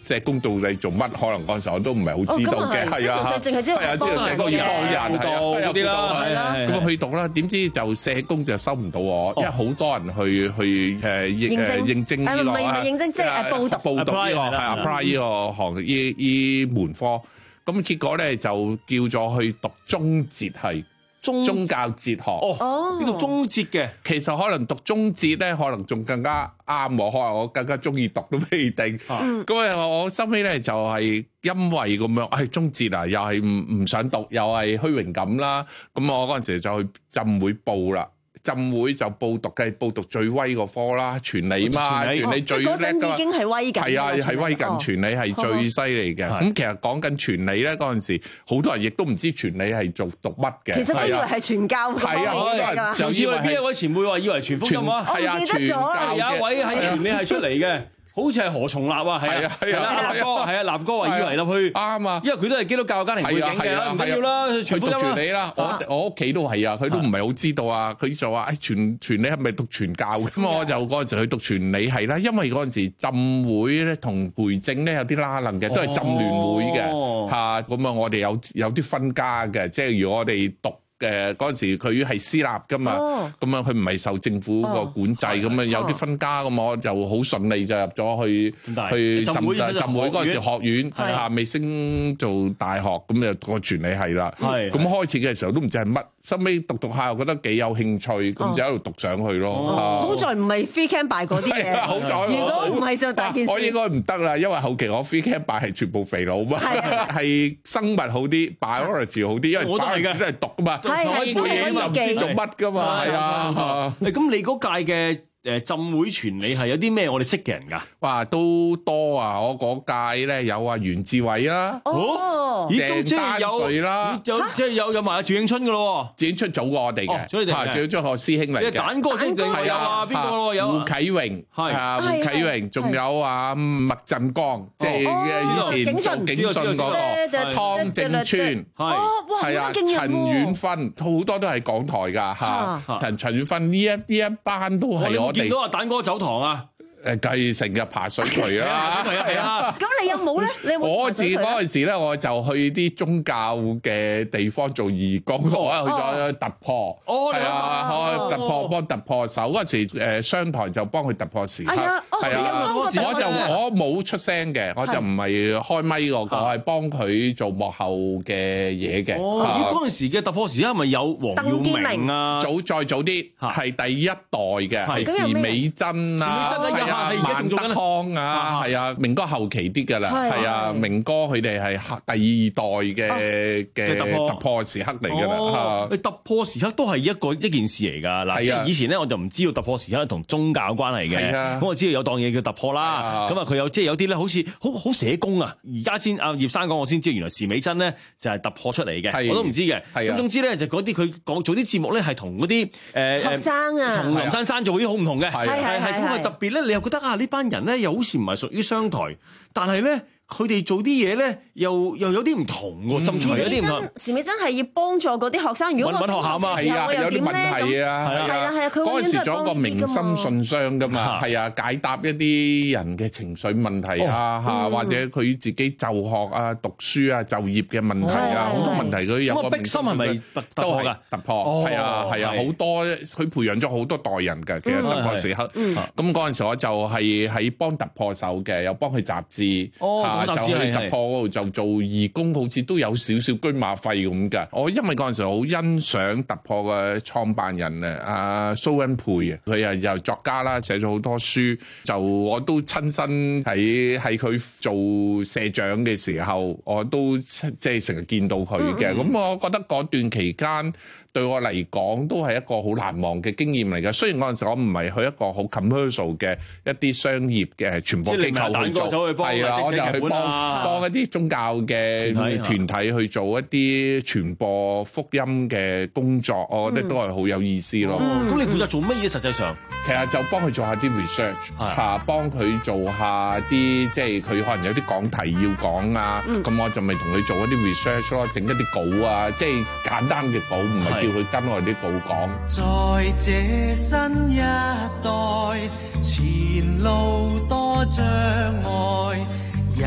社工到底做乜？可能嗰陣時我都唔係好知道嘅，係啊， 淨係知道係啊，知道社工要幫人嗰啲啦，係啦， 咁我去讀啦，點知就社工就收唔到我，因為好多人去去誒認誒認證呢個啊， 唔係認證，即係誒報讀報讀呢個係 apply 呢個行業呢呢門科。咁結果咧就叫咗去讀中哲系。宗教哲學哦，呢度中哲嘅， 其實可能讀中哲咧，可能仲更加啱我，可能我更加中意讀都未定。咁啊、嗯，我收尾咧就係因為咁樣，係、哎、中哲啊，又係唔唔想讀，又係虛榮感啦。咁我嗰陣時就去浸會報啦。浸會就報讀嘅，報讀最威個科啦，傳理嘛，傳理最叻㗎嘛。 嗰陣已經係威緊， 係啊，係威緊，傳理係最犀利嘅。咁其實講緊傳理咧，嗰陣時好多人亦都唔知傳理係做讀乜嘅。 其實都以為係傳教嘅。 係啊，好多人就以為邊一位前輩話以為傳福音啊？ 係啊，傳教嘅。 有一位喺傳理係出嚟嘅。好似係何重立啊，係啊，係啊，立哥，係啊，立哥話以為入去啱啊， 因為佢都係基督教家庭背景嘅，唔緊要啦， 佢讀傳理啦，我我屋企都係啊，佢都唔係好知道啊，佢就話誒傳傳理係咪讀傳教嘅？咁我就嗰陣時去讀傳理係啦，因為嗰陣時浸會咧同培正咧有啲拉楞嘅，都係浸聯會嘅嚇，咁啊我哋有有啲分家嘅，即係如果我哋讀。嘅嗰陣時佢係私立㗎嘛，咁啊佢唔係受政府個管制，咁啊有啲分家咁，我就好順利就入咗去去浸浸會嗰陣時學院，嚇未升做大學，咁就個傳理係啦。咁開始嘅時候都唔知係乜，收尾讀讀下又覺得幾有興趣，咁就一路讀上去咯。 好在唔係 free camp by 嗰啲嘢， 好在如果唔係就大件事。 我應該唔得啦，因為後期我 free camp by 係全部肥佬嘛，係生物好啲 biology 好啲，因為 biology 都係讀㗎嘛。 係係背嘢就唔知做乜噶嘛，係啊！ 誒咁你嗰屆嘅誒浸會傳理係有啲咩我哋識嘅人㗎？ 哇，都多啊！我嗰屆咧有啊袁志偉啦， 哦， 鄭丹瑞啦， 有即係有有埋阿趙永春㗎咯喎， 趙永春早過我哋嘅， 早你哋嘅， 趙永春我師兄嚟嘅。 蛋哥即係有啊，邊個有胡啟榮係啊，胡啟榮，仲有啊麥振光，即係以前做警訊嗰個湯正川，係係啊，陳遠芬好多都係港台㗎嚇，陳陳遠芬呢一呢一班都係我哋。 見到阿蛋哥走堂啊！ 誒計成日爬水渠啦， 係啊係啊！ 咁你有冇咧？你有冇我自嗰陣時咧，我就去啲宗教嘅地方做義工，我去咗突破，係啊，突破幫突破手嗰陣時，誒商台就幫佢突破時刻，係啊，我就我冇出聲嘅，我就唔係開咪個個，我係幫佢做幕後嘅嘢嘅。 哦，嗰陣時嘅突破時刻係咪有黃耀明啊？ 早再早啲，係第一代嘅，係時美珍啊。萬德康啊，係啊，明哥後期啲㗎啦，係啊，明哥佢哋係第二代嘅嘅突破時刻嚟㗎啦。 突破時刻都係一個一件事嚟㗎嗱，即係以前咧我就唔知道突破時刻同宗教有關係嘅，咁我知道有檔嘢叫突破啦。咁啊佢有即係有啲咧好似好好社工啊，而家先阿葉生講我先知道原來時美珍咧就係突破出嚟嘅，我都唔知嘅。咁總之咧就嗰啲佢講做啲節目咧係同嗰啲誒學生啊， 同林珊珊做啲好唔同嘅，係係係咁啊特別咧你又覺得啊呢班人咧又好似唔係屬於商台，但係咧佢哋做啲嘢咧又又有啲唔同喎，浸除有啲唔同。 時美珍係要幫助嗰啲學生，如果我學校嘛， 係啊，有啲問題啊， 係啊係啊，佢嗰陣時做一個明心信箱噶嘛，係啊，解答一啲人嘅情緒問題啊嚇，或者佢自己就學啊、讀書啊、就業嘅問題啊，好多問題佢有個明心係咪突突破㗎？ 突破係啊係啊，好多佢培養咗好多代人嘅，其實突破時刻。咁嗰陣時我就係喺幫突破手嘅，又幫佢雜誌。就去突破嗰度就做義工，好似都有少少居馬費咁㗎。我因為嗰陣時好欣賞突破嘅創辦人啊，阿蘇恩佩啊，佢啊又作家啦，寫咗好多書。就我都親身喺喺佢做社長嘅時候，我都即係成日見到佢嘅。咁、嗯、我覺得嗰段期間對我嚟講都係一個好難忘嘅經驗嚟嘅。雖然嗰陣時我唔係去一個好 commercial 嘅一啲商業嘅傳播機構去做，係啊，我就去幫幫一啲宗教嘅團體去做一啲傳播福音嘅工作，我覺得都係好有意思咯。 咁你負責做乜嘢？實際上其實就幫佢做下啲 research 嚇，幫佢做下啲即係佢可能有啲講題要講啊，咁我就咪同佢做一啲 research 咯，整一啲稿啊，即係簡單嘅稿，唔係叫佢跟我哋啲稿講。 在這新一代，前路多障礙。也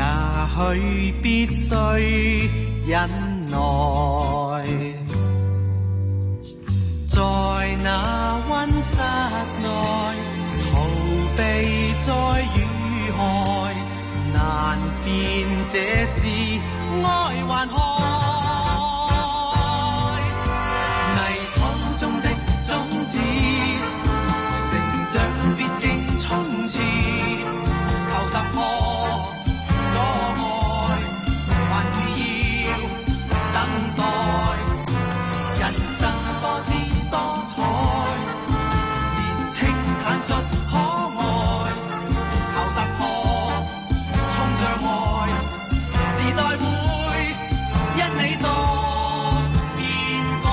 許必須忍耐，在那溫室內逃避災與害，難辨這是愛還害。泥塘中的種子，成長必經衝刺，求突破阻礙，還是要等待。人生多姿多彩，年青坦率可愛，求突破衝障礙，時代會因你多變改。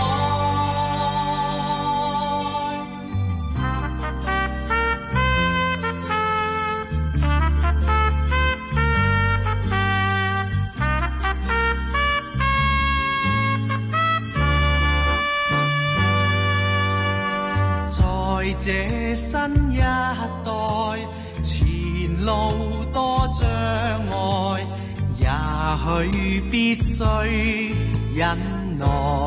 在這新一代，前路多障礙，也許必須忍耐，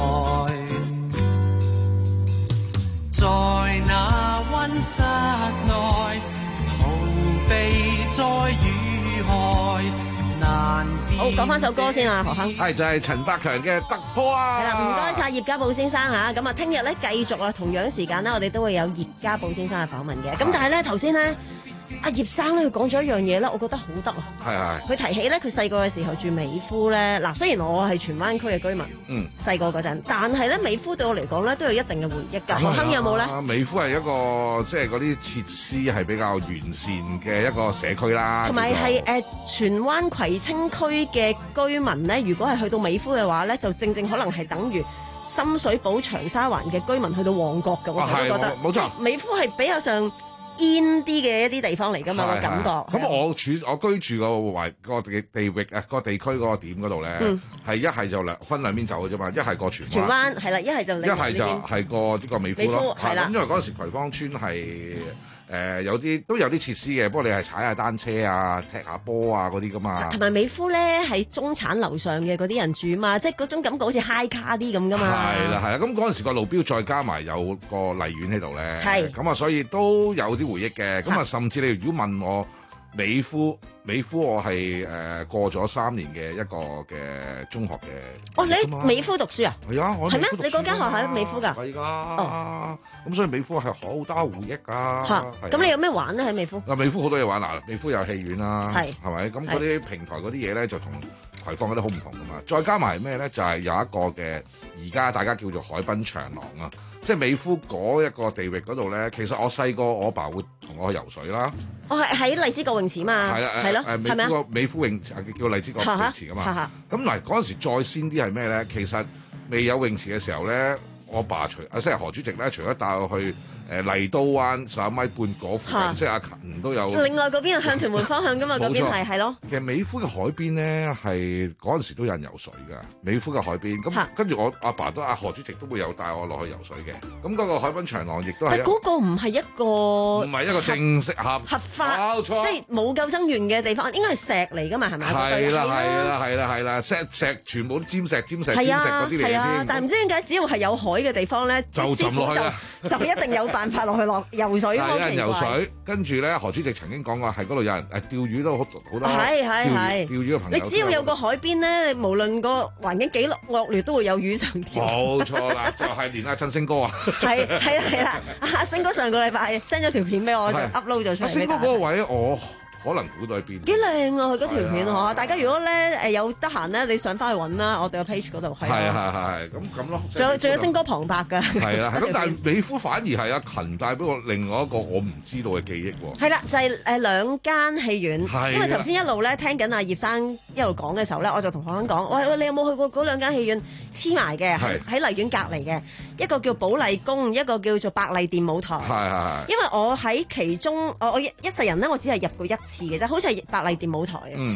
在那溫室內逃避災與害，難辨。 好，講翻首歌先啊，何亨。 係就係陳百強嘅突破啊！ 係啦，唔該晒葉家寶先生嚇。咁啊，聽日咧繼續啊，同樣時間咧，我哋都會有葉家寶先生嘅訪問嘅。咁但係咧，頭先咧，阿葉生咧佢講咗一樣嘢咧，我覺得好得啊。 係係。 佢提起咧，佢細個嘅時候住美孚咧。嗱，雖然我係荃灣區嘅居民， 嗯， 細個嗰陣，但係咧美孚對我嚟講咧都有一定嘅回憶㗎。何亨有冇咧？ 美孚係一個即係嗰啲設施係比較完善嘅一個社區啦。 同埋係誒荃灣葵青區嘅居民咧，如果係去到美孚嘅話咧，就正正可能係等於深水埗長沙灣嘅居民去到旺角嘅。我成日都覺得， 冇錯。 美孚係比較上煙啲嘅一啲地方嚟㗎嘛，個感覺。 咁我處我居住個圍個地地域啊，個地區嗰個點嗰度咧，係一係就兩分兩邊走嘅啫嘛，一係過荃灣， 荃灣係啦，一係就一係就係過呢個美孚咯。 係啦， 咁因為嗰陣時葵芳村係。誒、呃、有啲都有啲設施嘅，不過你係踩下單車啊、踢下波啊嗰啲噶嘛。 同埋美孚咧係中產樓上嘅嗰啲人住嘛，即係嗰種感覺好似 high 卡啲咁噶嘛。 係啦係啦，咁嗰陣時個路標再加埋有個荔園喺度咧， 係咁啊，所以都有啲回憶嘅。咁啊，甚至你如果問我美孚，美孚我係誒、呃、過咗三年嘅一個嘅中學嘅。 哦，你喺美孚讀書啊？ 係啊，我係咩？你嗰間學校喺美孚㗎？ 係㗎。 哦， 咁所以美孚係好多回憶㗎。 嚇，咁你有咩玩咧喺美孚？ 嗱，美孚好多嘢玩嗱，美孚有戲院啦， 係係咪？咁嗰啲平台嗰啲嘢咧就同葵芳嗰啲好唔同㗎嘛。再加埋咩咧？就係、是、有一個嘅而家大家叫做海濱長廊啊，即係美孚嗰一個地域嗰度咧。其實我細個我爸會同我去游水啦。 我係喺荔枝角泳池嘛， 係啦， 係咯， 誒美孚個美孚泳池叫荔枝角泳池噶嘛。咁嗱嗰陣時再先啲係咩咧？其實未有泳池嘅時候咧，我爸除啊即係何主席咧，除咗帶我去誒麗都灣十一米半嗰附近，即係阿勤都有。 另外嗰邊係向屯門方向噶嘛，嗰邊係係咯。 其實美孚嘅海邊咧係嗰陣時都有人游水㗎，美孚嘅海邊。咁跟住我阿爸都阿何主席都會有帶我落去游水嘅。咁嗰個海濱長廊亦都係。 但嗰個唔係一個唔係一個正式合合法，即係冇救生員嘅地方，應該係石嚟㗎嘛，係咪？ 係啦係啦係啦係啦，石石全部都尖石尖石尖石嗰啲嚟添。 但係唔知點解，只要係有海嘅地方咧， 就浸落去就就一定有辦法落去落游水。 有人游水，跟住咧何主席曾經講過係嗰度有人誒釣魚都好好多。係係係釣魚嘅朋友。你只要有個海邊咧，無論個環境幾惡劣，都會有魚上釣。冇錯啦，就係連阿振星哥啊。係係啦係啦，阿星哥上個禮拜 send 咗條片俾我，就 upload 咗出嚟。阿星哥嗰個位我可能估到喺邊？幾靚啊！佢嗰條片嗬，大家如果咧誒有得閒咧，你上翻去揾啦，我哋個 page 嗰度係。係係係咁咁咯。仲有仲有星哥旁白㗎。係啦，咁但係美孚反而係阿勤帶俾我另外一個我唔知道嘅記憶喎。係啦，就係誒兩間戲院，因為頭先一路咧聽緊阿葉生一路講嘅時候咧，我就同何生講：喂喂，你有冇去過嗰兩間戲院黐埋嘅？喺喺荔園隔離嘅，一個叫寶麗宮，一個叫做百麗店舞台。係係係。因為我喺其中，我我一世人咧，我只係入過一次嘅啫，好似係百麗店舞台嘅。嗯。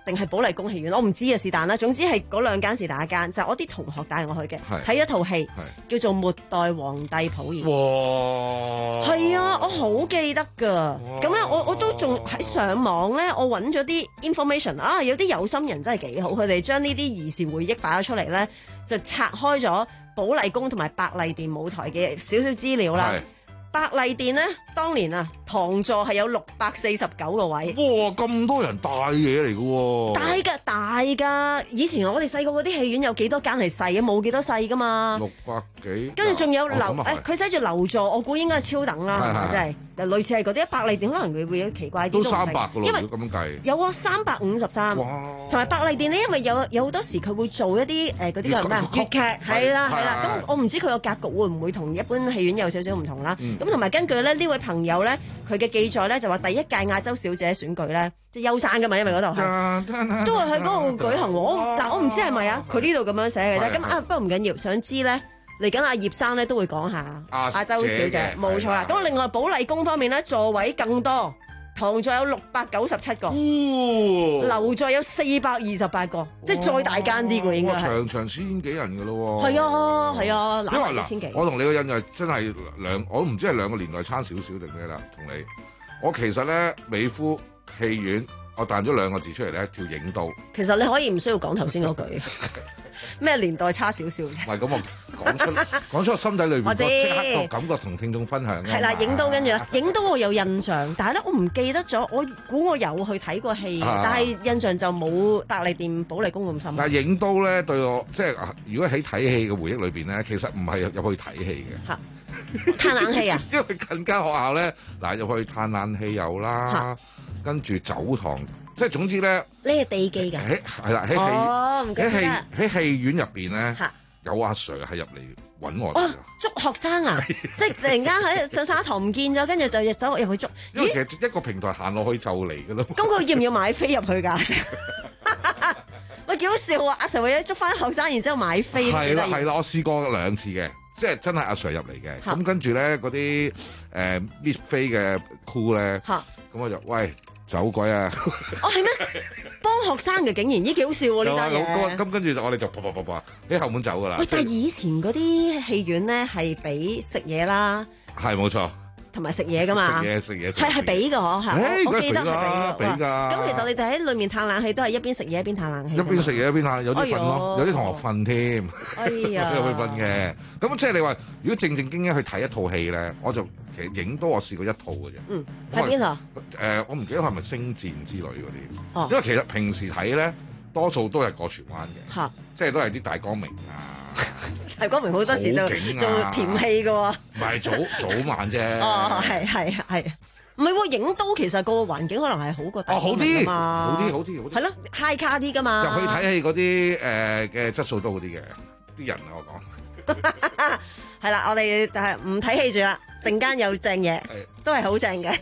定係寶麗宮戲院，我唔知啊，是但啦。總之係嗰兩間是但一間，就係、我啲同學帶我去嘅，睇一套戲叫做《末代皇帝溥儀》。 哇！ 係啊，我好記得㗎。咁咧，我我都仲喺上網咧，我揾咗啲 information 啊，有啲有心人真係幾好，佢哋將呢啲兒時回憶擺咗出嚟咧，就拆開咗寶麗宮同埋百麗殿舞台嘅少少資料啦。百麗殿咧，當年啊，堂座係有六百四十九個位。 哇！咁多人帶嘢嚟嘅喎。 大㗎，大㗎。以前我哋細個嗰啲戲院有幾多間係細嘅，冇幾多細㗎嘛。 六百幾。 跟住仲有樓， 誒佢寫住樓座，我估應該係超等啦，係咪真係？類似係嗰啲百麗殿，可能佢會有奇怪啲。 都三百㗎咯， 因為如果咁樣計。 有啊，三百五十三。同埋百麗殿咧，因為有有好多時佢會做一啲誒嗰啲叫咩啊？粵劇係啦係啦。咁我唔知佢個格局會唔會同一般戲院有少少唔同啦。咁同埋根據咧呢位朋友咧，佢嘅記載咧就話第一屆亞洲小姐選舉咧，即係優生㗎嘛，因為嗰度係都係喺嗰度舉行。我嗱我唔知係咪啊？佢呢度咁樣寫嘅啫。咁啊不過唔緊要，想知咧。嚟緊阿葉生咧都會講下亞洲小姐，冇錯啦。咁另外寶麗宮方面咧，座位更多，堂座有六百九十七個，樓座有四百二十八個，即係再大間啲嘅應該係。 場場千幾人㗎咯喎。 係啊係啊， 因為嗱千幾。 我同你嘅印象真係兩，我都唔知係兩個年代差少少定咩啦。同你，我其實咧美孚戲院，我彈咗兩個字出嚟咧，叫影都。 其實你可以唔需要講頭先嗰句。咩年代差少少啫？ 唔係咁，我講出講出我心底裏邊個即刻個感覺同聽眾分享。 係啦，影到跟住啦，影到我有印象，但係咧我唔記得咗，我估我有去睇過戲，啊、但係印象就冇百麗殿、寶麗宮咁深。 但係影到咧對我即係如果喺睇戲嘅回憶裏邊咧，其實唔係入去睇戲嘅。 嚇！嘆冷氣啊！ 因為近間學校咧，嗱入去嘆冷氣有啦，跟住走堂。即係總之咧， 呢係地基㗎。 係啦，喺戲喺戲喺戲院入邊咧，有阿 Sir 係入嚟揾我哋。 哦，捉學生啊！即係突然間喺上沙堂唔見咗，跟住就走入去捉。 因為其實一個平台行落去就嚟㗎啦。 咁佢要唔要買飛入去㗎？喂，幾好笑啊！阿 Sir 為咗捉翻學生，然之後買飛。 係啦係啦，我試過兩次嘅，即係真係阿 Sir 入嚟嘅。咁跟住咧嗰啲誒搣飛嘅 crew 咧，咁我就喂。走鬼啊！ 哦，係咩？幫學生嘅竟然，咦幾好笑喎呢單嘢！ 咁跟住就我哋就啪啪啪啪喺後門走噶啦。 喂，但係以前嗰啲戲院咧係俾食嘢啦， 係冇錯， 同埋食嘢噶嘛， 食嘢食嘢係係俾㗎嗬，係我記得係俾㗎。 咁其實你哋喺裏面嘆冷氣都係一邊食嘢一邊嘆冷氣， 一邊食嘢一邊嘆，有啲瞓咯，有啲同學瞓添， 哎呀， 有會瞓嘅。咁即係你話，如果正正經經去睇一套戲咧，我就其實影多我試過一套嘅啫。 嗯，喺邊度？ 誒，我唔記得係咪星戰之類嗰啲。哦，因為其實平時睇咧，多數都係過荃灣嘅，嚇，即係都係啲大光明啊。 大光明好多時就做甜戲嘅喎。 唔係早早晚啫。 哦，係係係。唔係喎，影都其實個環境可能係好過大光明啊嘛。 好啲好啲好啲。 係咯，high 卡啲㗎嘛。 入去睇戲嗰啲誒嘅質素都好啲嘅，啲人啊我講。 係啦，我哋誒唔睇戲住啦，陣間有正嘢，都係好正嘅。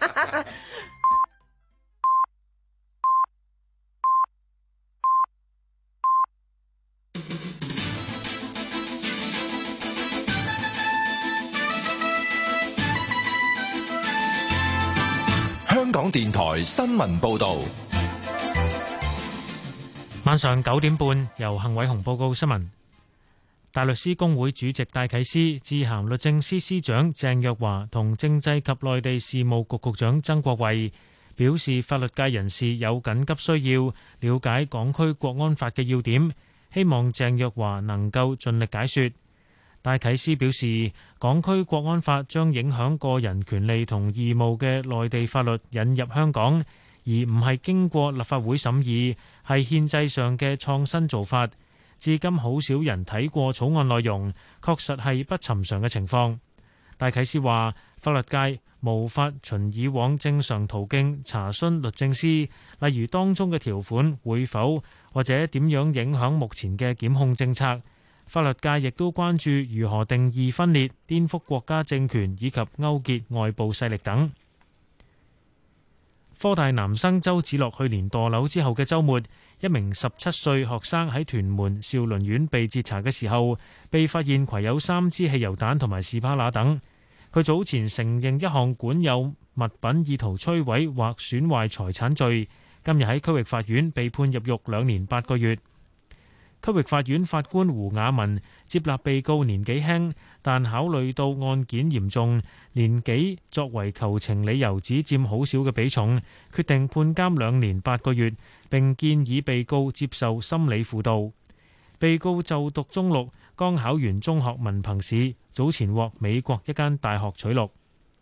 香港電台新聞報道， 晚上九點半由幸偉雄報告新聞。大律師公會主席戴啟思致函律政司司長鄭若驊同政制及內地事務局局長曾國衛，表示法律界人士有緊急需要了解港區國安法嘅要點，希望鄭若驊能夠盡力解說。戴啟思表示，港區國安法將影響個人權利同義務嘅內地法律引入香港，而唔係經過立法會審議，係憲制上嘅創新做法。至今好少人睇過草案內容，確實係不尋常嘅情況。戴啟思話，法律界無法循以往正常途徑查詢律政司，例如當中嘅條款會否或者點樣影響目前嘅檢控政策。法律界亦都關注如何定義分裂、顛覆國家政權以及勾結外部勢力等。科大男生周梓樂去年墮樓之後嘅週末，一名十七歲學生喺屯門兆麟苑被截查嘅時候，被發現攜有三支汽油彈同埋士巴拿等。佢早前承認一項管有物品意圖摧毀或損壞財產罪， 今日喺區域法院被判入獄兩年八個月。區域法院法官胡雅文接納被告年紀輕，但考慮到案件嚴重，年紀作為求情理由只佔好少嘅比重，決定判監兩年八個月，並建議被告接受心理輔導。被告就讀中六，剛考完中學文憑試，早前獲美國一間大學取錄。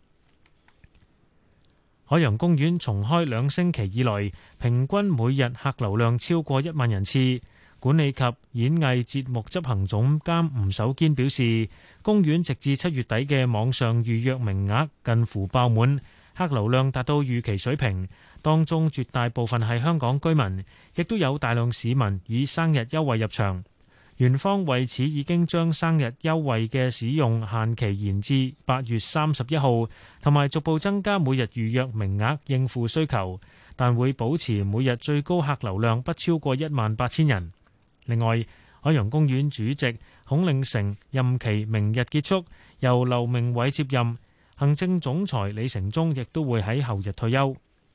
海洋公園重開兩星期以來，平均每日客流量超過一萬人次。管理及演藝節目執行總監吳守堅表示，公園直至七月底嘅網上預約名額近乎爆滿，客流量達到預期水平。當中絕大部分係香港居民，亦都有大量市民以生日優惠入場。園方為此已經將生日優惠嘅使用限期延至八月三十一號，同埋逐步增加每日預約名額應付需求，但會保持每日最高客流量不超過一萬八千人。另外，海洋公園主席孔令成任期明日結束，由劉明偉接任，行政總裁李成忠亦都會喺後日退休。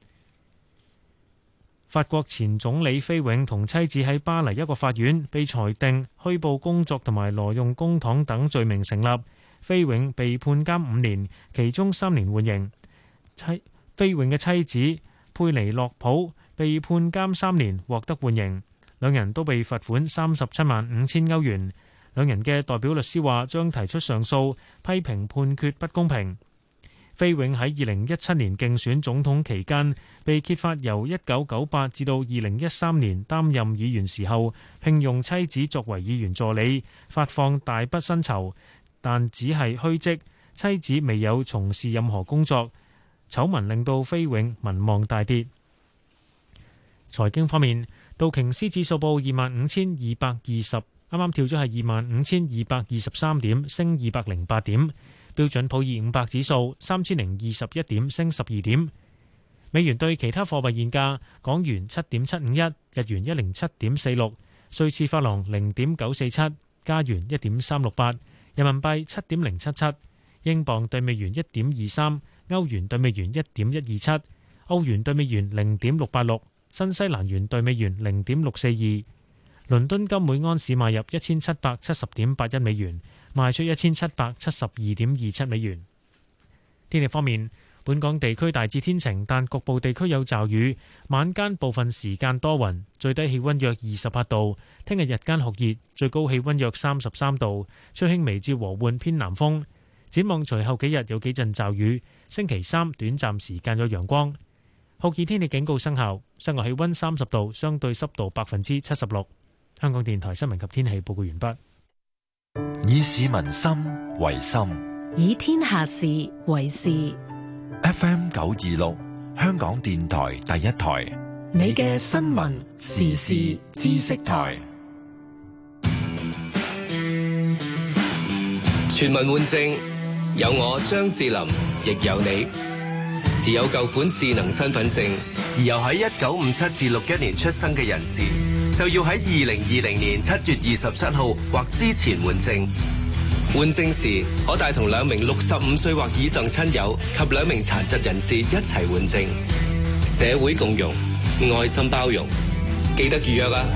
法國前總理菲永同妻子喺巴黎一個法院被裁定虛報工作同埋挪用公帑等罪名成立，菲永被判監五年，其中三年緩刑。妻菲永嘅妻子佩尼洛普被判監三年，獲得緩刑。兩人都被罰款三十七萬五千歐元。兩人嘅代表律師話將提出上訴，批評判決不公平。菲永喺二零一七年競選總統期間被揭發由一九九八至到二零一三年擔任議員時候聘用妻子作為議員助理，發放大筆薪酬，但只係虛職，妻子未有從事任何工作。醜聞令到菲永民望大跌。財經方面，道瓊斯指數報二萬五千二百二十，啱啱跳咗係二萬五千二百二十三點，升二百零八點。標準普爾五百指數三千零二十一點，升十二點。美元對其他貨幣現價：港元七點七五一，日元一零七點四六，瑞士法郎零點九四七，加元一點三六八，人民幣七點零七七，英鎊對美元一點二三，歐元對美元一點一二七，澳元對美元零點六八六。新西蘭元對美元零點六四二，倫敦金每安士買入一千七百七十點八一美元，賣出一千七百七十二點二七美元。天氣方面，本港地區大致天晴，但局部地區有驟雨。晚間部分時間多雲，最低氣溫約二十八度。聽日日間酷熱，最高氣溫約三十三度，吹輕微至和緩偏南風。展望隨後幾日有幾陣驟雨，星期三短暫時間有陽光。酷熱天氣警告生效，室外氣溫三十度，相對濕度百分之七十六。香港電台新聞及天氣報告完畢。 以市民心為心， 以天下事為事。 F M 九二六，香港電台第一台， 你嘅新聞時事知識台。 全民換證，有我張智霖，亦有你。持有舊款智能身份證而又喺一九五七至六一年出生嘅人士，就要喺二零二零年七月二十七號或之前換證。換證時可帶同兩名六十五歲或以上親友及兩名殘疾人士一齊換證。社會共融，愛心包容，記得預約啊！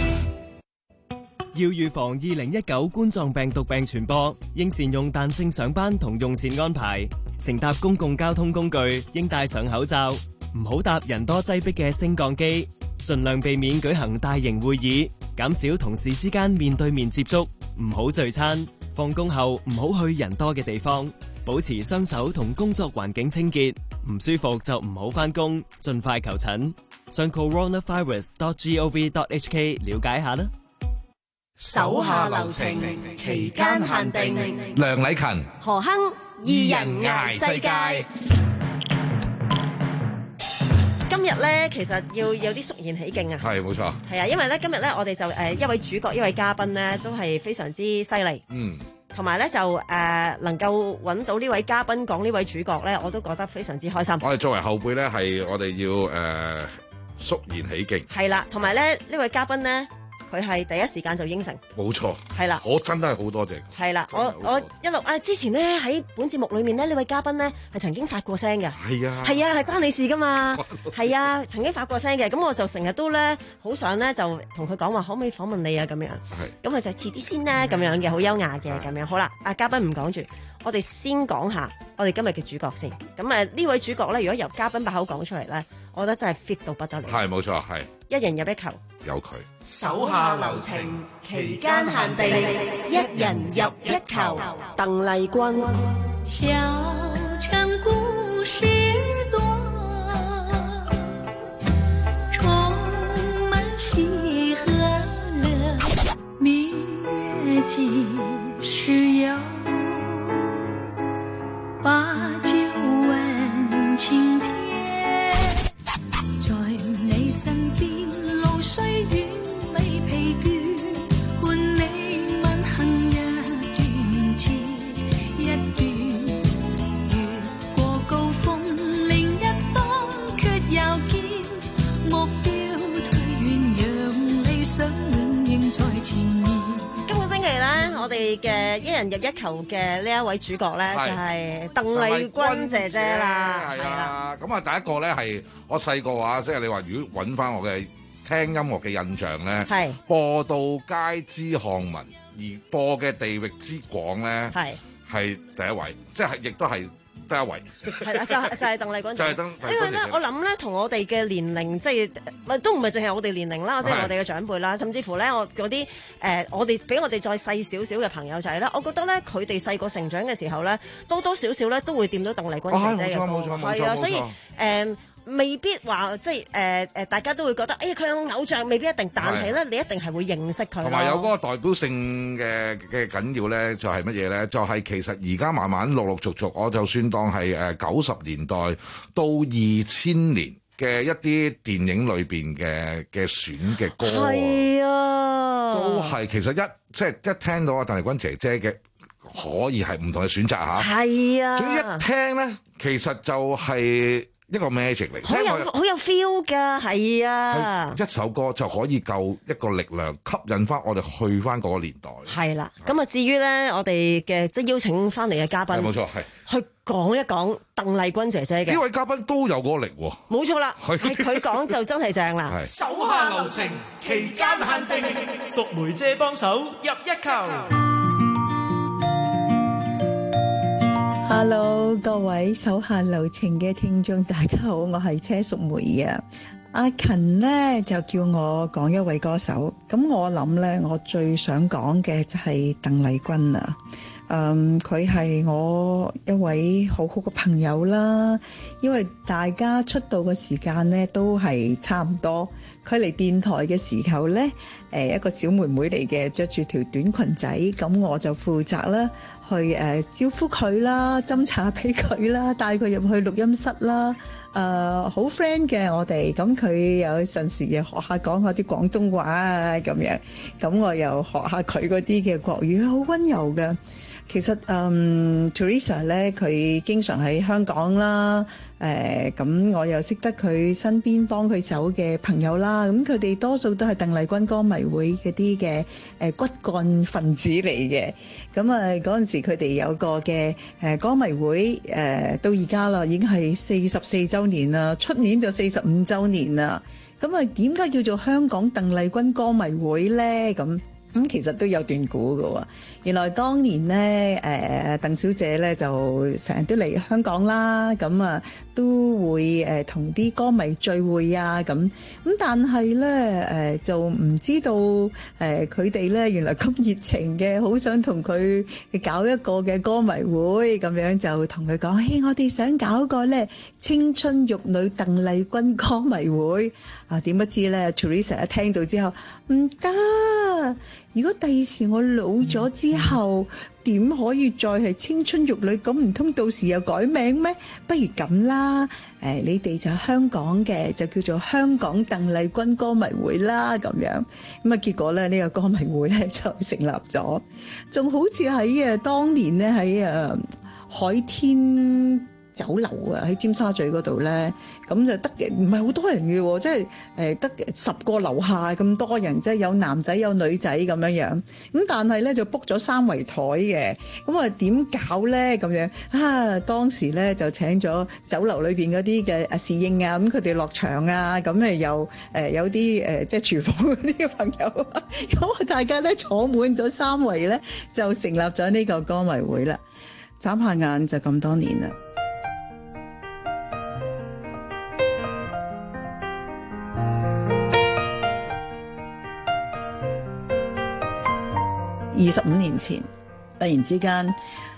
要預防二零一九冠狀病毒病傳播，應善用彈性上班同用膳安排。乘搭公共交通工具應戴上口罩，唔好搭人多擠迫嘅升降機，盡量避免舉行大型會議，減少同事之間面對面接觸，唔好聚餐。放工後唔好去人多嘅地方，保持雙手同工作環境清潔。唔舒服就唔好返工，盡快求診。上 coronavirus dot gov dot hk 了解下啦。 手下留情，期間限定。 梁禮勤、 何亨，二人捱世界。 今日咧，其實要有啲肅然起敬啊！ 係冇錯， 係啊，因為咧今日咧，我哋就誒、呃、一位主角，一位嘉賓咧，都係非常之犀利。 嗯， 同埋咧就誒、呃、能夠揾到呢位嘉賓講呢位主角咧，我都覺得非常之開心。 我哋作為後輩咧，係我哋要誒肅然起敬。 係啦，同埋咧呢位嘉賓咧。 佢係第一時間就應承。 冇錯， 係啦， 我真係好多謝。 係啦，我我一路啊，之前咧喺本節目裏面咧，呢位嘉賓咧係曾經發過聲嘅。 係啊， 係啊，係關你事噶嘛。係啊，曾經發過聲嘅，咁我就成日都咧好想咧就同佢講話，可唔可以訪問你啊咁樣。係。咁佢就遲啲先啦，咁樣嘅，好優雅嘅咁樣。好啦，啊嘉賓唔講住，我哋先講下我哋今日嘅主角先。咁誒呢位主角咧，如果由嘉賓把口講出嚟咧，我覺得真係 fit 到不得了。 係冇錯，係。 一人入一球。 有佢。 手下留情，期間限定，一人入一球。 鄧麗君。 小城故事多，充滿喜和樂，蜜月幾時有？把酒問青天，在你身邊路雖遠未疲倦，伴你漫行一段接一段，越過高峰另一方卻又見目標推遠，讓理想永遠在前面。 今個星期咧，我哋嘅一人入一球嘅呢一位主角咧，就係鄧麗君姐姐啦。 係啊，咁啊，第一個咧係我細個話，即係你話如果揾翻我嘅聽音樂嘅印象咧，係播到街知巷聞，而播嘅地域之廣咧，係係第一位，即係亦都係。第一位係啦，就係就係鄧麗君， 就係鄧。 因為咧，我諗咧，同我哋嘅年齡，即係唔都唔係淨係我哋年齡啦，即係我哋嘅長輩啦，甚至乎咧，我嗰啲誒，我哋比我哋再細少少嘅朋友仔咧，我覺得咧，佢哋細個成長嘅時候咧，多多少少咧都會掂到鄧麗君姐姐嘅歌， 冇錯冇錯冇錯， 係啊，所以誒。呃未必話即係誒誒，大家都會覺得，哎呀佢有偶像，未必一定，但係咧，你一定係會認識佢。 同埋有嗰個代表性嘅嘅緊要咧，就係乜嘢咧？就係、是、其實而家慢慢陸陸續續，我就算當係誒九十年代到二千年嘅一啲電影裏邊嘅嘅選嘅歌， 係啊， 都係其實一即係一聽到阿鄧麗君姐姐嘅，可以係唔同嘅選擇嚇。係啊，總之一聽咧，其實就係、是。一個 magic 嚟， 好有好有 feel 㗎，係啊！ 一首歌就可以夠一個力量吸引翻我哋去翻嗰個年代。係啦，咁啊至於咧，我哋嘅即係邀請翻嚟嘅嘉賓， 冇錯係去講一講鄧麗君姐姐嘅。 呢位嘉賓都有嗰個力喎。 冇錯啦，係佢講就真係正啦。 手下留情，期間限定， 淑梅姐幫手入一球。 Hello， 各位手下留情嘅聽眾，大家好，我係車淑梅啊。阿勤呢就叫我講一位歌手，咁我諗呢，我最想講嘅就係鄧麗君啊。嗯，佢係我一位好好嘅朋友啦，因為大家出道嘅時間呢都係差唔多。佢嚟電台嘅時候呢，誒一個小妹妹嚟嘅，着住條短裙仔，咁我就負責啦，去誒招呼佢啦，斟茶俾佢啦，帶佢入去錄音室啦，誒好 friend 嘅我哋，咁佢有陣時又學下講下啲廣東話啊咁樣，咁我又學下佢嗰啲嘅國語，好溫柔嘅。其實嗯 Teresa 咧，佢經常喺香港啦，誒、呃、咁我又識得佢身邊幫佢手嘅朋友啦，咁佢哋多數都係鄧麗君歌迷會嗰啲嘅誒骨幹分子嚟嘅，咁啊嗰陣時佢哋有個嘅誒歌迷會，誒、呃、到而家啦，已經係四十四週年啦，出年就四十五週年啦，咁啊點解叫做香港鄧麗君歌迷會咧？咁咁其實都有段故嘅喎，原來當年咧，誒、呃、鄧小姐咧就成日都嚟香港啦，咁啊都會誒同啲歌迷聚會啊，咁咁但係咧誒就唔知道誒佢哋咧原來咁熱情嘅，好想同佢搞一個嘅歌迷會，咁樣就同佢講，嘿，我哋想搞個咧青春玉女鄧麗君歌迷會。啊，點不知咧 Teresa 一聽到之後，唔得！如果第時我老咗之後，點可以再係青春玉女？咁唔通到時又改名咩？不如咁啦，誒、呃，你哋就香港嘅，就叫做香港鄧麗君歌迷會啦，咁樣。咁啊，結果咧呢、這個歌迷會咧就成立咗，仲好似喺誒當年咧喺誒海天酒樓啊，喺尖沙咀嗰度咧，咁就得嘅，唔係好多人嘅喎，即係誒得十個樓下咁多人，即係有男仔有女仔咁樣樣。咁但係咧就 book 咗三圍台嘅，咁啊點搞咧咁樣啊？當時咧就請咗酒樓裏邊嗰啲嘅誒侍應啊，咁佢哋落場啊，咁誒又誒有啲誒即係廚房嗰啲嘅朋友，咁大家咧坐滿咗三圍咧，就成立咗呢個歌迷會啦。眨下眼就咁多年啦。二十五年前，突然之間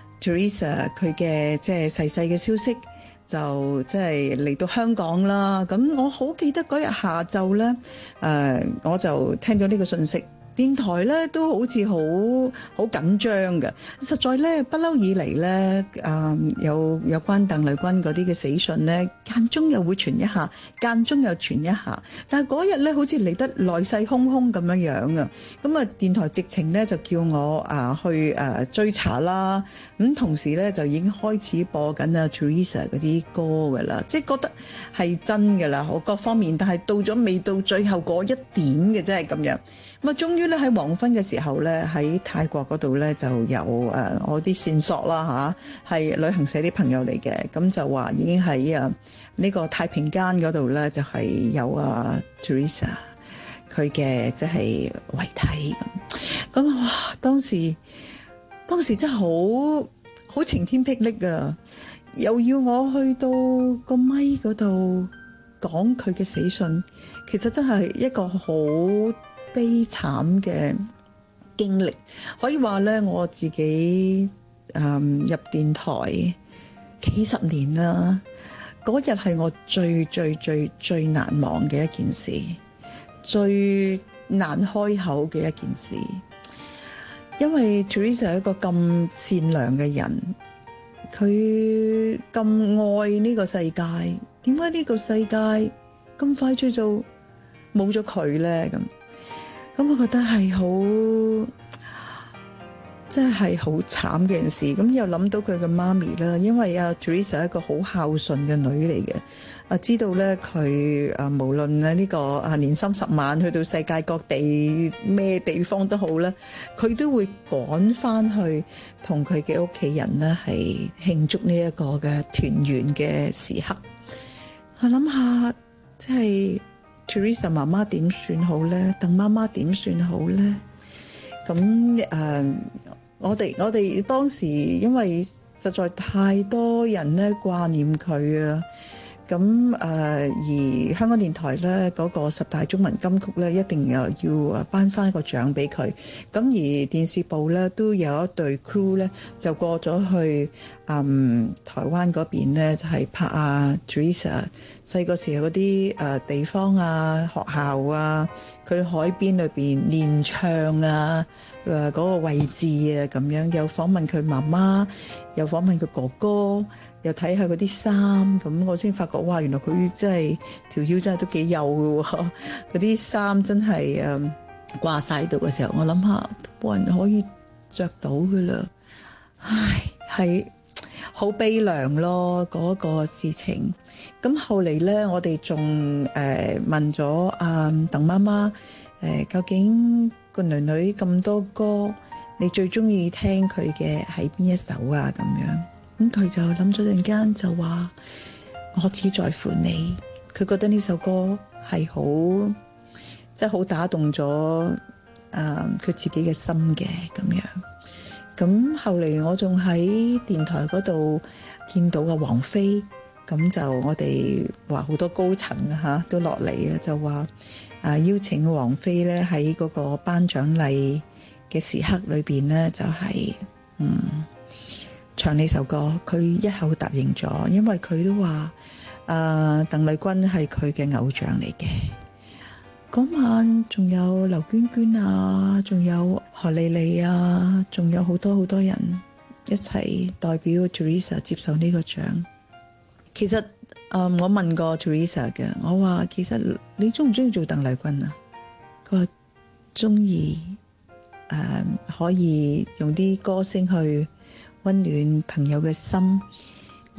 Teresa 佢嘅即係逝世嘅消息就即係嚟到香港啦。咁我好記得嗰日下晝咧，誒、呃、我就聽咗呢個訊息。電台咧都好似好好緊張嘅，實在咧不嬲以嚟咧，誒、呃、有有關鄧麗君嗰啲嘅死訊咧，間中又會傳一下，間中又傳一下。但係嗰日咧好似嚟得來勢洶洶咁樣樣啊！咁啊，電台直情咧就叫我啊去誒追查啦。咁同時咧就已經開始播緊啊 Teresa 嗰啲歌㗎啦，即係覺得係真㗎啦，我各方面。但係到咗未到最後嗰一點嘅啫，係咁樣。咁啊，終於咧喺黃昏嘅時候咧，喺泰國嗰度咧就有誒、呃、我啲線索啦嚇，係、啊、旅行社啲朋友嚟嘅，咁就話已經喺啊呢個太平間嗰度咧就係、是、有啊 Teresa 佢嘅即係遺體咁。咁哇，當時當時真係好好晴天霹靂啊！又要我去到個咪嗰度講佢嘅死訊，其實真係一個好悲慘嘅經歷，可以話咧我自己誒、嗯、入電台幾十年啦，嗰日係我最最最最難忘嘅一件事，最難開口嘅一件事，因為 Teresa 係一個咁善良嘅人，佢咁愛呢個世界，點解呢個世界咁快脆就冇咗佢咧？咁咁我覺得係好，真係好慘嘅件事。咁又諗到佢嘅媽咪啦，因為阿 Teresa 係一個好孝順嘅女嚟嘅。啊，知道咧佢啊，無論咧呢個啊年三十晚去到世界各地咩地方都好咧，佢都會趕翻去同佢嘅屋企人咧係慶祝呢一個嘅團圓嘅時刻。我諗下，即係 Teresa 媽媽點算好咧？鄧媽媽點算好咧？咁誒、呃，我哋我哋當時因為實在太多人咧掛念佢啊，咁誒、呃、而香港電台咧嗰、那個十大中文金曲咧，一定又要誒頒翻一個獎俾佢。咁而電視部咧都有一隊 crew 咧，就過咗去嗯台灣嗰邊咧，就係、是、拍啊 Teresa 細個時候嗰啲誒地方啊、學校啊，佢海邊裏邊練唱啊，誒、呃、嗰、那個位置啊咁樣，又訪問佢媽媽，又訪問佢哥哥，又睇下嗰啲衫，咁我先發覺哇，原來佢真係條腰真係都幾幼嘅喎，嗰啲衫真係誒掛晒度嘅時候，我諗下冇人可以着到嘅啦，唉，係好悲涼咯嗰、那個事情。咁後嚟咧，我哋仲誒問咗阿鄧媽媽誒，究竟個女女咁多歌，你最中意聽佢嘅係邊一首啊？咁樣。咁佢就諗咗陣間就話我只在乎你，佢覺得呢首歌係好即係好打動咗誒佢自己嘅心嘅咁樣。咁後嚟我仲喺電台嗰度見到個王菲，咁就我哋話好多高層啊吓都落嚟啊，就話啊邀請王菲咧喺嗰個頒獎禮嘅時刻裏邊咧就係、是、嗯。唱呢首歌，佢一口答應咗，因為佢都話誒鄧麗君係佢嘅偶像嚟嘅。嗰晚仲有劉娟娟啊，仲有何莉莉啊，仲有好多好多人一齊代表 Teresa 接受呢個獎。其實誒、呃、我問過 Teresa 嘅，我話其實你中唔中意做鄧麗君啊？佢話中意，誒可以用啲歌聲去溫暖朋友嘅心。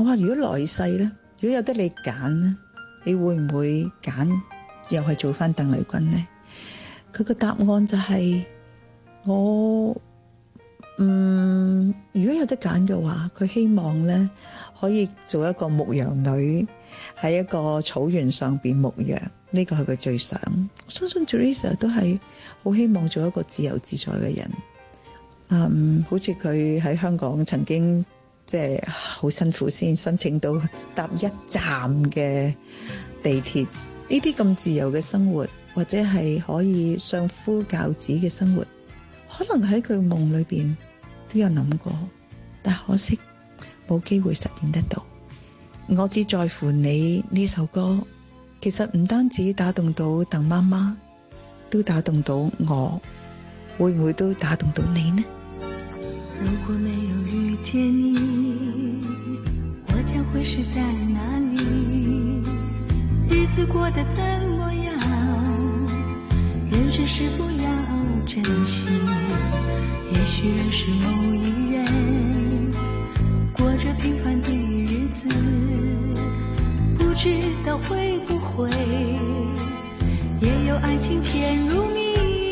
我話如果來世咧，如果有得你揀咧，你會唔會揀又係做翻鄧麗君咧？佢個答案就係、是、我，嗯，如果有得揀嘅話，佢希望咧可以做一個牧羊女，喺一個草原上邊牧羊，呢、這個係佢最想。我相信 Teresa 都係好希望做一個自由自在嘅人。嗯，好似佢喺香港曾經即係好辛苦先申請到搭一站嘅地鐵，呢啲咁自由嘅生活，或者係可以相夫教子嘅生活，可能喺佢夢裏邊都有諗過，但可惜冇機會實現得到。我只在乎你呢首歌，其實唔單止打動到鄧媽媽，都打動到我，會唔會都打動到你呢？ 如果沒有遇見你，我將會是在哪裡？日子過得怎麼樣？人生是否要珍惜？也許認識某一人，過着平凡的日子，不知道會不會也有愛情甜如蜜。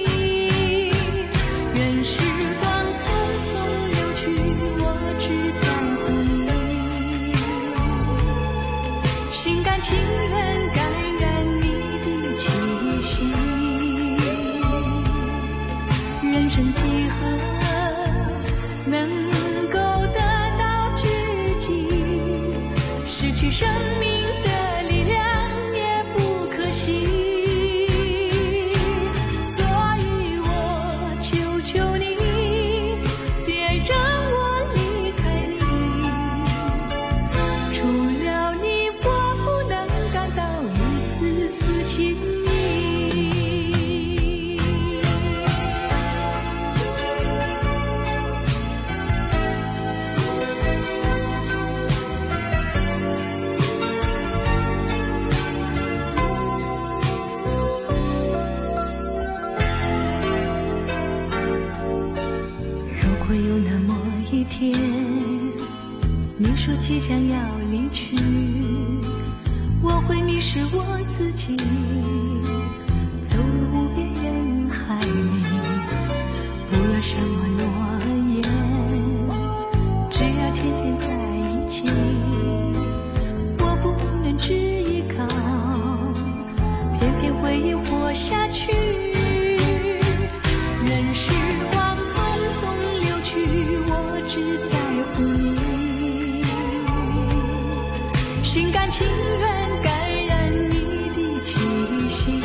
願時光匆匆流去，我只在乎你，心甘情願感染你的氣息。人生幾何能夠得到知己，失去生命的力量也不可惜。即將要離去，我會迷失我自己，走入無邊人海裡，不要什麼諾言，只要天天在一起。我不能只依靠，偏偏回憶活下去。任時光匆匆流去，我只在乎你，心甘情願感染你的氣息。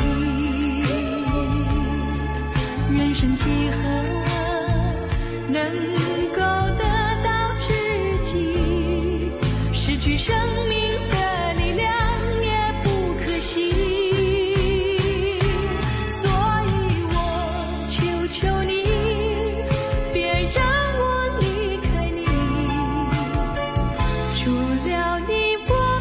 人生幾何能夠得到知己，失去生命的力量也不可惜。所以我求求你，別讓我離開你，除了你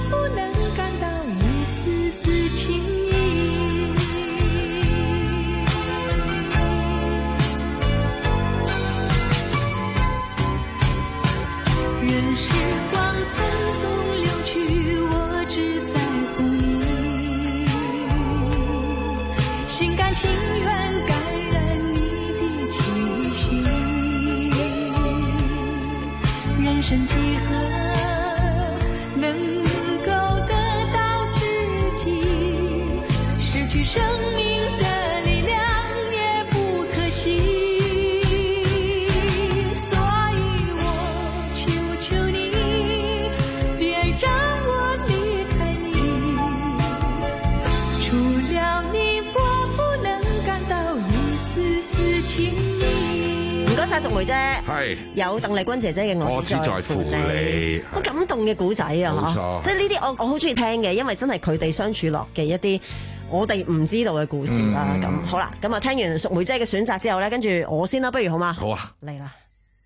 情願感染你的氣息。人生幾何能夠得到知己，失去生命的力量也不可惜。所以我求求你，別讓我離開你，除了你唔該晒淑梅姐，係有鄧麗君姐姐嘅我只在乎你，好感動嘅古仔啊！冇錯，即係呢啲我我好中意聽嘅，因為真係佢哋相處落嘅一啲我哋唔知道嘅故事啦。咁、嗯、好啦，咁啊聽完淑梅姐嘅選擇之後咧，跟住我先啦，不如好嗎？好啊，嚟啦！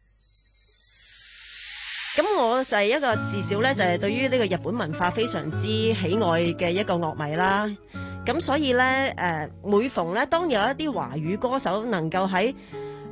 咁我就係一個至少咧，就係對於呢個日本文化非常之喜愛嘅一個樂迷啦。咁所以咧，誒每逢咧，當有一啲華語歌手能夠喺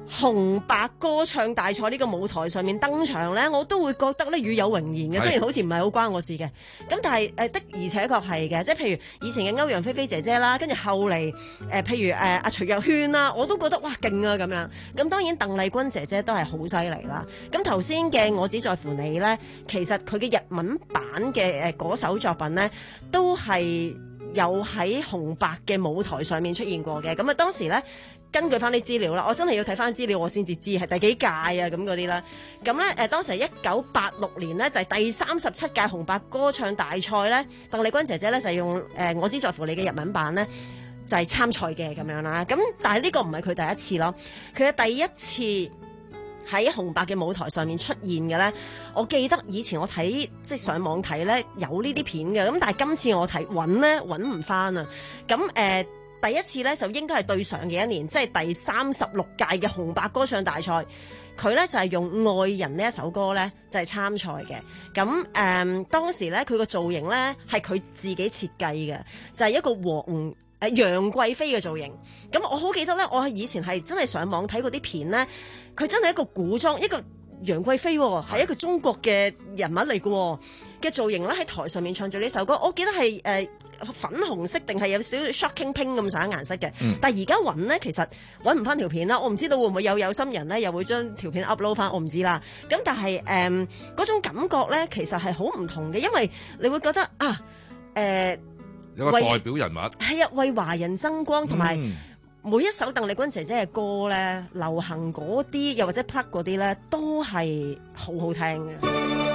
紅白歌唱大賽呢個舞台上面登場咧，我都會覺得咧與有榮焉嘅。雖然好似唔係好關我事嘅，咁但係誒的而且確係嘅。即係譬如以前嘅歐陽菲菲姐姐啦，跟住後嚟誒、呃、譬如誒阿、呃、徐若瑄啦，我都覺得哇勁啊咁樣。咁當然鄧麗君姐姐都係好犀利啦。咁頭先嘅我只在乎你咧，其實佢嘅日文版嘅誒嗰首作品咧，都係有喺紅白嘅舞台上面出現過嘅。咁啊當時咧。根據翻啲資料啦，我真係要睇翻資料，我先至知係第幾屆啊咁嗰啲啦。咁咧誒，當時係一九八六年呢，就係第三十七屆紅白歌唱大賽咧，鄧麗君姐姐咧就係用誒、呃、我只在乎你嘅日文版咧，就係、是、參賽嘅咁樣啦。咁但係呢個唔係佢第一次咯，佢嘅第一次喺紅白嘅舞台上面出現嘅咧，我記得以前我睇即係上網睇咧有呢啲片嘅，咁但係今次我睇揾咧揾唔翻啊。咁誒。呃第一次咧就應該係對上嘅一年，即係第三十六屆嘅紅白歌唱大賽，佢咧就係用《愛人》呢一首歌咧就係參賽嘅。咁誒、嗯、當時咧佢個造型咧係佢自己設計嘅，就係、是、一個皇誒楊貴妃嘅造型。咁我好記得咧，我係以前係真係上網睇嗰啲片咧，佢真係一個古裝一個楊貴妃喎，係一個中國嘅人物嚟嘅嘅造型咧，喺台上面唱咗呢首歌。我記得係誒。呃粉紅色定係有少少 shocking pink 咁上下顏色嘅，嗯、但係而家揾咧其實揾唔翻條片啦，我唔知道會唔會有有心人咧又會將條片 upload 翻，我唔知啦。咁但係誒嗰種感覺咧，其實係好唔同嘅，因為你會覺得啊誒、呃、 有個代表人物係啊，為華人爭光，同埋每一首鄧麗君姐姐嘅歌咧，流行嗰啲又或者 plug 嗰啲咧，都係好好聽嘅。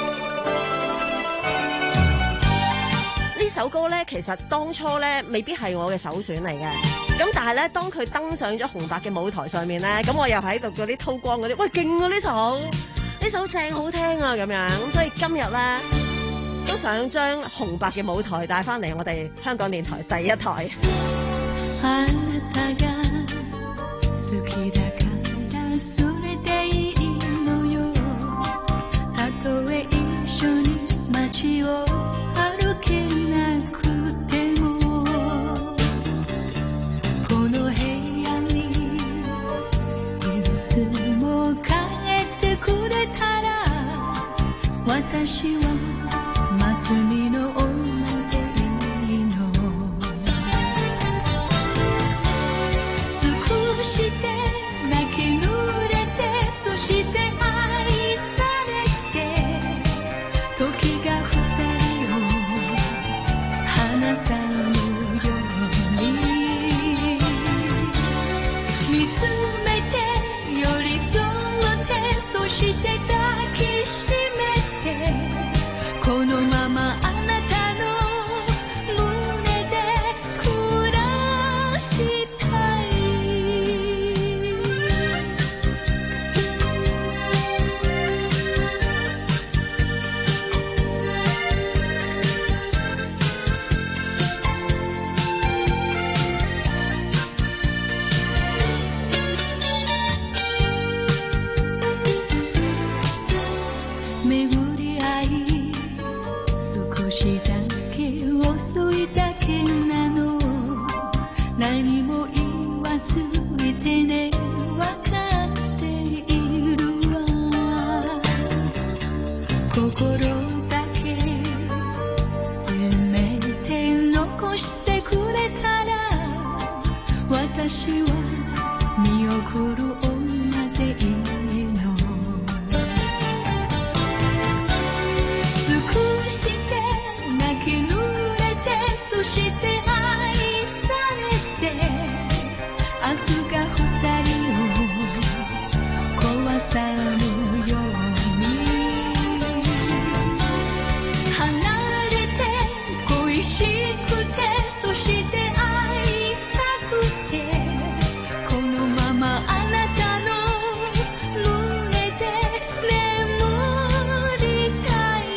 呢首歌咧，其實當初咧未必係我嘅首選嚟嘅，咁但係咧，當佢登上咗紅白嘅舞台上面咧，咁我又喺度嗰啲韜光嗰啲，喂勁啊！呢首呢首正好聽啊，咁樣，咁所以今日咧都想將紅白嘅舞台帶翻嚟我哋香港電台第一台。 私は祭りの女でいいの尽くして泣き濡れてそして愛されて時が二人を離さぬように見つめて寄り添ってそして抱きしめこのままあなたの胸で暮らしたい巡り合い少しだけ遅いだけなの何も言わずいてねわかっているわ心だけせめて残してくれたら私は見送る女でいいの尽くして泣き濡れてそして愛されて明日が二人を壊さぬように離れて恋しくてそして会いたくてこのままあなたの胸で眠りたい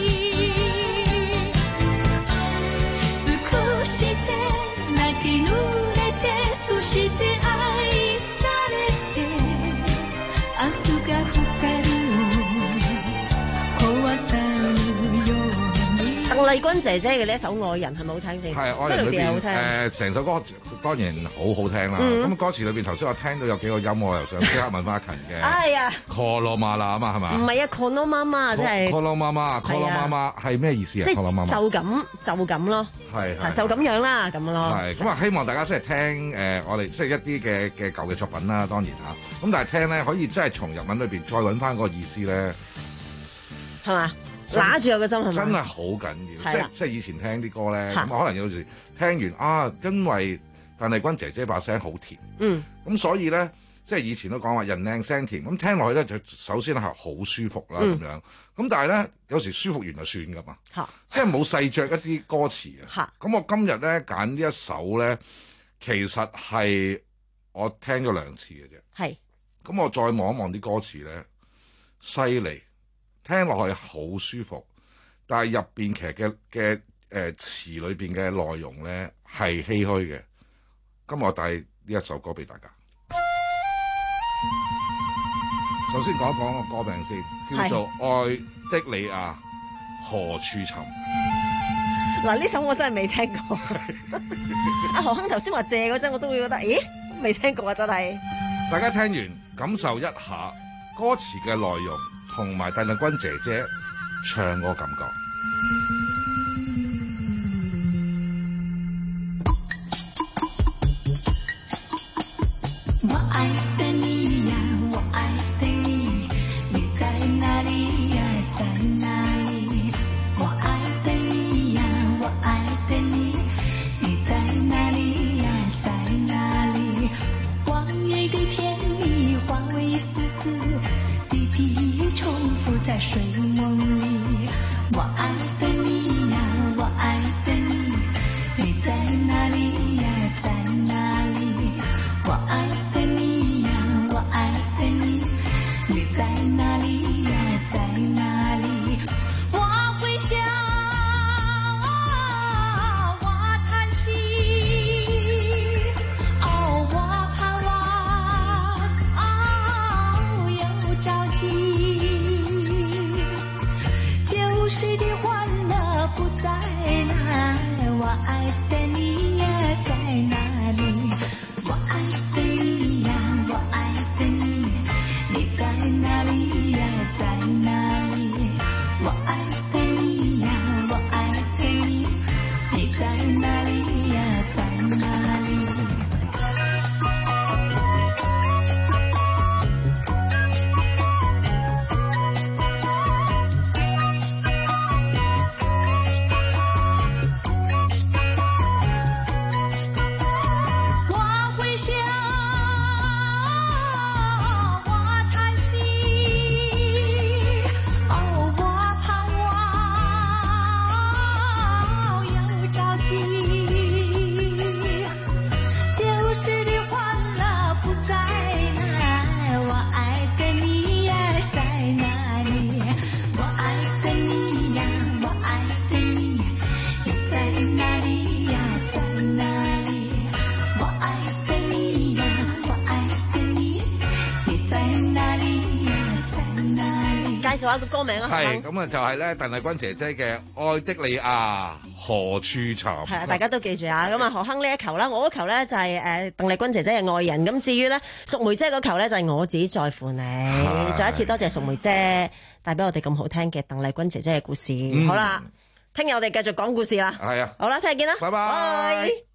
尽くして泣き濡れてそして愛されて明日が二人を壊さぬように。 鄧麗君姐姐嘅呢一首《愛人》係咪好聽先？ 係《愛人》裏邊誒誒成首歌當然好好聽啦。咁、嗯、歌詞裏邊頭先我聽到有幾個音，我又想即刻問翻阿勤嘅。 哎呀 ，Call 羅媽啦啊嘛，係嘛？ 唔係啊 ，Call 羅媽媽即係 Call 羅媽媽 ，Call 羅媽媽係咩意思啊？ 即 Call 羅媽媽就咁就咁咯， 係係就咁樣啦，咁咯。 係咁啊！希望大家即係聽誒、呃，我哋即係一啲嘅嘅舊嘅作品啦，當然嚇。咁但係聽咧，可以真係從日文裏邊再揾翻個意思咧， 係嘛？揦住我個心係咪？ 真係好緊要，即係即係以前聽啲歌咧，咁可能有時聽完啊，因為鄧麗君姐姐把聲好甜，嗯，咁所以咧，即係以前都講話人靚聲甜，咁聽落去咧就首先係好舒服啦咁、嗯、樣，咁但係咧有時舒服完就算噶嘛，即係冇細嚼一啲歌詞啊，咁我今日咧揀呢一首咧，其實係我聽咗兩次嘅啫，係，咁我再望一望啲歌詞咧，犀利。聽落去好舒服，但係入邊其實嘅嘅誒詞裏邊嘅內容咧係唏噓嘅。今日我帶呢一首歌俾大家。首先講一講個歌名先，叫做《愛的莉亞何處尋》。 嗱，呢首我真係未聽過。阿何亨頭先話借嗰陣，我都會覺得，咦，未聽過啊，真係。 大家聽完感受一下歌詞嘅內容。同埋鄧麗君姐姐唱個感覺。 我愛的你呀，我愛的你，你在哪裡呀？在哪裡？我愛的你呀，我愛的你，你在哪裡呀？在哪裡？往日的甜蜜化為一絲絲滴滴重複在水夢裡。我愛的你呀，我愛的你，你在哪裡呀？在哪裡？我愛的你呀，我愛的你，你在哪裡呀？在哪裡？我會想，我嘆息，哦，我盼望，哦，有朝夕，舊時的歡樂不再來，我愛的你呀，在哪裡？我愛的你呀，我愛的你，你在哪裡呀？在哪裡？我愛的你呀，我愛的你，你在哪裡呀？在哪裡？我會想，我嘆息，哦，我盼望，有朝夕，舊時的歡樂不再來，我愛的你呀，在哪裡？我愛的你呀，我愛的你，你在哪裡呀？在哪裡？我愛的你呀，我愛的你，你在哪裡呀？在哪裡？ 介紹下個歌名啊， 係咁啊，就係咧鄧麗君姐姐嘅《愛的莉亞何處尋》。 係啊，大家都記住啊。咁啊，何亨呢一球啦，我嗰球咧就係誒鄧麗君姐姐嘅愛人。咁至於咧淑梅姐嗰球咧就係我只在乎你。再一次多謝淑梅姐帶俾我哋咁好聽嘅鄧麗君姐姐嘅故事。 嗯好啦，聽日我哋繼續講故事啦。 係啊， 好啦，聽日見啦， 拜拜。 拜。